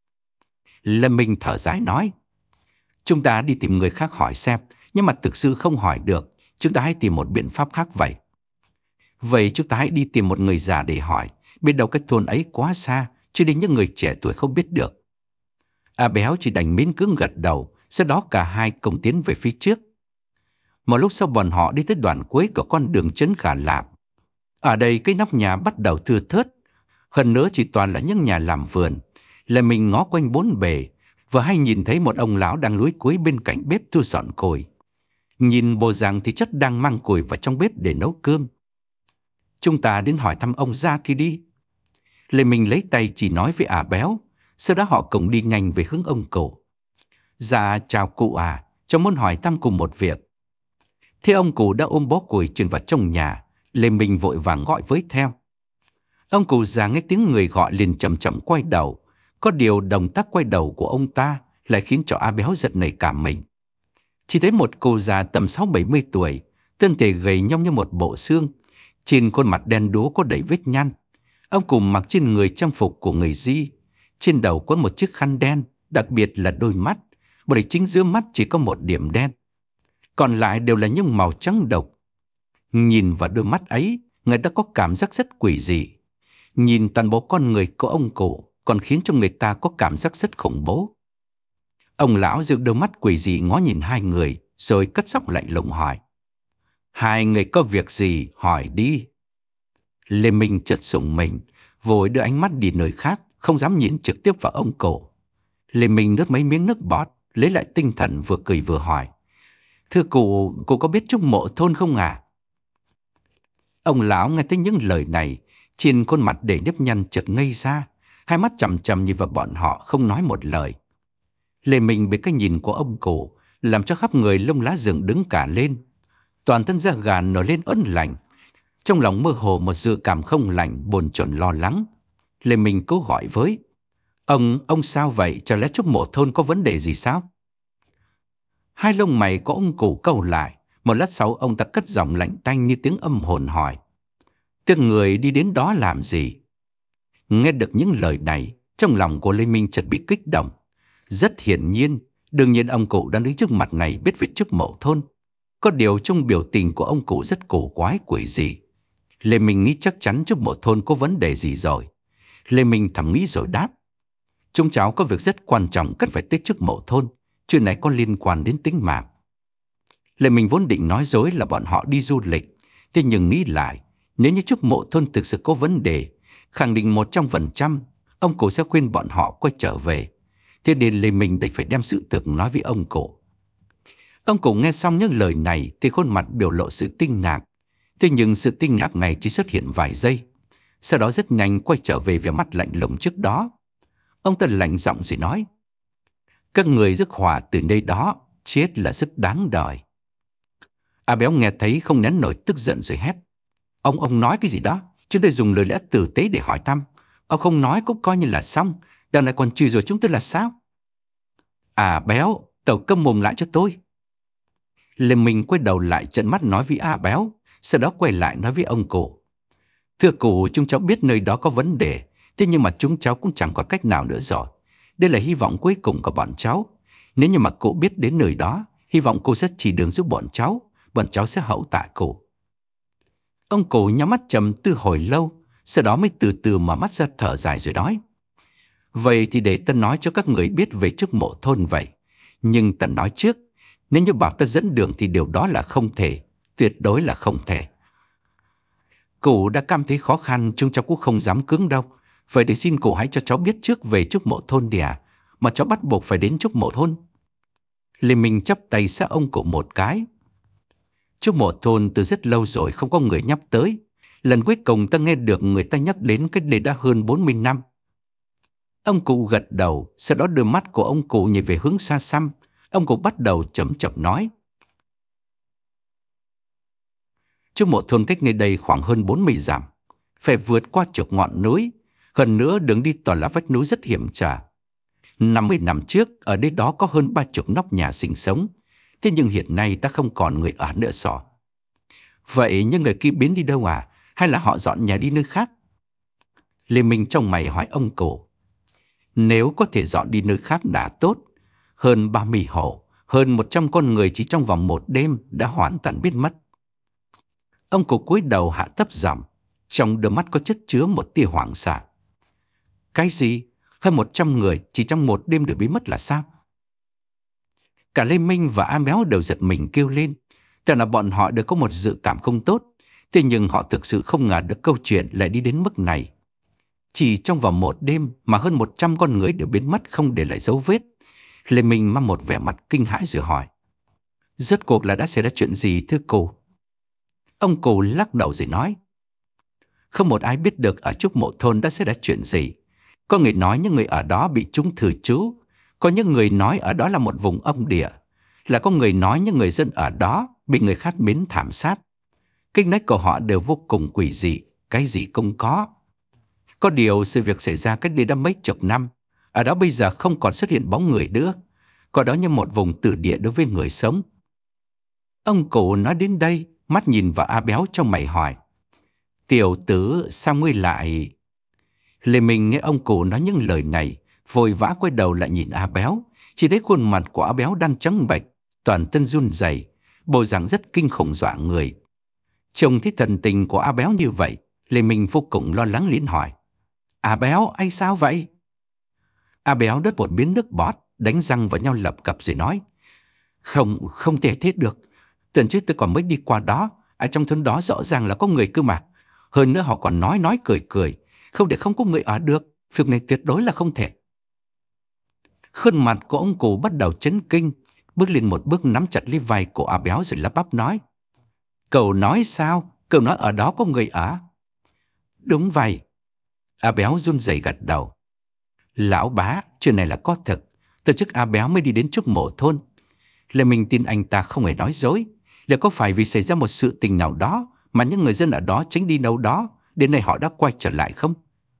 Lê Minh thở dài nói, chúng ta đi tìm người khác hỏi xem, nhưng mà thực sự không hỏi được. Chúng ta hãy tìm một biện pháp khác vậy. Vậy chúng ta hãy đi tìm một người già để hỏi. Biết đâu cái thôn ấy quá xa, chứ đến những người trẻ tuổi không biết được. A Béo chỉ đành miễn cưỡng gật đầu, Sau đó cả hai cùng tiến về phía trước. Một lúc sau bọn họ đi tới đoạn cuối của con đường trấn Gà Lạp. Ở đây cái nóc nhà bắt đầu thưa thớt, hơn nữa chỉ toàn là những nhà làm vườn. Là mình ngó quanh bốn bề, vừa hay nhìn thấy một ông lão đang lúi cúi bên cạnh bếp thu dọn củi. Nhìn bộ dạng thì chất đang mang củi vào trong bếp để nấu cơm. Chúng ta đến hỏi thăm ông Gia kia đi. Lê Minh lấy tay chỉ nói với ả Béo, sau đó họ cùng đi nhanh về hướng ông cụ. Dạ chào cụ à, cháu muốn hỏi thăm cùng một việc. Thế ông cụ đã ôm bó củi chuyển vào trong nhà, Lê Minh vội vàng gọi với theo. Ông cụ già nghe tiếng người gọi liền chậm chậm quay đầu. Có điều động tác quay đầu của ông ta lại khiến cho A Béo giật nảy cả mình. Chỉ thấy một cụ già tầm sáu bảy mươi tuổi, thân thể gầy nhom như một bộ xương, trên khuôn mặt đen đúa có đầy vết nhăn. Ông cụ mặc trên người trang phục của người Di, trên đầu có một chiếc khăn đen, đặc biệt là đôi mắt, bởi chính giữa mắt chỉ có một điểm đen, còn lại đều là những màu trắng độc. Nhìn vào đôi mắt ấy, người ta có cảm giác rất quỷ dị. Nhìn toàn bộ con người của ông cụ còn khiến cho người ta có cảm giác rất khủng bố. Ông lão giữ đôi mắt quỷ dị ngó nhìn hai người, rồi cất giọng lạnh lùng hỏi. Hai người có việc gì, hỏi đi. Lê Minh chợt sủng mình, vội đưa ánh mắt đi nơi khác, không dám nhìn trực tiếp vào ông cụ. Lê Minh nuốt mấy miếng nước bọt, lấy lại tinh thần vừa cười vừa hỏi. Thưa cụ, cụ có biết Trúc Mộ Thôn không à? Ông lão nghe thấy những lời này, trên khuôn mặt để nếp nhăn chợt ngây ra, hai mắt chằm chằm nhìn vào bọn họ không nói một lời. Lê Minh bị cái nhìn của ông cụ làm cho khắp người lông lá dựng đứng cả lên, toàn thân da gà nổi lên ớn lạnh, trong lòng mơ hồ một dự cảm không lành, bồn chồn lo lắng. Lê Minh cố gọi với. Ông, ông sao vậy? Chả lẽ Trúc Mộ Thôn có vấn đề gì sao? Hai lông mày của ông cụ cau lại. Một lát sau ông ta cất giọng lạnh tanh như tiếng âm hồn hỏi. Tiếng người đi đến đó làm gì? Nghe được những lời này, trong lòng của Lê Minh chợt bị kích động. Rất hiển nhiên, đương nhiên ông cụ đang đứng trước mặt này biết về Trúc Mộ Thôn. Có điều trong biểu tình của ông cụ rất cổ quái quỷ dị. Lê Minh nghĩ chắc chắn Trúc Mộ Thôn có vấn đề gì rồi. Lê Minh thầm nghĩ rồi đáp. Chúng cháu có việc rất quan trọng cần phải tới Trúc Mộ Thôn. Chuyện này có liên quan đến tính mạng. Lê Minh vốn định nói dối là bọn họ đi du lịch. Thế nhưng nghĩ lại, nếu như Trúc Mộ Thôn thực sự có vấn đề, khẳng định một trăm phần trăm, ông cụ sẽ khuyên bọn họ quay trở về. Thế nên Lê Minh đành phải đem sự thực nói với ông cụ. Ông cụ nghe xong những lời này thì khuôn mặt biểu lộ sự kinh ngạc. Thế nhưng sự kinh ngạc này chỉ xuất hiện vài giây. Sau đó rất nhanh quay trở về vẻ mặt lạnh lùng trước đó. Ông ta lạnh giọng rồi nói. Các người rước họa từ nơi đó, chết là rất đáng đời. A Béo nghe thấy không nén nổi tức giận rồi hét. Ông ông nói cái gì đó? Chúng tôi dùng lời lẽ tử tế để hỏi thăm. Ông không nói cũng coi như là xong. Đằng này còn chửi rồi chúng tôi là sao? À Béo, tàu câm mồm lại cho tôi. Lê Minh quay đầu lại trợn mắt nói với A Béo. Sau đó quay lại nói với ông cụ. Thưa cụ, chúng cháu biết nơi đó có vấn đề. Thế nhưng mà chúng cháu cũng chẳng có cách nào nữa rồi. Đây là hy vọng cuối cùng của bọn cháu. Nếu như mà cụ biết đến nơi đó, hy vọng cô sẽ chỉ đường giúp bọn cháu. Bọn cháu sẽ hậu tạ cụ. Ông cụ nhắm mắt trầm tư hồi lâu, sau đó mới từ từ mở mắt ra thở dài rồi nói. Vậy thì để ta nói cho các người biết về Trúc Mộ Thôn vậy. Nhưng ta nói trước, nếu như bảo ta dẫn đường thì điều đó là không thể, tuyệt đối là không thể. Cụ đã cảm thấy khó khăn, chúng cháu cũng không dám cứng đâu. Vậy thì xin cụ hãy cho cháu biết trước về Trúc Mộ Thôn đi à, mà cháu bắt buộc phải đến Trúc Mộ Thôn. Lê Minh chắp tay xa ông cụ một cái. Trúc Mộ Thôn từ rất lâu rồi không có người nhắc tới. Lần cuối cùng ta nghe được người ta nhắc đến cách đây đã hơn bốn mươi năm. Ông cụ gật đầu, sau đó đôi mắt của ông cụ nhìn về hướng xa xăm. Ông cụ bắt đầu chậm chậm nói. Trúc Mộ Thôn cách nơi đây khoảng hơn bốn mươi dặm, phải vượt qua chục ngọn núi. Hơn nữa đường đi toàn là vách núi rất hiểm trở. năm mươi năm trước, ở đây đó có hơn ba chục nóc nhà sinh sống. Thế nhưng hiện nay đã không còn người ở nữa rồi. Vậy những người kia biến đi đâu à? Hay là họ dọn nhà đi nơi khác? Lê Minh trong mày hỏi ông cụ. Nếu có thể dọn đi nơi khác đã tốt. Hơn ba mươi hộ, hơn một trăm con người chỉ trong vòng một đêm đã hoàn toàn biến mất. Ông cụ cúi đầu hạ thấp giọng, trong đôi mắt có chất chứa một tia hoảng sợ. Cái gì? Hơn một trăm người chỉ trong một đêm được biến mất là sao? Cả Lê Minh và A Béo đều giật mình kêu lên. Chẳng là bọn họ đều có một dự cảm không tốt, thế nhưng họ thực sự không ngờ được câu chuyện lại đi đến mức này. Chỉ trong vòng một đêm mà hơn một trăm con người đều biến mất không để lại dấu vết. Lê Minh mang một vẻ mặt kinh hãi rồi hỏi: rốt cuộc là đã xảy ra chuyện gì thưa cô? Ông cụ lắc đầu rồi nói: không một ai biết được ở Trúc Mộ Thôn đã xảy ra chuyện gì. Có người nói những người ở đó bị trúng thử chú, có những người nói ở đó là một vùng âm địa, là có người nói những người dân ở đó bị người khác biến thảm sát. Kinh nói của họ đều vô cùng quỷ dị, cái gì cũng có. Có điều sự việc xảy ra cách đây đã mấy chục năm, ở đó bây giờ không còn xuất hiện bóng người nữa, có đó như một vùng tử địa đối với người sống. Ông cụ nói đến đây, mắt nhìn vào A Béo trong mày hỏi: tiểu tử, sao ngươi lại... Lê Minh nghe ông cụ nói những lời này, vội vã quay đầu lại nhìn A Béo, chỉ thấy khuôn mặt của A Béo đang trắng bệch, toàn thân run rẩy, bộ dạng rất kinh khủng dọa người. Trông thấy thần tình của A Béo như vậy, Lê Minh vô cùng lo lắng liền hỏi: A Béo, anh sao vậy? A Béo đớt một miếng nước bọt, đánh răng vào nhau lập cập rồi nói: Không, không thể thế được. Tuần trước tôi còn mới đi qua đó, ở trong thôn đó rõ ràng là có người cơ mà. Hơn nữa họ còn nói nói cười cười, không để không có người ở được. Việc này tuyệt đối là không thể. Khuôn mặt của ông cụ bắt đầu chấn kinh, bước lên một bước nắm chặt lấy vai của A Béo rồi lắp bắp nói: Cậu nói sao? Cậu nói ở đó có người ở? Đúng vậy. A Béo run rẩy gật đầu. Lão bá, chuyện này là có thật. Từ trước A Béo mới đi đến Trúc Mộ Thôn. Lê Minh tin anh ta không hề nói dối. Liệu có phải vì xảy ra một sự tình nào đó mà những người dân ở đó tránh đi đâu đó, đến nay họ đã quay trở lại không?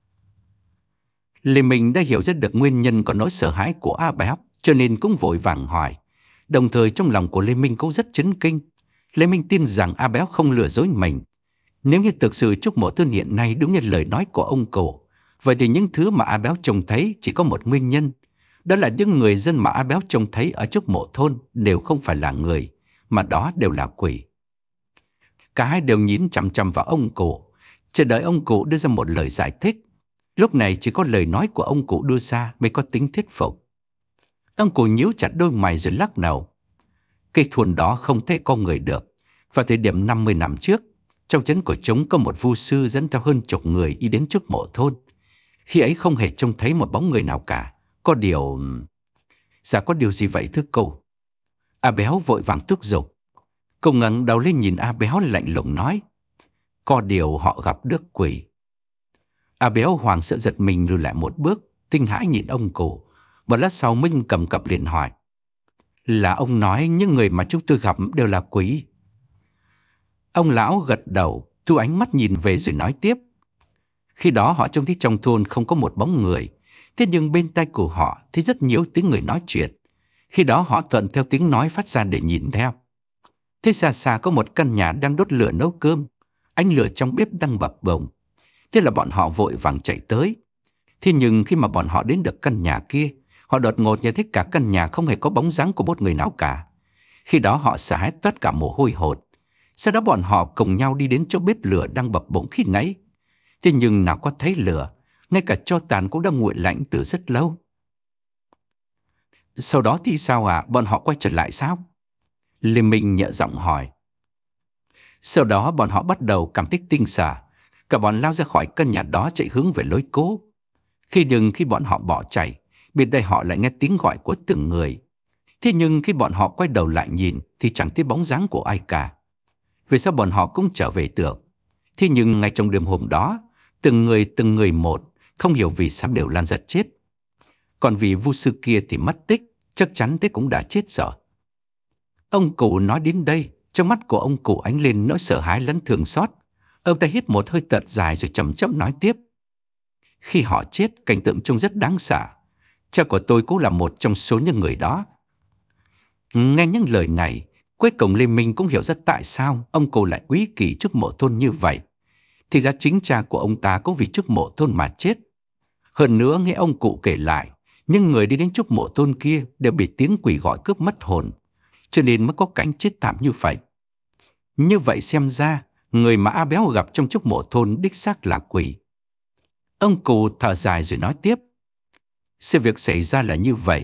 Lê Minh đã hiểu ra được nguyên nhân của nỗi sợ hãi của A Béo, cho nên cũng vội vàng hỏi. Đồng thời trong lòng của Lê Minh cũng rất chấn kinh. Lê Minh tin rằng A Béo không lừa dối mình. Nếu như thực sự Trúc Mộ Thôn hiện nay đúng như lời nói của ông cụ, vậy thì những thứ mà A Béo trông thấy chỉ có một nguyên nhân. Đó là những người dân mà A Béo trông thấy ở Trúc Mộ Thôn đều không phải là người, mà đó đều là quỷ. Cả hai đều nhìn chằm chằm vào ông cụ, chờ đợi ông cụ đưa ra một lời giải thích. Lúc này chỉ có lời nói của ông cụ đưa ra mới có tính thuyết phục. Ông cụ nhíu chặt đôi mày rồi lắc đầu. Cái thôn đó không thể có người được. Vào thời điểm năm mươi năm trước, trong trấn của chúng có một vu sư dẫn theo hơn chục người đi đến Trúc Mộ Thôn. Khi ấy không hề trông thấy một bóng người nào cả. Có điều... Dạ có điều gì vậy thưa cô? A Béo vội vàng thúc giục. Cô ngẩng đầu lên nhìn A Béo lạnh lùng nói: Có điều họ gặp được quỷ. A Béo hoảng sợ giật mình lùi lại một bước, kinh hãi nhìn ông cụ. Một lát sau Minh cầm cập liền hỏi: Là ông nói những người mà chúng tôi gặp đều là quỷ? Ông lão gật đầu, thu ánh mắt nhìn về rồi nói tiếp: Khi đó họ trông thấy trong thôn không có một bóng người. Thế nhưng bên tai của họ thì rất nhiều tiếng người nói chuyện. Khi đó họ thuận theo tiếng nói phát ra để nhìn theo. Thế xa xa có một căn nhà đang đốt lửa nấu cơm. Ánh lửa trong bếp đang bập bùng. Thế là bọn họ vội vàng chạy tới. Thế nhưng khi mà bọn họ đến được căn nhà kia, họ đột ngột nhận thấy cả căn nhà không hề có bóng dáng của một người nào cả. Khi đó họ xả hết tất cả mồ hôi hột. Sau đó bọn họ cùng nhau đi đến chỗ bếp lửa đang bập bùng khi nãy. Thế nhưng nào có thấy lửa, ngay cả tro tàn cũng đã nguội lạnh từ rất lâu. Sau đó thì sao à? Bọn họ quay trở lại sao? Lê Minh nhẹ giọng hỏi. Sau đó bọn họ bắt đầu cảm thấy tinh xả. Cả bọn lao ra khỏi căn nhà đó chạy hướng về lối cũ. Khi nhưng khi bọn họ bỏ chạy, bên đây họ lại nghe tiếng gọi của từng người. Thế nhưng khi bọn họ quay đầu lại nhìn thì chẳng thấy bóng dáng của ai cả. Vì sao bọn họ cũng trở về được. Thế nhưng ngay trong đêm hôm đó, từng người từng người một, không hiểu vì sao đều lan ra chết. Còn vì vu sư kia thì mất tích, chắc chắn thế cũng đã chết rồi. Ông cụ nói đến đây, trong mắt của ông cụ ánh lên nỗi sợ hãi lẫn thương xót. Ông ta hít một hơi thật dài rồi chậm chậm nói tiếp. Khi họ chết, cảnh tượng trông rất đáng sợ. Cha của tôi cũng là một trong số những người đó. Nghe những lời này, cuối cùng Lê Minh cũng hiểu rất tại sao ông cụ lại úy kỷ Trúc Mộ Thôn như vậy. Thì ra chính cha của ông ta cũng vì Trúc Mộ Thôn mà chết. Hơn nữa nghe ông cụ kể lại, những người đi đến Trúc Mộ Thôn kia đều bị tiếng quỷ gọi cướp mất hồn, cho nên mới có cảnh chết thảm như vậy. Như vậy xem ra, người mà A Béo gặp trong Trúc Mộ Thôn đích xác là quỷ. Ông cụ thở dài rồi nói tiếp. Sự việc xảy ra là như vậy,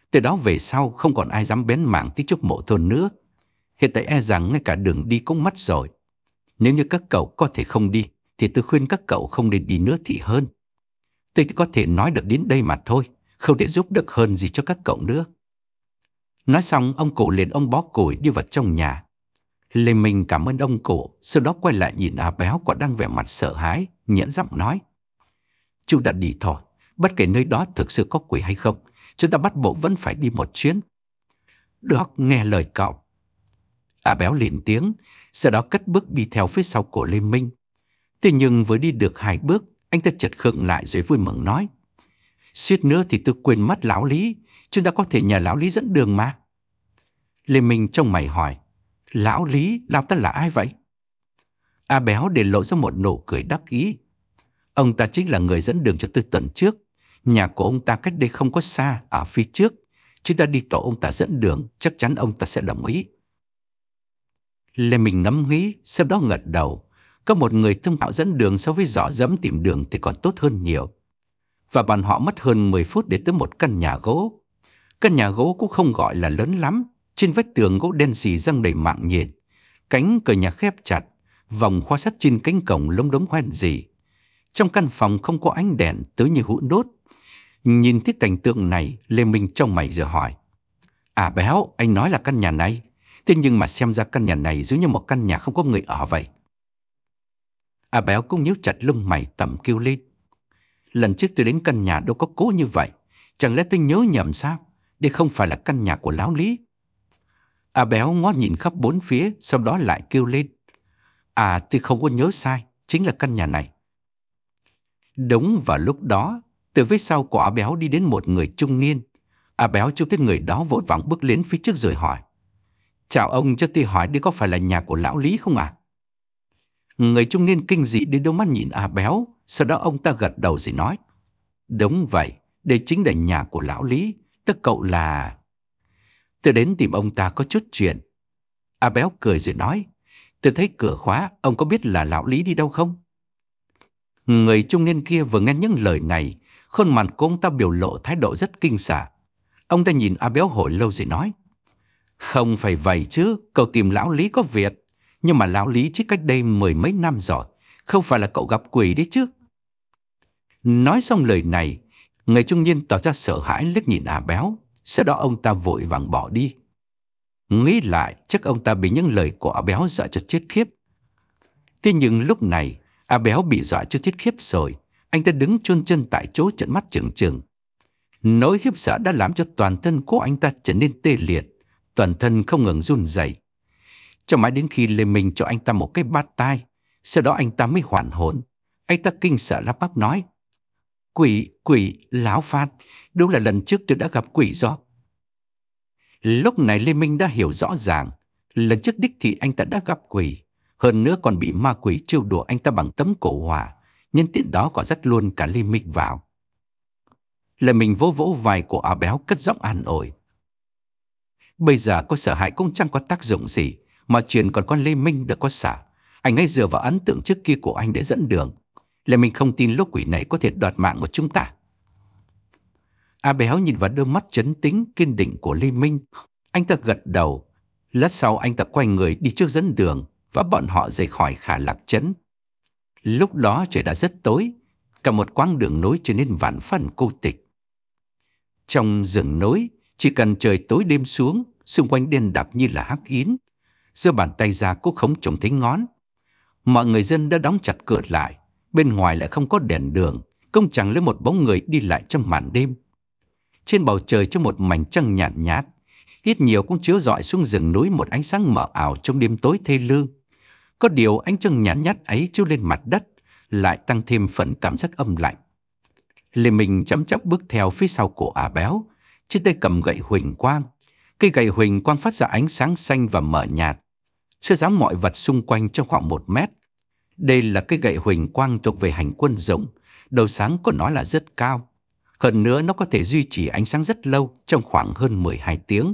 Từ đó về sau không còn ai dám bén mảng tới chúc mộ thôn nữa. Hiện tại e rằng ngay cả đường đi cũng mất rồi. Nếu như các cậu có thể không đi, thì tôi khuyên các cậu không nên đi nữa thì hơn. Tôi có thể nói được đến đây mà thôi, không thể giúp được hơn gì cho các cậu nữa. Nói xong, ông cụ liền ông bó củi đi vào trong nhà. Lê Minh cảm ơn ông cụ, sau đó quay lại nhìn A Béo còn đang vẻ mặt sợ hãi, nhẫn giọng nói: Chú đã đi thôi, bất kể nơi đó thực sự có quỷ hay không, chúng ta bắt buộc vẫn phải đi một chuyến. Được, nghe lời cậu. A Béo liền tiếng, sau đó cất bước đi theo phía sau của Lê Minh. Thế nhưng vừa đi được hai bước, anh ta chợt khựng lại rồi vui mừng nói: Suýt nữa thì tôi quên mất lão Lý, chúng ta có thể nhờ lão Lý dẫn đường mà. Lê Minh trông mày hỏi: Lão Lý, lão ta là ai vậy? A Béo để lộ ra một nụ cười đắc ý: Ông ta chính là người dẫn đường cho tôi tuần trước. Nhà của ông ta cách đây không có xa, ở phía trước. Chúng ta đi tổ ông ta dẫn đường, chắc chắn ông ta sẽ đồng ý. Lê Minh ngẫm nghĩ, sau đó gật đầu. Có một người thông thạo dẫn đường so với dò dẫm tìm đường thì còn tốt hơn nhiều. Và bọn họ mất hơn mười phút để tới một căn nhà gỗ. Căn nhà gỗ cũng không gọi là lớn lắm. Trên vách tường gỗ đen xì răng đầy mạng nhện. Cánh cửa nhà khép chặt, vòng khoa sắt trên cánh cổng lông đống hoen gì. Trong căn phòng không có ánh đèn, tới như hũ đốt. Nhìn thấy cảnh tượng này, Lê Minh trông mày rồi hỏi: À Béo, anh nói là căn nhà này. Thế nhưng mà xem ra căn nhà này giống như một căn nhà không có người ở vậy. À Béo cũng nhíu chặt lông mày tẩm kêu lên: Lần trước tôi đến căn nhà đâu có cố như vậy. Chẳng lẽ tôi nhớ nhầm sao? Đây không phải là căn nhà của lão Lý. À Béo ngó nhìn khắp bốn phía, sau đó lại kêu lên: À, tôi không có nhớ sai, chính là căn nhà này. Đúng vào lúc đó, từ phía sau của A Béo đi đến một người trung niên. A Béo trông thấy người đó vội vàng bước đến phía trước rồi hỏi: Chào ông, cho tôi hỏi đây có phải là nhà của lão Lý không ạ? À? Người trung niên kinh dị đi đôi mắt nhìn A Béo, sau đó ông ta gật đầu rồi nói: Đúng vậy, đây chính là nhà của lão Lý. Tức cậu là... Tôi đến tìm ông ta có chút chuyện. A Béo cười rồi nói: Tôi thấy cửa khóa, ông có biết là lão Lý đi đâu không? Người trung niên kia vừa nghe những lời này, khuôn mặt của ông ta biểu lộ thái độ rất kinh sợ. Ông ta nhìn A Béo hồi lâu rồi nói: Không phải vậy chứ, cậu tìm lão Lý có việc. Nhưng mà lão Lý chỉ cách đây mười mấy năm rồi, không phải là cậu gặp quỷ đấy chứ. Nói xong lời này, người trung niên tỏ ra sợ hãi liếc nhìn A Béo, sau đó ông ta vội vàng bỏ đi. Nghĩ lại, chắc ông ta bị những lời của A Béo dọa cho chết khiếp. Thế nhưng lúc này, A Béo bị dọa cho chết khiếp rồi. Anh ta đứng chôn chân tại chỗ trợn mắt trừng trừng. Nỗi khiếp sợ đã làm cho toàn thân của anh ta trở nên tê liệt, toàn thân không ngừng run rẩy. Cho mãi đến khi Lê Minh cho anh ta một cái bát tai, sau đó anh ta mới hoàn hồn. Anh ta kinh sợ lắp bắp nói: Quỷ, quỷ, lão Phan, đúng là lần trước tôi đã gặp quỷ rồi. Lúc này Lê Minh đã hiểu rõ ràng, lần trước đích thị anh ta đã gặp quỷ, hơn nữa còn bị ma quỷ trêu đùa anh ta bằng tấm cổ hỏa, nhân tiện đó còn dắt luôn cả Lê Minh vào. Lê Minh vỗ vỗ vai của A Béo cất giọng an ủi: Bây giờ có sợ hãi cũng chẳng có tác dụng gì, mà chuyện còn con Lê Minh được có sợ. Anh ấy dựa vào ấn tượng trước kia của anh để dẫn đường. Lê Minh không tin lũ quỷ này có thể đoạt mạng của chúng ta. A Béo nhìn vào đôi mắt trấn tĩnh kiên định của Lê Minh. Anh ta gật đầu. Lát sau anh ta quay người đi trước dẫn đường, và bọn họ rời khỏi Khả Lạc trấn. Lúc đó trời đã rất tối, cả một quãng đường nối trở nên vạn phần cô tịch. Trong rừng núi, chỉ cần trời tối đêm xuống, xung quanh đen đặc như là hắc yến. Giơ bàn tay ra cũng không trông thấy ngón. Mọi người dân đã đóng chặt cửa lại, bên ngoài lại không có đèn đường, không chẳng lấy một bóng người đi lại trong màn đêm. Trên bầu trời trong một mảnh trăng nhạt nhạt, ít nhiều cũng chiếu rọi xuống rừng núi một ánh sáng mờ ảo trong đêm tối thê lương. Có điều ánh trăng nhạt nhạt ấy chiếu lên mặt đất, lại tăng thêm phần cảm giác âm lạnh. Lê Minh chậm chậm bước theo phía sau của A Béo, trên tay cầm gậy huỳnh quang. Cây gậy huỳnh quang phát ra ánh sáng xanh và mờ nhạt, soi sáng mọi vật xung quanh trong khoảng một mét. Đây là cây gậy huỳnh quang thuộc về hành quân dụng, đầu sáng của nó là rất cao. Hơn nữa nó có thể duy trì ánh sáng rất lâu, trong khoảng hơn mười hai tiếng.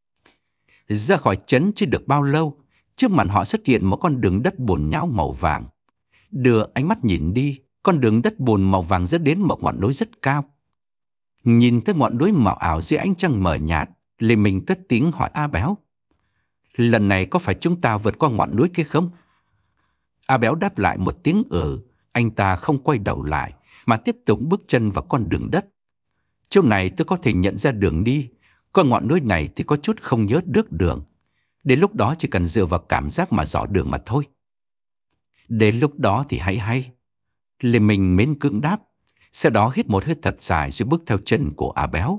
Ra khỏi trấn chưa được bao lâu, trước mặt họ xuất hiện một con đường đất bùn nhão màu vàng. Đưa ánh mắt nhìn đi, con đường đất bùn màu vàng dẫn đến một ngọn núi rất cao. Nhìn tới ngọn núi màu ảo dưới ánh trăng mờ nhạt, Lê Minh cất tiếng hỏi A Béo: lần này có phải chúng ta vượt qua ngọn núi kia không? A Béo đáp lại một tiếng ừ. Anh ta không quay đầu lại mà tiếp tục bước chân vào con đường đất. Chỗ này tôi có thể nhận ra đường đi, qua ngọn núi này thì có chút không nhớ được đường. Đến lúc đó chỉ cần dựa vào cảm giác mà dò đường mà thôi. Đến lúc đó thì hay hay. Lê Minh mến cưỡng đáp, sau đó hít một hơi thật dài rồi bước theo chân của A Béo.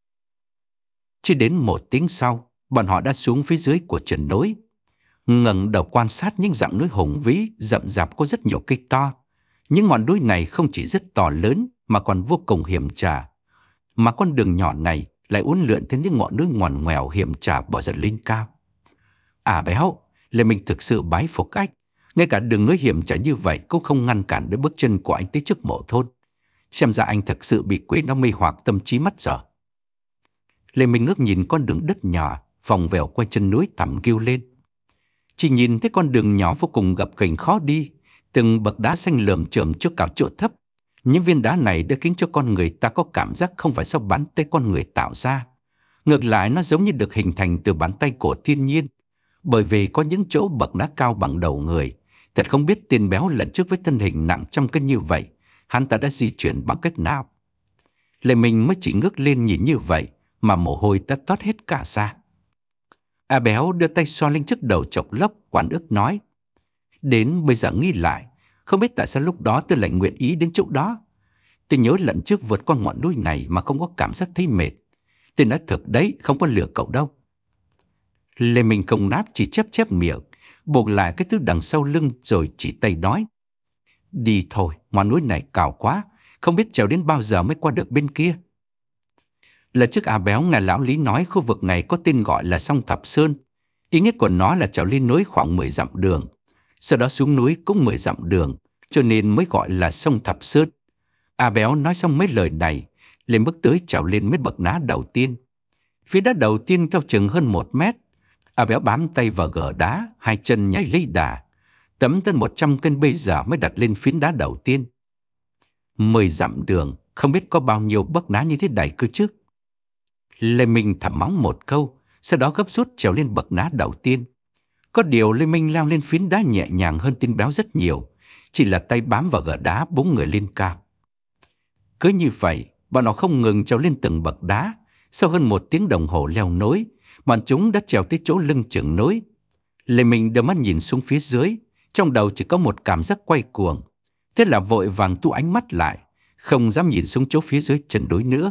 Chỉ đến một tiếng sau, bọn họ đã xuống phía dưới của chân núi. Ngẩng đầu quan sát những dãy núi hùng vĩ, rậm rạp có rất nhiều cây to. Những ngọn núi này không chỉ rất to lớn mà còn vô cùng hiểm trở. Mà con đường nhỏ này lại uốn lượn theo những ngọn núi ngoằn ngoèo hiểm trở bò dần lên cao. À Béo, Lê Minh thực sự bái phục anh. Ngay cả đường núi hiểm trở như vậy cũng không ngăn cản được bước chân của anh tới trước mộ thôn. Xem ra anh thực sự bị quỷ nó mê hoặc tâm trí mất rồi. Lê Minh ngước nhìn con đường đất nhỏ vòng vèo qua chân núi thẳm kêu lên. Chỉ nhìn thấy con đường nhỏ vô cùng gập ghềnh khó đi, từng bậc đá xanh lởm chởm trước cả chỗ thấp. Những viên đá này đã khiến cho con người ta có cảm giác không phải do bàn tay con người tạo ra. Ngược lại, nó giống như được hình thành từ bàn tay của thiên nhiên. Bởi vì có những chỗ bậc đá cao bằng đầu người. Thật không biết tên Béo lần trước với thân hình nặng trăm cân như vậy, hắn ta đã di chuyển bằng cách nào. Lê Minh mới chỉ ngước lên nhìn như vậy mà mồ hôi đã toát hết cả ra. A Béo đưa tay xoa lên trước đầu chọc lốc, oán ức nói: đến bây giờ nghĩ lại, không biết tại sao lúc đó tôi lại nguyện ý đến chỗ đó. Tôi nhớ lần trước vượt qua ngọn núi này mà không có cảm giác thấy mệt. Tôi nói thật đấy, không có lừa cậu đâu. Lê Minh không đáp, chỉ chép chép miệng, buộc lại cái thứ đằng sau lưng rồi chỉ tay nói: đi thôi, ngọn núi này cao quá, không biết trèo đến bao giờ mới qua được bên kia. Lần trước A Béo nghe lão Lý nói khu vực này có tên gọi là Song Thập Sơn. Ý nghĩa của nó là trèo lên núi khoảng mười dặm đường, sau đó xuống núi cũng mười dặm đường, cho nên mới gọi là Song Thập Sơn. A Béo nói xong mấy lời này, liền bước tới trèo lên mấy bậc đá đầu tiên. Phía đá đầu tiên cao chừng hơn một mét. A Béo bám tay vào gờ đá, hai chân nhảy lấy đà. Tấm thân một trăm cân bây giờ mới đặt lên phiến đá đầu tiên. Mười dặm đường, không biết có bao nhiêu bậc đá như thế này cơ chứ. Lê Minh thầm mắng một câu, sau đó gấp rút trèo lên bậc đá đầu tiên. Có điều Lê Minh leo lên phiến đá nhẹ nhàng hơn tên Béo rất nhiều, chỉ là tay bám vào gờ đá bốn người lên cao. Cứ như vậy, bọn họ không ngừng trèo lên từng bậc đá. Sau hơn một tiếng đồng hồ leo núi, bọn chúng đã trèo tới chỗ lưng chừng núi. Lê Minh đưa mắt nhìn xuống phía dưới, trong đầu chỉ có một cảm giác quay cuồng. Thế là vội vàng thu ánh mắt lại, không dám nhìn xuống chỗ phía dưới chân núi nữa.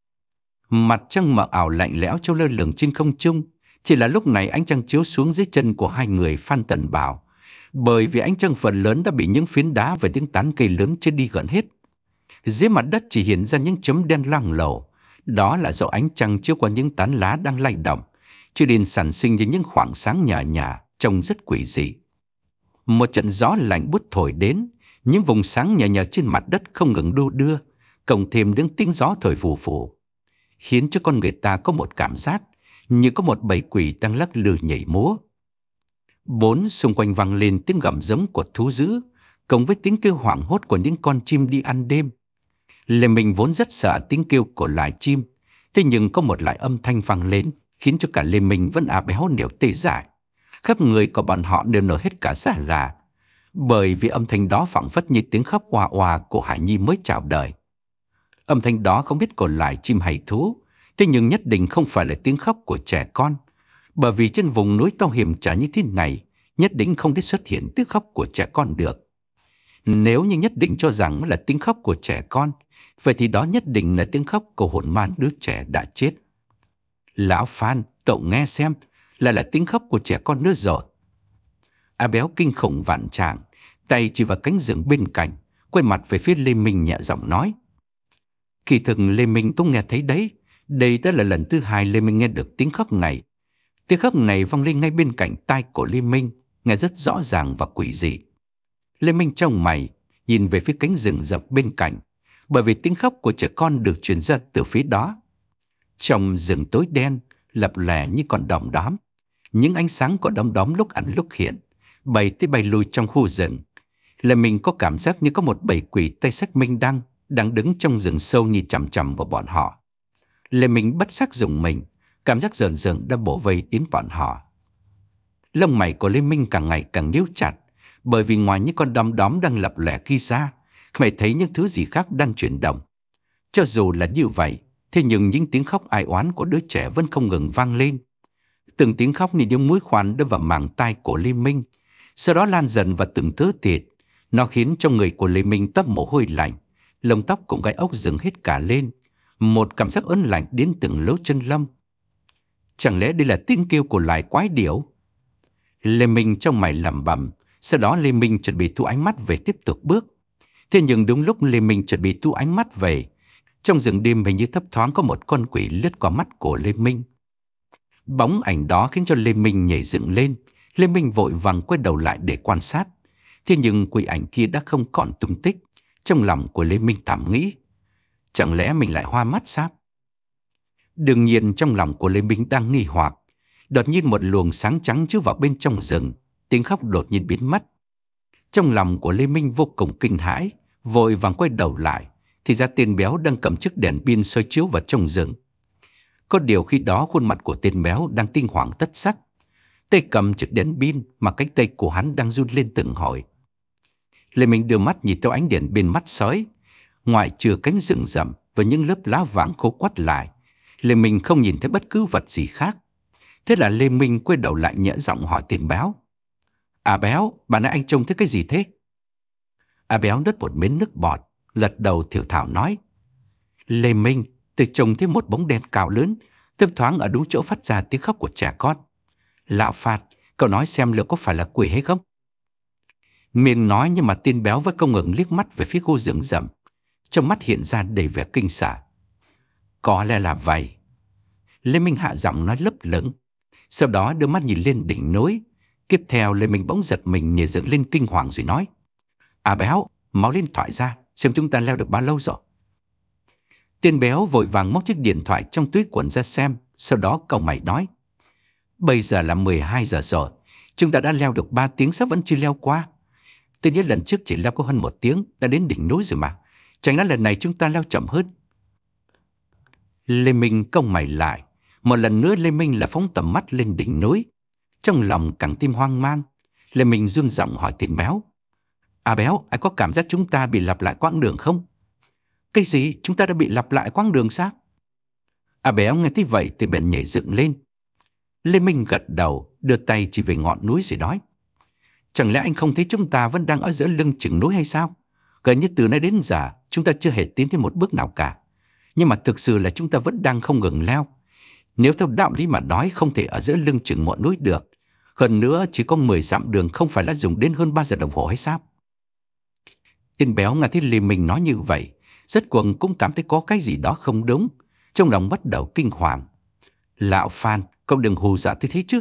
Mặt trăng mờ ảo lạnh lẽo treo lơ lửng trên không trung. Chỉ là lúc này ánh trăng chiếu xuống dưới chân của hai người Phan Tần Bảo, bởi vì ánh trăng phần lớn đã bị những phiến đá và những tán cây lớn chết đi gần hết. Dưới mặt đất chỉ hiện ra những chấm đen loang lổ. Đó là do ánh trăng chiếu qua những tán lá đang lay động, cho nên sản sinh ra những khoảng sáng nhả nhả, trông rất quỷ dị. Một trận gió lạnh buốt thổi đến, những vùng sáng nhả nhả trên mặt đất không ngừng đu đưa, cộng thêm những tiếng gió thổi phù phù, khiến cho con người ta có một cảm giác như có một bầy quỷ đang lắc lư nhảy múa. Bốn xung quanh vang lên tiếng gầm giống của thú dữ, cộng với tiếng kêu hoảng hốt của những con chim đi ăn đêm. Lê Minh vốn rất sợ tiếng kêu của loài chim, thế nhưng có một loại âm thanh vang lên khiến cho cả Lê Minh vẫn A Béo đều tê dại. Khắp người của bọn họ đều nở hết cả da gà, bởi vì âm thanh đó phảng phất như tiếng khóc oà oà của Hải Nhi mới chào đời. Âm thanh đó không biết của loài chim hay thú, thế nhưng nhất định không phải là tiếng khóc của trẻ con, bởi vì trên vùng núi to hiểm trở như thế này, nhất định không thể xuất hiện tiếng khóc của trẻ con được. Nếu như nhất định cho rằng là tiếng khóc của trẻ con, vậy thì đó nhất định là tiếng khóc của hồn ma đứa trẻ đã chết. Lão Phan, cậu nghe xem, là là tiếng khóc của trẻ con nữa rồi. A Béo kinh khủng vạn trạng, tay chỉ vào cánh rừng bên cạnh, quay mặt về phía Lê Minh nhẹ giọng nói. Kỳ thực Lê Minh cũng nghe thấy đấy, đây đã là lần thứ hai Lê Minh nghe được tiếng khóc này. Tiếng khóc này vang lên ngay bên cạnh tai của Lê Minh, nghe rất rõ ràng và quỷ dị. Lê Minh trông mày, nhìn về phía cánh rừng rậm bên cạnh, bởi vì tiếng khóc của trẻ con được truyền ra từ phía đó. Trong rừng tối đen, lập lè như con đom đóm, những ánh sáng của đom đóm lúc ẩn lúc hiện, bay tới bay lui trong khu rừng. Lê Minh có cảm giác như có một bầy quỷ tay xách minh đăng đang đứng trong rừng sâu nhìn chằm chằm vào bọn họ. Lê Minh bất giác rùng mình, cảm giác rờn rợn đã bổ vây đến bọn họ. Lông mày của Lê Minh càng ngày càng níu chặt, bởi vì ngoài những con đom đóm đang lập lẻ kia ra, mày thấy những thứ gì khác đang chuyển động. Cho dù là như vậy, thế nhưng những tiếng khóc ai oán của đứa trẻ vẫn không ngừng vang lên. Từng tiếng khóc như những mũi khoan đâm vào màng tai của Lê Minh, sau đó lan dần vào từng thớ thịt. Nó khiến cho người của Lê Minh toát mồ hôi lạnh, lông tóc cũng gai ốc dựng hết cả lên. Một cảm giác ớn lạnh đến từng lỗ chân lông. Chẳng lẽ đây là tiếng kêu của loài quái điểu? Lê Minh trong mày lẩm bẩm. Sau đó Lê Minh chuẩn bị thu ánh mắt về tiếp tục bước. Thế nhưng đúng lúc Lê Minh chuẩn bị thu ánh mắt về, trong rừng đêm hình như thấp thoáng có một con quỷ lướt qua mắt của Lê Minh. Bóng ảnh đó khiến cho Lê Minh nhảy dựng lên. Lê Minh vội vàng quay đầu lại để quan sát. Thế nhưng quỷ ảnh kia đã không còn tung tích. Trong lòng của Lê Minh thầm nghĩ, chẳng lẽ mình lại hoa mắt sao? Đương nhiên trong lòng của Lê Minh đang nghi hoặc. Đột nhiên một luồng sáng trắng chiếu vào bên trong rừng, tiếng khóc đột nhiên biến mất. Trong lòng của Lê Minh vô cùng kinh hãi, vội vàng quay đầu lại, thì ra tên béo đang cầm chiếc đèn pin soi chiếu vào trong rừng. Có điều khi đó khuôn mặt của tên béo đang kinh hoàng thất sắc. Tay cầm chiếc đèn pin mà cánh tay của hắn đang run lên từng hồi. Lê Minh đưa mắt nhìn theo ánh đèn bên mắt sói. Ngoài trừ cánh rừng rậm và những lớp lá vàng khô quắt lại, Lê Minh không nhìn thấy bất cứ vật gì khác. Thế là Lê Minh quay đầu lại nhẹ giọng hỏi tên béo. À béo, bà nãy anh trông thấy cái gì thế? À béo đứt một miếng nước bọt, lật đầu thều thào nói. Lê Minh, tôi trông thấy một bóng đen cao lớn, thấp thoáng ở đúng chỗ phát ra tiếng khóc của trẻ con. Lão Phạt, cậu nói xem liệu có phải là quỷ hay không? Miệng nói nhưng mà tên béo vẫn không ngừng liếc mắt về phía khu rừng rậm. Trong mắt hiện ra đầy vẻ kinh sợ. Có lẽ là vậy. Lê Minh hạ giọng nói lấp lửng. Sau đó đưa mắt nhìn lên đỉnh núi. Tiếp theo Lê Minh bỗng giật mình nhảy dựng lên kinh hoàng rồi nói. À béo, mau lên điện thoại ra, xem chúng ta leo được bao lâu rồi. Tên béo vội vàng móc chiếc điện thoại trong túi quần ra xem. Sau đó cậu mày nói. Bây giờ là mười hai giờ rồi, chúng ta đã leo được ba tiếng sao vẫn chưa leo qua. Tôi nhớ lần trước chỉ leo có hơn một tiếng đã đến đỉnh núi rồi mà. Chẳng lẽ lần này chúng ta leo chậm hơn? Lê Minh cau mày lại. Một lần nữa Lê Minh là phóng tầm mắt lên đỉnh núi. Trong lòng càng tim hoang mang, Lê Minh run giọng hỏi tên béo. À béo, anh có cảm giác chúng ta bị lặp lại quãng đường không? Cái gì? Chúng ta đã bị lặp lại quãng đường sao? À béo nghe thấy vậy thì bèn nhảy dựng lên. Lê Minh gật đầu, đưa tay chỉ về ngọn núi rồi nói. Chẳng lẽ anh không thấy chúng ta vẫn đang ở giữa lưng chừng núi hay sao? Gần như từ nay đến giờ, chúng ta chưa hề tiến thêm một bước nào cả. Nhưng mà thực sự là chúng ta vẫn đang không ngừng leo. Nếu theo đạo lý mà nói không thể ở giữa lưng chừng ngọn núi được. Hơn nữa chỉ có mười dặm đường không phải là dùng đến hơn ba giờ đồng hồ hay sao? Tên béo nghe thấy Lê Minh nói như vậy, rất quần cũng cảm thấy có cái gì đó không đúng. Trong lòng bắt đầu kinh hoàng. Lão Phan, cậu đừng hù dọa tôi thế chứ.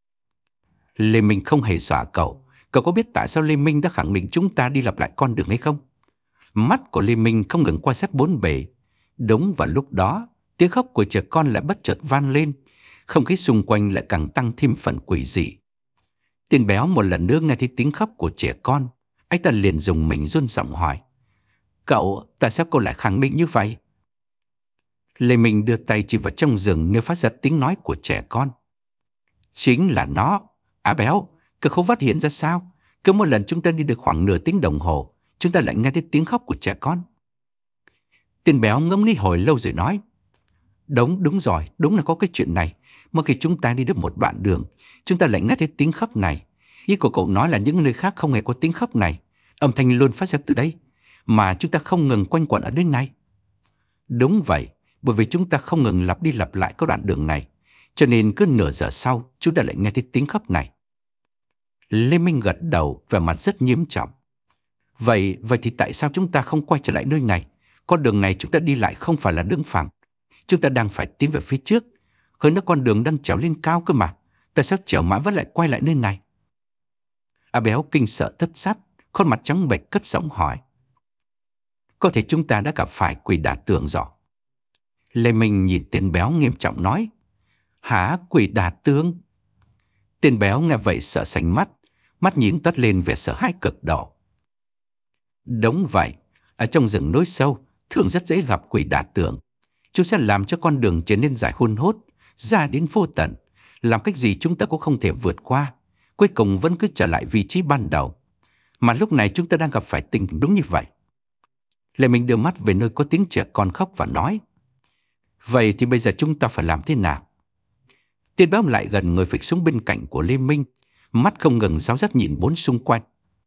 Lê Minh không hề dọa cậu. Cậu có biết tại sao Lê Minh đã khẳng định chúng ta đi lặp lại con đường hay không? Mắt của Lê Minh không ngừng quan sát bốn bề. Đúng vào lúc đó, tiếng khóc của trẻ con lại bất chợt vang lên. Không khí xung quanh lại càng tăng thêm phần quỷ dị. Tên béo một lần nữa nghe thấy tiếng khóc của trẻ con. Anh ta liền dùng mình run giọng hỏi. Cậu, tại sao cậu lại khẳng định như vậy? Lê Minh đưa tay chỉ vào trong rừng nơi phát ra tiếng nói của trẻ con. Chính là nó. À béo, cậu không phát hiện ra sao? Cứ một lần chúng ta đi được khoảng nửa tiếng đồng hồ, chúng ta lại nghe thấy tiếng khóc của trẻ con. Tên béo ngẫm nghĩ hồi lâu rồi nói. Đúng, đúng rồi, đúng là có cái chuyện này. Mỗi khi chúng ta đi được một đoạn đường, chúng ta lại nghe thấy tiếng khóc này. Ý của cậu nói là những nơi khác không hề có tiếng khóc này. Âm thanh luôn phát ra từ đây, mà chúng ta không ngừng quanh quẩn ở nơi này. Đúng vậy, bởi vì chúng ta không ngừng lặp đi lặp lại cái đoạn đường này, cho nên cứ nửa giờ sau chúng ta lại nghe thấy tiếng khóc này. Lê Minh gật đầu, vẻ mặt rất nghiêm trọng. Vậy, vậy thì tại sao chúng ta không quay trở lại nơi này? Con đường này chúng ta đi lại không phải là đường phẳng. Chúng ta đang phải tiến về phía trước. Hơn nữa con đường đang trèo lên cao cơ mà. Tại sao trèo mãi vẫn lại quay lại nơi này? A béo kinh sợ thất sắc, khuôn mặt trắng bệch cất giọng hỏi. Có thể chúng ta đã gặp phải quỷ đả tường rồi. Lê Minh nhìn tên béo nghiêm trọng nói. Hả, quỷ đả tường? Tên béo nghe vậy sợ sành mắt, mắt nhìn toát lên vẻ sợ hãi cực độ. Đúng vậy, ở trong rừng núi sâu, thường rất dễ gặp quỷ đả tường. Chúng sẽ làm cho con đường trở nên dài hun hút, ra đến vô tận. Làm cách gì chúng ta cũng không thể vượt qua. Cuối cùng vẫn cứ trở lại vị trí ban đầu. Mà lúc này chúng ta đang gặp phải tình đúng như vậy. Lê Minh đưa mắt về nơi có tiếng trẻ con khóc và nói: vậy thì bây giờ chúng ta phải làm thế nào? Tiên Béo lại gần ngồi phịch xuống bên cạnh của Lê Minh, mắt không ngừng giáo giác nhìn bốn xung quanh.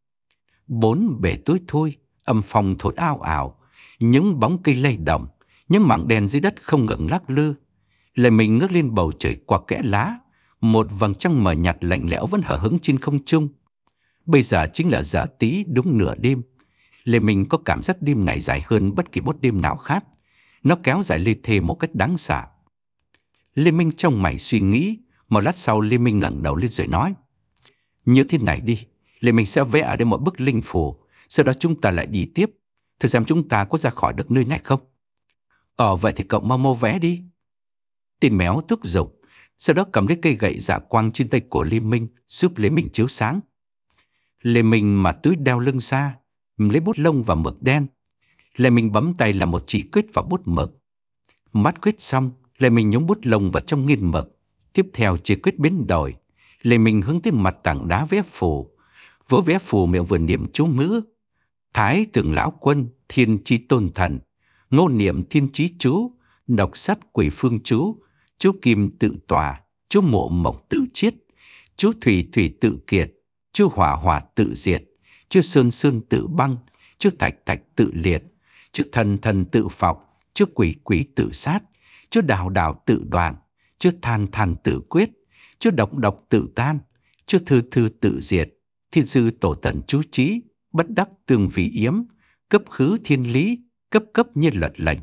Bốn bể tối thui, âm phong thổi ào ào, những bóng cây lay động, những mảng đèn dưới đất không ngừng lắc lư. Lê Minh ngước lên bầu trời qua kẽ lá, một vầng trăng mờ nhạt lạnh lẽo vẫn hở hững trên không trung. Bây giờ chính là giờ tí đúng nửa đêm. Lê Minh có cảm giác đêm này dài hơn bất kỳ một đêm nào khác. Nó kéo dài lê thê một cách đáng sợ. Lê Minh trong mày suy nghĩ. Một lát sau Lê Minh ngẩng đầu lên rồi nói: như thế này đi, Lê Minh sẽ vẽ ở đây một bức linh phù. Sau đó chúng ta lại đi tiếp, thử xem chúng ta có ra khỏi được nơi này không. Ờ vậy thì cậu mau mau vẽ đi. Tên Méo thúc giục. Sau đó cầm lấy cây gậy dạ quang trên tay của Lê Minh, giúp Lê Minh chiếu sáng. Lê Minh mà túi đeo lưng ra, lấy bút lông và mực đen. Lê Minh bấm tay là một chỉ quyết vào bút mực. Mắt quyết xong, Lê Minh nhúng bút lông vào trong nghiên mực. Tiếp theo chỉ quyết biến đổi. Lê Minh hướng tới mặt tảng đá vẽ phù. Vỗ vẽ phù miệng vừa niệm chú ngữ: Thái thượng lão quân, thiên chi tôn thần. Ngô niệm thiên chí chú, độc sắt quỷ phương chú. Chú kim tự tòa, chú mộ mộc tự chiết. Chú thủy thủy tự kiệt, chú hỏa hỏa tự diệt. Chú sơn sơn tự băng, chú thạch thạch tự liệt. Chú thần thần tự phọc, chú quỷ quỷ tự sát. Chú đào đào tự đoạn, chú than than tự quyết. Chú độc độc tự tan, chú thư thư tự diệt. Thiên sư tổ tần chú trí, bất đắc tương vị yếm. Cấp khứ thiên lý, cấp cấp nhiên luật lệnh.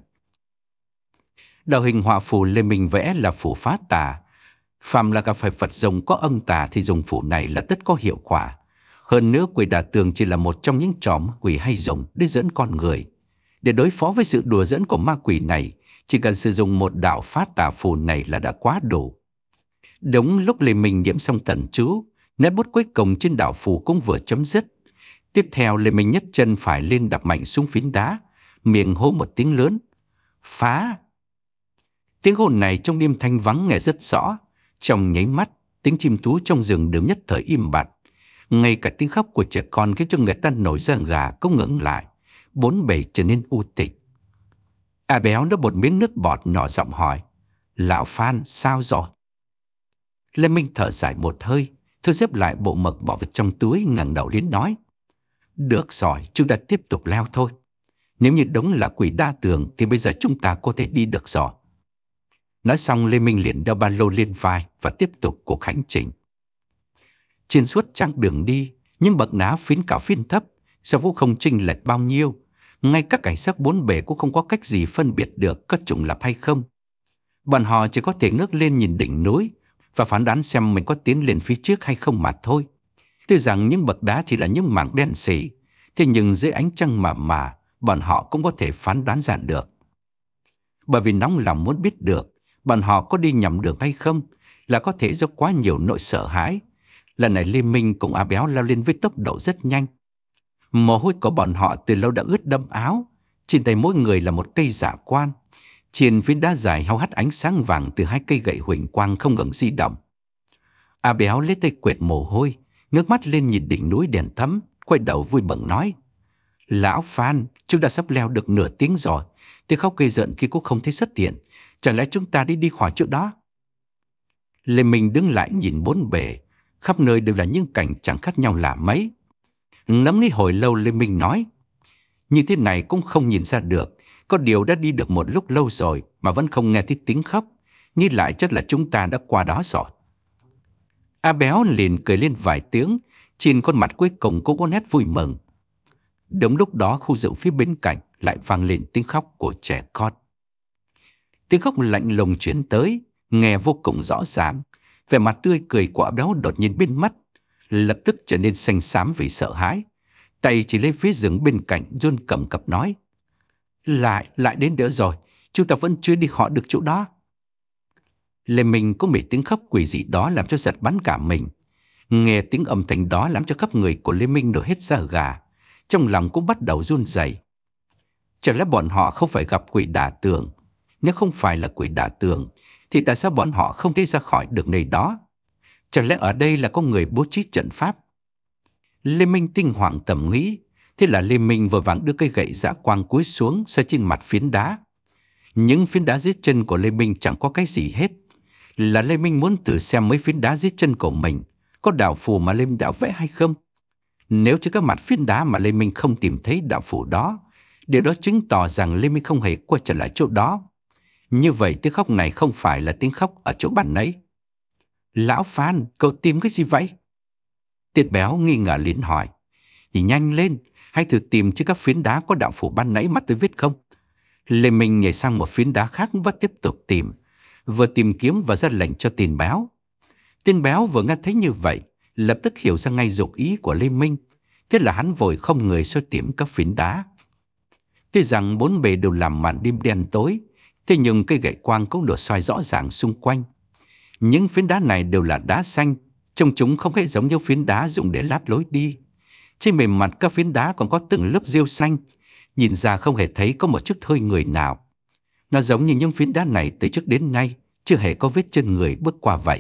Đạo hình họa phù Lê Minh vẽ là phù phá tà. Phàm là gặp phải Phật dùng có âm tà thì dùng phù này là tất có hiệu quả. Hơn nữa quỷ đả tường chỉ là một trong những trò ma quỷ hay dùng để dẫn con người. Để đối phó với sự đùa dẫn của ma quỷ này, chỉ cần sử dụng một đạo phá tà phù này là đã quá đủ. Đúng lúc Lê Minh niệm xong tần chú, nét bút cuối cùng trên đạo phù cũng vừa chấm dứt. Tiếp theo Lê Minh nhấc chân phải lên đập mạnh xuống phiến đá, miệng hô một tiếng lớn: phá! Tiếng hô này trong đêm thanh vắng nghe rất rõ. Trong nháy mắt, tiếng chim thú trong rừng đều nhất thời im bặt. Ngay cả tiếng khóc của trẻ con khiến cho người ta nổi da gà cũng ngẩng lại. Bốn bề trở nên u tịch. A Béo đã một miếng nước bọt nhỏ giọng hỏi: Lão Phan sao rồi? Lê Minh thở dài một hơi, thôi xếp lại bộ mực bỏ vào trong túi, ngẩng đầu lên nói: được rồi, chúng ta tiếp tục leo thôi. Nếu như đúng là quỷ đa tường thì bây giờ chúng ta có thể đi được rồi. Nói xong Lê Minh liền đeo ba lô lên vai và tiếp tục cuộc hành trình. Trên suốt chặng đường đi, những bậc đá phiến cao phiến thấp, sao cũng không chênh lệch bao nhiêu. Ngay các cảnh sát bốn bề cũng không có cách gì phân biệt được có trùng lập hay không. Bọn họ chỉ có thể ngước lên nhìn đỉnh núi và phán đoán xem mình có tiến lên phía trước hay không mà thôi. Tuy rằng những bậc đá chỉ là những mảng đen xỉ, thế nhưng dưới ánh trăng mà mà, bọn họ cũng có thể phán đoán ra được. Bởi vì nóng lòng muốn biết được bọn họ có đi nhầm đường hay không, là có thể do quá nhiều nỗi sợ hãi. Lần này Lê Minh cùng A Béo lao lên với tốc độ rất nhanh. Mồ hôi của bọn họ từ lâu đã ướt đẫm áo. Trên tay mỗi người là một cây dạ quan. Trên phiến đá dài hao hắt ánh sáng vàng từ hai cây gậy huỳnh quang không ngừng di động. A Béo lấy tay quệt mồ hôi, ngước mắt lên nhìn đỉnh núi đèn thẫm, quay đầu vui mừng nói: Lão Phan, chúng ta sắp leo được nửa tiếng rồi. Tiếng khóc gây rợn kia cũng không thấy xuất hiện. Chẳng lẽ chúng ta đi đi khỏi chỗ đó? Lê Minh đứng lại nhìn bốn bề, khắp nơi đều là những cảnh chẳng khác nhau là mấy. Ngẫm nghĩ hồi lâu Lê Minh nói: như thế này cũng không nhìn ra được. Có điều đã đi được một lúc lâu rồi mà vẫn không nghe thấy tiếng khóc. Nghĩ lại chắc là chúng ta đã qua đó rồi. A Béo liền cười lên vài tiếng, trên khuôn mặt cuối cùng cũng có nét vui mừng. Đúng lúc đó khu rượu phía bên cạnh lại vang lên tiếng khóc của trẻ con. Tiếng khóc lạnh lùng chuyển tới, nghe vô cùng rõ ràng. Vẻ mặt tươi cười của A Béo đột nhiên biến mất, lập tức trở nên xanh xám vì sợ hãi. Tay chỉ lấy phía rừng bên cạnh run cầm cập nói: Lại, lại đến nữa rồi, chúng ta vẫn chưa đi khỏi được chỗ đó. Lê Minh có mấy tiếng khóc quỷ dị đó làm cho giật bắn cả mình. Nghe tiếng âm thanh đó làm cho khắp người của Lê Minh nổi hết da gà, trong lòng cũng bắt đầu run rẩy. Chẳng lẽ bọn họ không phải gặp quỷ đả tường? Nếu không phải là quỷ đả tường, thì tại sao bọn họ không thể ra khỏi được nơi đó? Chẳng lẽ ở đây là có người bố trí trận pháp? Lê Minh tinh hoàng tầm nghĩ. Thế là Lê Minh vội vàng đưa cây gậy dã quang cúi xuống xoay trên mặt phiến đá. Những phiến đá dưới chân của Lê Minh chẳng có cái gì hết. Là Lê Minh muốn thử xem mấy phiến đá dưới chân của mình có đạo phù mà Lê Minh đã vẽ hay không. Nếu trên các mặt phiến đá mà Lê Minh không tìm thấy đạo phù đó, điều đó chứng tỏ rằng Lê Minh không hề quay trở lại chỗ đó. Như vậy tiếng khóc này không phải là tiếng khóc ở chỗ bạn ấy. Lão Phan, cậu tìm cái gì vậy? Tiết Béo nghi ngờ liền hỏi. Thì nhanh lên, hãy thử tìm trên các phiến đá có đạo phù ban nãy mắt tôi viết không. Lê Minh nhảy sang một phiến đá khác và tiếp tục tìm. Vừa tìm kiếm và ra lệnh cho Tiền Béo. Tiền Béo vừa nghe thấy như vậy, lập tức hiểu ra ngay dụng ý của Lê Minh. Thế là hắn vội không người soi tìm các phiến đá. Tuy rằng bốn bề đều làm màn đêm đen tối, thế nhưng cây gậy quang cũng được soi rõ ràng xung quanh. Những phiến đá này đều là đá xanh, trông chúng không hề giống như phiến đá dùng để lát lối đi. Trên bề mặt các phiến đá còn có từng lớp rêu xanh, nhìn ra không hề thấy có một chút hơi người nào. Nó giống như những phiến đá này từ trước đến nay chưa hề có vết chân người bước qua vậy.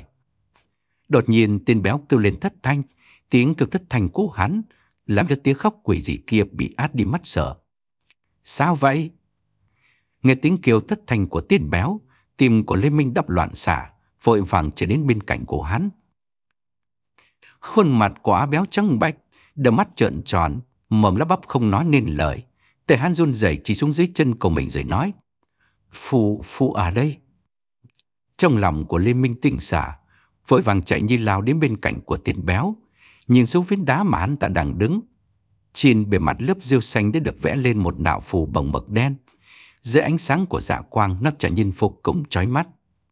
Đột nhiên Tên Béo kêu lên thất thanh, tiếng kêu thất thanh của hắn làm cho tiếng khóc quỷ dị kia bị át đi mất sợ. Sao vậy? Nghe tiếng kêu thất thanh của Tên Béo, tim của Lê Minh đập loạn xạ, vội vàng trở đến bên cạnh của hắn. Khuôn mặt của Á Béo trắng bệch, đôi mắt trợn tròn, mồm lắp bắp không nói nên lời. Tay hắn run rẩy chỉ xuống dưới chân của mình rồi nói: Phù, phù ở đây. Trong lòng của Lê Minh tỉnh xả, vội vàng chạy như lao đến bên cạnh của Tên Béo, nhìn xuống phiến đá mà hắn ta đang đứng. Trên bề mặt lớp rêu xanh đã được vẽ lên một đạo phù bằng mực đen. Dưới ánh sáng của dạ quang, nó trở nên vô cùng chói mắt.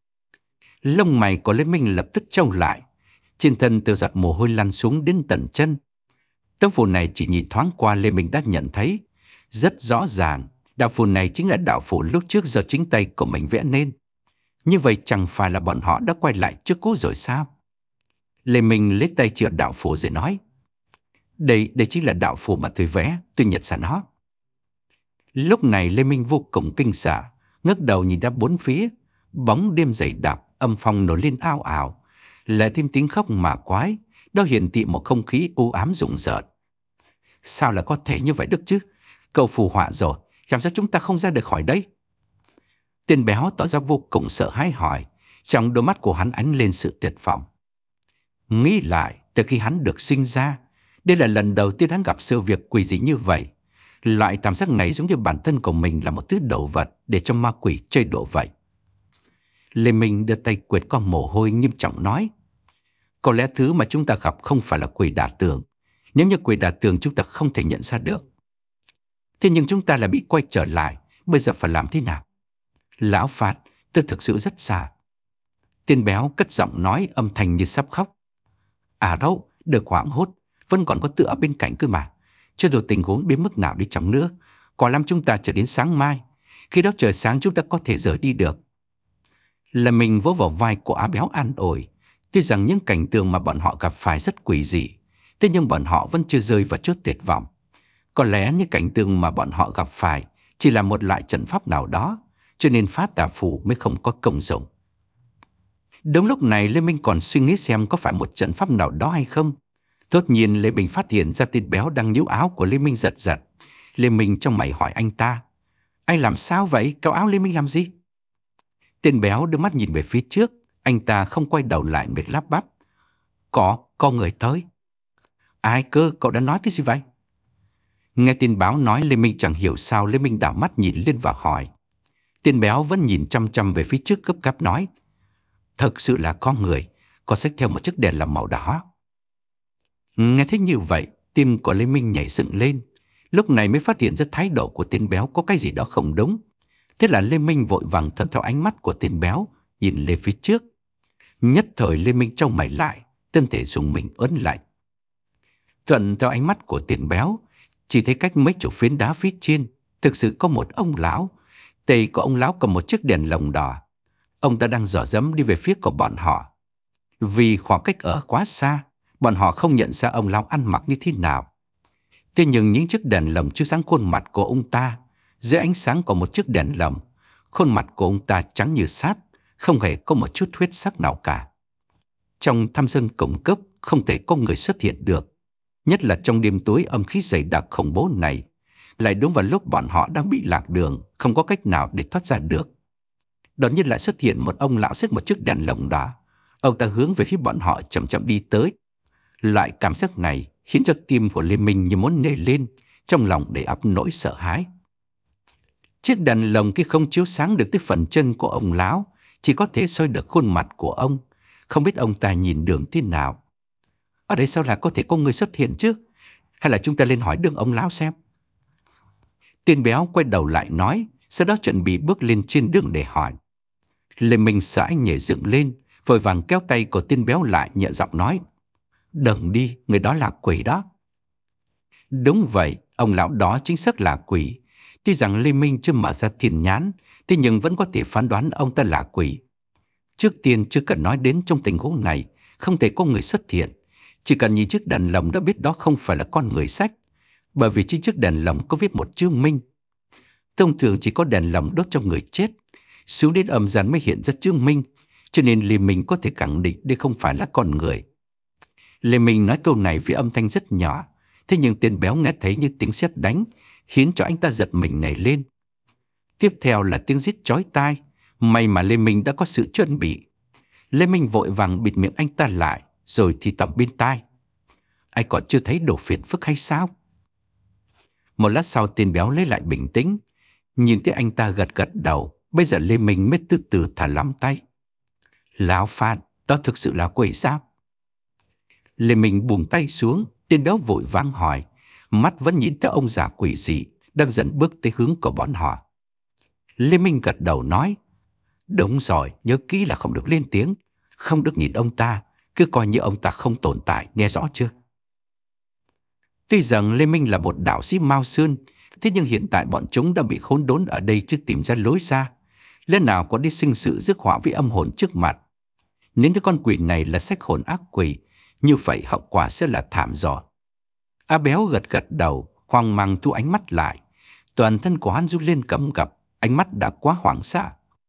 Lông mày của Lê Minh lập tức trâu lại, trên thân từ giọt mồ hôi lăn xuống đến tận chân. Tấm phù này chỉ nhìn thoáng qua Lê Minh đã nhận thấy rất rõ ràng, đạo phù này chính là đạo phù lúc trước do chính tay của mình vẽ nên. Như vậy chẳng phải là bọn họ đã quay lại trước cũ rồi sao? Lê Minh lấy tay chìa đạo phù rồi nói: Đây, đây chính là đạo phù mà tôi vẽ, tôi nhận ra nó. Lúc này Lê Minh vô cùng kinh sợ, ngước đầu nhìn ra bốn phía, bóng đêm dày đặc, âm phong nổi lên ào ào, lại thêm tiếng khóc mà quái, đó hiển thị một không khí u ám rùng rợn. Sao lại có thể như vậy được chứ? Cậu phù họa rồi, làm sao chúng ta không ra được khỏi đây? Tên Béo tỏ ra vô cùng sợ hãi hỏi, trong đôi mắt của hắn ánh lên sự tuyệt vọng. Nghĩ lại, từ khi hắn được sinh ra, đây là lần đầu tiên hắn gặp sự việc quỷ dị như vậy. Loại cảm giác này giống như bản thân của mình là một thứ đồ vật để cho ma quỷ chơi đùa vậy. Lê Minh đưa tay quệt con mồ hôi nghiêm trọng nói: Có lẽ thứ mà chúng ta gặp không phải là quỷ đả tường. Nếu như quỷ đả tường chúng ta không thể nhận ra được. Thế nhưng chúng ta lại bị quay trở lại, bây giờ phải làm thế nào? Lão Phạt, tôi thực sự rất sợ. Tên Béo cất giọng nói âm thanh như sắp khóc. À đâu, đừng hoảng hốt, vẫn còn có tựa ở bên cạnh cơ mà. Cho dù tình huống đến mức nào đi chăng nữa, còn làm chúng ta chờ đến sáng mai. Khi đó trời sáng chúng ta có thể rời đi được. Là mình vỗ vào vai của Á Béo an ủi. Tuy rằng những cảnh tượng mà bọn họ gặp phải rất quỷ dị, thế nhưng bọn họ vẫn chưa rơi vào chốt tuyệt vọng. Có lẽ những cảnh tượng mà bọn họ gặp phải chỉ là một loại trận pháp nào đó, cho nên phát tà phù mới không có công dụng. Đúng lúc này Lê Minh còn suy nghĩ xem có phải một trận pháp nào đó hay không. Đột nhiên Lê Minh phát hiện ra Tên Béo đang níu áo của Lê Minh giật giật. Lê Minh trong mày hỏi anh ta: Anh làm sao vậy? Kéo áo Lê Minh làm gì? Tên Béo đưa mắt nhìn về phía trước. Anh ta không quay đầu lại miệt lắp bắp: Có, có người tới. Ai cơ? Cậu đã nói cái gì vậy? Nghe tin báo nói, Lê Minh chẳng hiểu sao Lê Minh đảo mắt nhìn lên và hỏi. Tên Béo vẫn nhìn chăm chăm về phía trước gấp gáp nói: Thực sự là có người, có xách theo một chiếc đèn làm màu đỏ. Nghe thấy như vậy, tim của Lê Minh nhảy dựng lên. Lúc này mới phát hiện ra thái độ của Tên Béo có cái gì đó không đúng. Thế là Lê Minh vội vàng thuận theo ánh mắt của Tên Béo, nhìn lên phía trước. Nhất thời Lê Minh trông mày lại, thân thể dùng mình ớn lạnh. Thuận theo ánh mắt của Tên Béo, chỉ thấy cách mấy chục phiến đá phía trên thực sự có một ông lão. Tay của ông lão cầm một chiếc đèn lồng đỏ. Ông ta đang dò dẫm đi về phía của bọn họ. Vì khoảng cách ở quá xa, bọn họ không nhận ra ông lão ăn mặc như thế nào. Thế nhưng những chiếc đèn lồng chiếu sáng khuôn mặt của ông ta, Dưới ánh sáng của một chiếc đèn lồng, khuôn mặt của ông ta trắng như sáp, không hề có một chút huyết sắc nào cả. Trong thăm dân cổng cấp không thể có người xuất hiện được, nhất là trong đêm tối âm khí dày đặc khủng bố này, lại đúng vào lúc bọn họ đang bị lạc đường, không có cách nào để thoát ra được. Đột nhiên lại xuất hiện một ông lão xách một chiếc đèn lồng đá. Ông ta hướng về phía bọn họ chậm chậm đi tới. Loại cảm giác này khiến cho tim của Lê Minh như muốn nảy lên, trong lòng đầy ắp nỗi sợ hãi. Chiếc đèn lồng kia không chiếu sáng được tới phần chân của ông lão, chỉ có thể soi được khuôn mặt của ông. Không biết ông ta nhìn đường thế nào. Ở đây sao lại có thể có người xuất hiện chứ? Hay là chúng ta lên hỏi đường ông lão xem? Tên béo quay đầu lại nói, sau đó chuẩn bị bước lên trên đường để hỏi. Lê Minh sợ anh nhảy dựng lên, vội vàng kéo tay của tên béo lại, nhẹ giọng nói: "Đừng đi, người đó là quỷ đó." Đúng vậy, ông lão đó chính xác là quỷ. Tuy rằng Lê Minh chưa mở ra thiên nhãn, thế nhưng vẫn có thể phán đoán ông ta là quỷ. Trước tiên chưa cần nói đến trong tình huống này, không thể có người xuất hiện. Chỉ cần nhìn chiếc đèn lồng đã biết đó không phải là con người xách, bởi vì trên chiếc đèn lồng có viết một chữ Minh. Thông thường chỉ có đèn lồng đốt trong người chết, xuống đến âm gian mới hiện ra chữ Minh, cho nên Lê Minh có thể khẳng định đây không phải là con người. Lê Minh nói câu này với âm thanh rất nhỏ, thế nhưng tên béo nghe thấy như tiếng sét đánh, khiến cho anh ta giật mình nảy lên. Tiếp theo là tiếng rít chói tai, may mà Lê Minh đã có sự chuẩn bị. Lê Minh vội vàng bịt miệng anh ta lại, rồi thì thầm bên tai: "Anh còn chưa thấy đồ phiền phức hay sao?" Một lát sau tên béo lấy lại bình tĩnh, nhìn thấy anh ta gật gật đầu, bây giờ Lê Minh mới từ từ thả lỏng tay. "Lão Phan, đó thực sự là quỷ sao?" Lê Minh buông tay xuống, tên béo vội vàng hỏi, mắt vẫn nhìn theo ông già quỷ dị đang dần bước tới hướng của bọn họ. Lê Minh gật đầu nói: "Đúng rồi, nhớ kỹ là không được lên tiếng, không được nhìn ông ta, cứ coi như ông ta không tồn tại, nghe rõ chưa?" Tuy rằng Lê Minh là một đạo sĩ Mao Sơn, thế nhưng hiện tại bọn chúng đã bị khốn đốn ở đây chưa tìm ra lối ra. Lẽ nào có đi sinh sự rước họa với âm hồn trước mặt? Nếu như con quỷ này là sách hồn ác quỷ, như vậy hậu quả sẽ là thảm rồi. A Béo gật gật đầu, hoang mang thu ánh mắt lại. Toàn thân của hắn run lên cầm cập, ánh mắt đã quá hoảng sợ.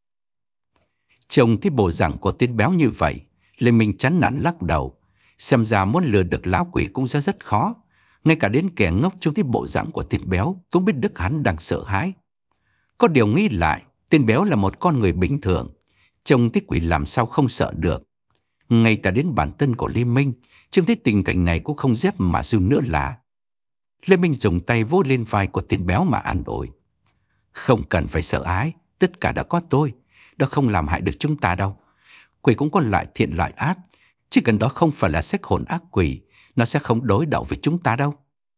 Trông thấy bộ dạng của tên béo như vậy, Lê Minh chán nản lắc đầu. Xem ra muốn lừa được lão quỷ cũng ra rất khó. Ngay cả đến kẻ ngốc trông thấy bộ dạng của tên béo cũng biết được hắn đang sợ hãi. Có điều nghĩ lại, tên béo là một con người bình thường, trông thấy quỷ làm sao không sợ được. Ngay cả đến bản thân của Lê Minh, trông thấy tình cảnh này cũng không rét mà run nữa là. Lê Minh dùng tay vỗ lên vai của tên béo mà an ủi: "Không cần phải sợ ái, tất cả đã có tôi, đó không làm hại được chúng ta đâu. Quỷ cũng có loại thiện loại ác, chỉ cần đó không phải là sách hồn ác quỷ, nó sẽ không đối đầu với chúng ta đâu."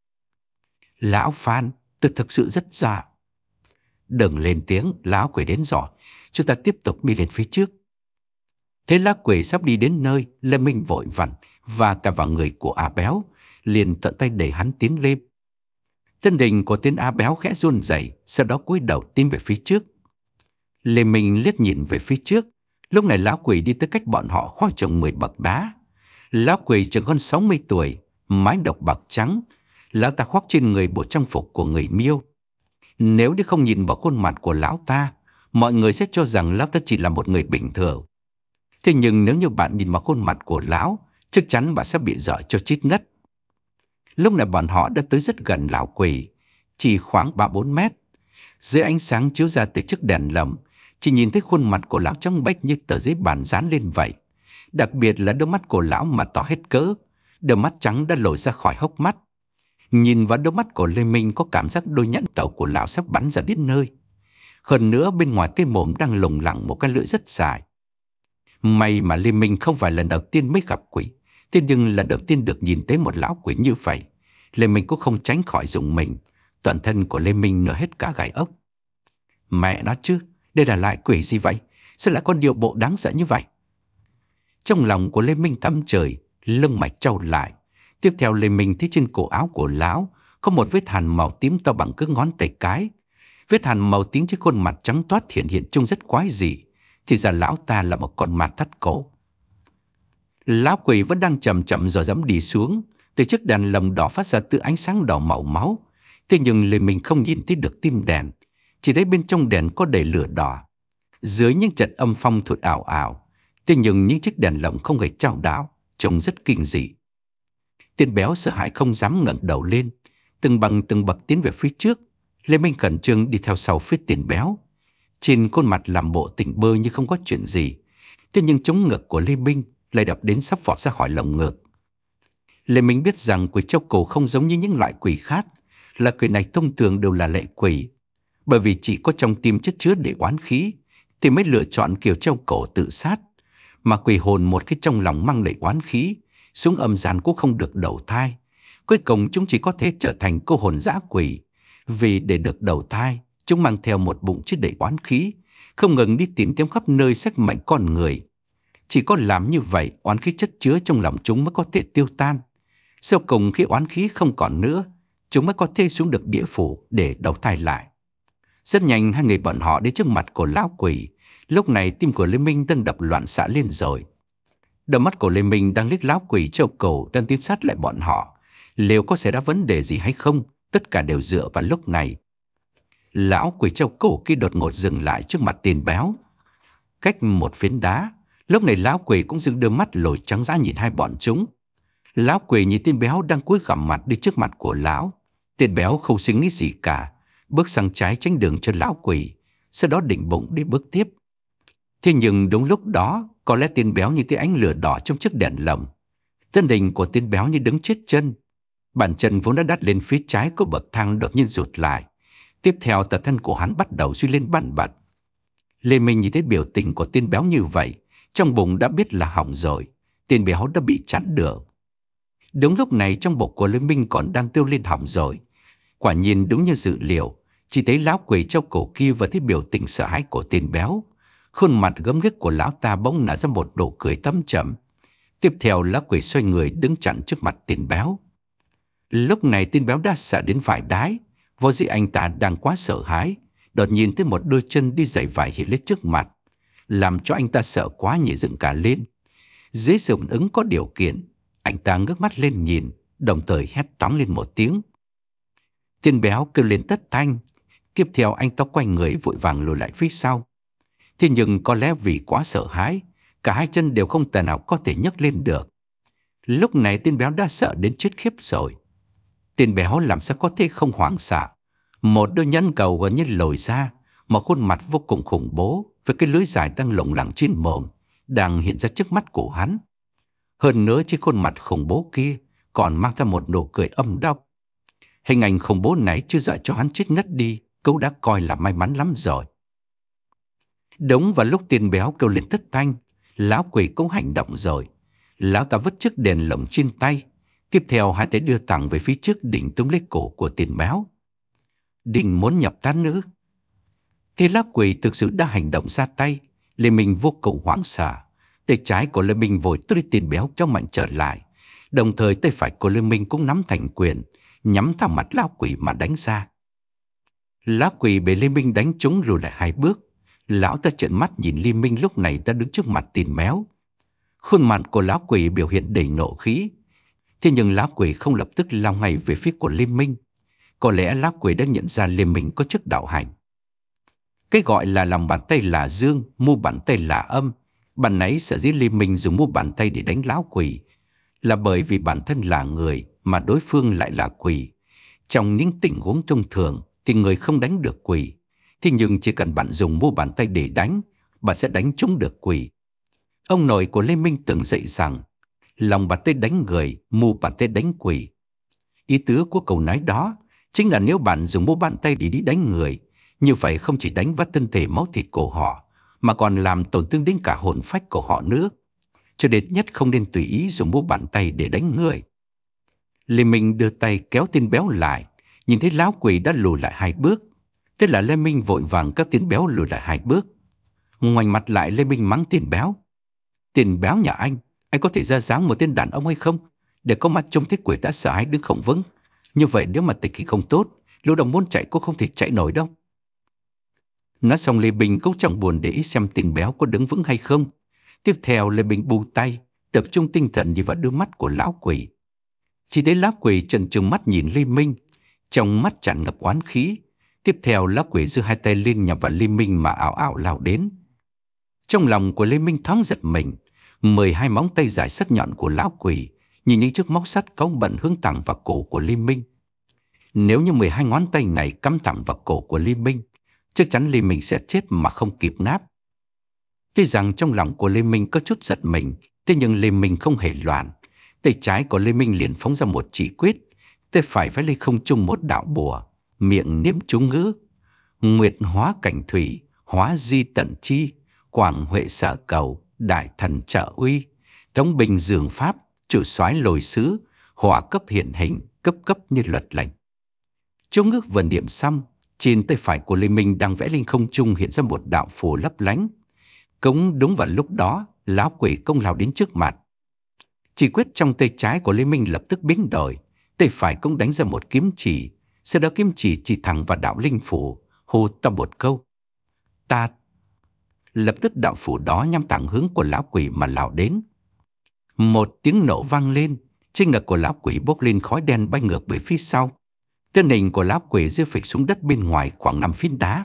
"Lão Phan, tôi thực sự rất sợ." "Đừng lên tiếng, lão quỷ đến rồi, chúng ta tiếp tục đi lên phía trước." Thế lão quỷ sắp đi đến nơi, Lê Minh vội vặn và cả vào người của A Béo, liền thuận tay đẩy hắn tiến lên. Thân hình của tên A Béo khẽ run rẩy, sau đó cúi đầu tiến về phía trước. Lê Minh liếc nhìn về phía trước, lúc này lão quỷ đi tới cách bọn họ khoảng chừng mười bậc đá. Lão quỷ chừng hơn sáu mươi tuổi, mái đầu bạc trắng, lão ta khoác trên người bộ trang phục của người Miêu. Nếu như không nhìn vào khuôn mặt của lão ta, mọi người sẽ cho rằng lão ta chỉ là một người bình thường. Thế nhưng nếu như bạn nhìn vào khuôn mặt của lão, chắc chắn bạn sẽ bị dọa cho chết ngất. Lúc này bọn họ đã tới rất gần lão quỷ, chỉ khoảng ba bốn mét. Dưới ánh sáng chiếu ra từ chiếc đèn lồng, chỉ nhìn thấy khuôn mặt của lão trắng bệch như tờ giấy bàn dán lên vậy. Đặc biệt là đôi mắt của lão mà to hết cỡ, đôi mắt trắng đã lồi ra khỏi hốc mắt. Nhìn vào đôi mắt của Lê Minh có cảm giác đôi nhãn tẩu của lão sắp bắn ra đến nơi. Hơn nữa bên ngoài cái mồm đang lủng lẳng một cái lưỡi rất dài. May mà Lê Minh không phải lần đầu tiên mới gặp quỷ, thế nhưng lần đầu tiên được nhìn thấy một lão quỷ như vậy, Lê Minh cũng không tránh khỏi rùng mình. Toàn thân của Lê Minh nở hết cả gai ốc. Mẹ nó chứ, đây là loại quỷ gì vậy? Sao lại có điều bộ đáng sợ như vậy? Trong lòng của Lê Minh thâm trời, lưng mạch trâu lại. Tiếp theo Lê Minh thấy trên cổ áo của lão có một vết hằn màu tím to bằng cái ngón tay cái. Vết hằn màu tím trên khuôn mặt trắng toát hiện hiện trông rất quái dị. Thì ra lão ta là một con ma thắt cổ. Lão quỷ vẫn đang chậm chậm rồi dám đi xuống. Từ chiếc đèn lồng đỏ phát ra từ ánh sáng đỏ màu máu. Thế nhưng Lê Minh không nhìn thấy được tim đèn, chỉ thấy bên trong đèn có đầy lửa đỏ. Dưới những trận âm phong thổi ảo ảo, thế nhưng những chiếc đèn lồng không hề chao đảo, trông rất kinh dị. Tên béo sợ hãi không dám ngẩng đầu lên, từng bằng từng bậc tiến về phía trước. Lê Minh khẩn trương đi theo sau phía tên béo. Trên khuôn mặt làm bộ tỉnh bơ như không có chuyện gì. Thế nhưng chống ngực của Lê Minh lại đập đến sắp vọt ra khỏi lồng ngực. Lê Minh biết rằng quỷ treo cổ không giống như những loại quỷ khác, là quỷ này thông thường đều là lệ quỷ. Bởi vì chỉ có trong tim chất chứa để oán khí thì mới lựa chọn kiểu treo cổ tự sát. Mà quỷ hồn một khi trong lòng mang đầy oán khí, xuống âm gian cũng không được đầu thai. Cuối cùng chúng chỉ có thể trở thành cô hồn dã quỷ. Vì để được đầu thai, chúng mang theo một bụng chứa đầy oán khí, không ngừng đi tìm kiếm khắp nơi sức mạnh con người. Chỉ có làm như vậy, oán khí chất chứa trong lòng chúng mới có thể tiêu tan. Sau cùng khi oán khí không còn nữa, chúng mới có thể xuống được địa phủ để đầu thai lại. Rất nhanh hai người bọn họ đến trước mặt của lão quỷ. Lúc này tim của Lê Minh đang đập loạn xạ lên rồi. Đôi mắt của Lê Minh đang liếc lão quỷ treo cổ đang tiến sát lại bọn họ. Liệu có xảy ra vấn đề gì hay không? Tất cả đều dựa vào lúc này. Lão quỷ treo cổ kia đột ngột dừng lại trước mặt tên béo. Cách một phiến đá, lúc này lão quỷ cũng dừng đôi mắt lồi trắng dã nhìn hai bọn chúng. Lão quỷ nhìn tên béo đang cúi gằm mặt đi trước mặt của lão. Tên béo không suy nghĩ gì cả, bước sang trái tránh đường cho lão quỷ, sau đó định bụng đi bước tiếp. Thế nhưng đúng lúc đó, có lẽ tên béo như thấy ánh lửa đỏ trong chiếc đèn lồng. Thân hình của tên béo như đứng chết chân. Bàn chân vốn đã đắt lên phía trái của bậc thang đột nhiên rụt lại. Tiếp theo tật thân của hắn bắt đầu duy lên bần bật. Lê Minh nhìn thấy biểu tình của tên béo như vậy, trong bụng đã biết là hỏng rồi. Tên béo đã bị chặn đường. Đúng lúc này trong bụng của Lê Minh còn đang kêu lên hỏng rồi. Quả nhiên đúng như dự liệu, chỉ thấy lão quỷ treo cổ kia và thấy biểu tình sợ hãi của tên béo. Khuôn mặt gớm ghiếc của lão ta bỗng nở ra một nụ cười thâm trầm. Tiếp theo lão quỷ xoay người đứng chặn trước mặt tên béo. Lúc này tên béo đã sợ đến vải đái. Vô dĩ anh ta đang quá sợ hãi, đột nhiên thấy một đôi chân đi giày vải hiện lên trước mặt, làm cho anh ta sợ quá nhảy dựng cả lên. Dưới sự phản ứng có điều kiện, anh ta ngước mắt lên nhìn, đồng thời hét toáng lên một tiếng. Tên béo kêu lên tất thanh. Tiếp theo anh ta quay người vội vàng lùi lại phía sau. Thế nhưng có lẽ vì quá sợ hãi, cả hai chân đều không thể nào có thể nhấc lên được. Lúc này tên béo đã sợ đến chết khiếp rồi. Tên béo làm sao có thể không hoảng sợ. Một đôi nhẫn cầu gần như lồi ra, một khuôn mặt vô cùng khủng bố với cái lưỡi dài đang lủng lẳng trên mồm đang hiện ra trước mắt của hắn. Hơn nữa trên khuôn mặt khủng bố kia còn mang ra một nụ cười âm độc. Hình ảnh khủng bố này chưa dọa cho hắn chết ngất đi, cậu đã coi là may mắn lắm rồi. Đúng vào lúc tên béo kêu lên thất thanh, lão quỷ cũng hành động rồi. Lão ta vứt chiếc đèn lồng trên tay. Tiếp theo hai tay đưa thẳng về phía trước định túm lấy cổ của tên béo. Định muốn nhập tán nữa. Thế lão quỷ thực sự đã hành động ra tay. Lê Minh vô cùng hoảng sợ. Tay trái của Lê Minh vội tươi tên béo cho mạnh trở lại. Đồng thời tay phải của Lê Minh cũng nắm thành quyền, nhắm thẳng mặt lão quỷ mà đánh ra. Lão quỷ bị Lê Minh đánh trúng lùi lại hai bước. Lão ta trợn mắt nhìn Lê Minh lúc này đã đứng trước mặt tên béo. Khuôn mặt của lão quỷ biểu hiện đầy nộ khí. Thế nhưng lão quỷ không lập tức lao ngay về phía của Lê Minh. Có lẽ lão quỷ đã nhận ra Lê Minh có chức đạo hành. Cái gọi là lòng bàn tay là dương, mu bàn tay là âm. Bạn nãy sở dĩ Lê Minh dùng mu bàn tay để đánh lão quỷ là bởi vì bản thân là người mà đối phương lại là quỷ. Trong những tình huống thông thường thì người không đánh được quỷ. Thế nhưng chỉ cần bạn dùng mu bàn tay để đánh, bạn sẽ đánh trúng được quỷ. Ông nội của Lê Minh từng dạy rằng lòng bàn tay đánh người, mu bàn tay đánh quỷ. Ý tứ của câu nói đó chính là nếu bạn dùng mu bàn tay để đi đánh người, như vậy không chỉ đánh vào thân thể máu thịt của họ, mà còn làm tổn thương đến cả hồn phách của họ nữa. Cho đến nhất không nên tùy ý dùng mu bàn tay để đánh người. Lê Minh đưa tay kéo tên béo lại, nhìn thấy lão quỷ đã lùi lại hai bước. Thế là Lê Minh vội vàng các tên béo lùi lại hai bước. Ngoảnh mặt lại, Lê Minh mắng tên béo. Tên béo nhà anh, anh có thể ra dáng một tên đàn ông hay không? Để có mặt trông thấy quỷ đã sợ hãi đứng không vững. Như vậy nếu mà tình hình không tốt, lúc đầu muốn chạy cũng không thể chạy nổi đâu. Nói xong Lê Minh cũng chẳng buồn để ý xem tên béo có đứng vững hay không. Tiếp theo Lê Minh bu tay, tập trung tinh thần nhìn vào đôi mắt của lão quỷ. Chỉ thấy lão quỷ trần trừng mắt nhìn Lê Minh, trong mắt tràn ngập oán khí. Tiếp theo, lão quỷ giơ hai tay lên nhằm vào Lê Minh mà ảo ảo lao đến. Trong lòng của Lê Minh thoáng giật mình, mười hai móng tay dài sắc nhọn của lão quỷ nhìn những chiếc móc sắt cáu bẩn hướng thẳng vào cổ của Lê Minh. Nếu như mười hai ngón tay này cắm thẳng vào cổ của Lê Minh, chắc chắn Lê Minh sẽ chết mà không kịp náp. Tuy rằng trong lòng của Lê Minh có chút giật mình, thế nhưng Lê Minh không hề loạn. Tay trái của Lê Minh liền phóng ra một chỉ quyết, tay phải vẽ lên không trung một đạo bùa, miệng niệm chú ngữ: Nguyệt hóa cảnh thủy, hóa di tận chi, quảng huệ sở cầu, đại thần trợ uy, thống bình dường pháp, chủ soái lồi xứ, hỏa cấp hiện hình, cấp cấp như luật lệnh. Chú ngữ vừa niệm xong, trên tay phải của Lê Minh đang vẽ lên không trung hiện ra một đạo phù lấp lánh. Cũng đúng vào lúc đó, lão quỷ công lao đến trước mặt. Chỉ quyết trong tay trái của Lê Minh lập tức biến đổi, tay phải cũng đánh ra một kiếm chỉ, sau đó kiếm chỉ chỉ thẳng vào đạo linh phủ, hô to một câu: Ta. Lập tức đạo phủ đó nhắm thẳng hướng của lão quỷ mà lao đến. Một tiếng nổ vang lên, trên ngực của lão quỷ bốc lên khói đen bay ngược về phía sau. Thân hình của lão quỷ rơi phịch xuống đất bên ngoài khoảng năm phiến đá.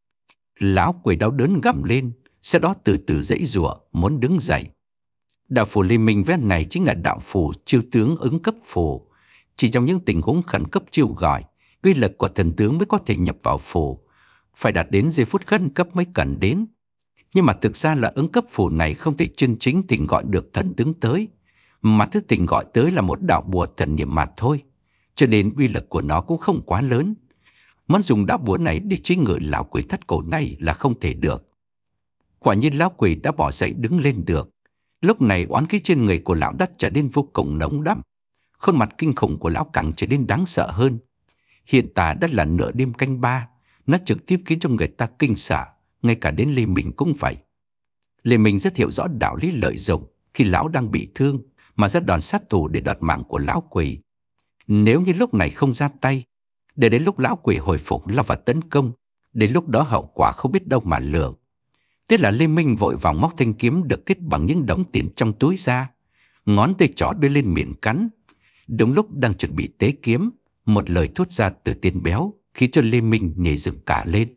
Lão quỷ đau đớn gầm lên, sau đó từ từ giãy giụa muốn đứng dậy. Đạo phù Lê Minh vẽ này chính là đạo phù chiêu tướng ứng cấp phù. Chỉ trong những tình huống khẩn cấp chiêu gọi, uy lực của thần tướng mới có thể nhập vào phù, phải đạt đến giây phút khẩn cấp mới cần đến. Nhưng mà thực ra là ứng cấp phù này không thể chân chính tình gọi được thần tướng tới, mà thứ tình gọi tới là một đạo bùa thần niệm mà thôi, cho nên uy lực của nó cũng không quá lớn. Muốn dùng đạo bùa này để chế ngự lão quỷ thất cổ này là không thể được. Quả nhiên lão quỷ đã bỏ dậy đứng lên được. Lúc này oán khí trên người của lão đã trở nên vô cùng nóng đậm. Khuôn mặt kinh khủng của lão càng trở nên đáng sợ hơn. Hiện tại đã là nửa đêm canh ba, nó trực tiếp khiến cho người ta kinh sợ, ngay cả đến Lê Minh cũng vậy. Lê Minh rất hiểu rõ đạo lý lợi dụng khi lão đang bị thương mà ra đòn sát thủ để đoạt mạng của lão quỷ. Nếu như lúc này không ra tay, để đến lúc lão quỷ hồi phục lao vào tấn công, đến lúc đó hậu quả không biết đâu mà lường. Thế là Lê Minh vội vàng móc thanh kiếm được kết bằng những đống tiền trong túi ra, ngón tay trỏ đưa lên miệng cắn. Đúng lúc đang chuẩn bị tế kiếm, một lời thốt ra từ tên béo khiến cho Lê Minh nhảy dựng cả lên.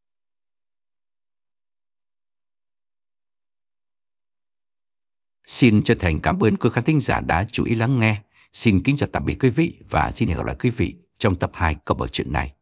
Xin chân thành cảm ơn quý khán thính giả đã chú ý lắng nghe. Xin kính chào tạm biệt quý vị và xin hẹn gặp lại quý vị trong tập hai của bộ truyện này.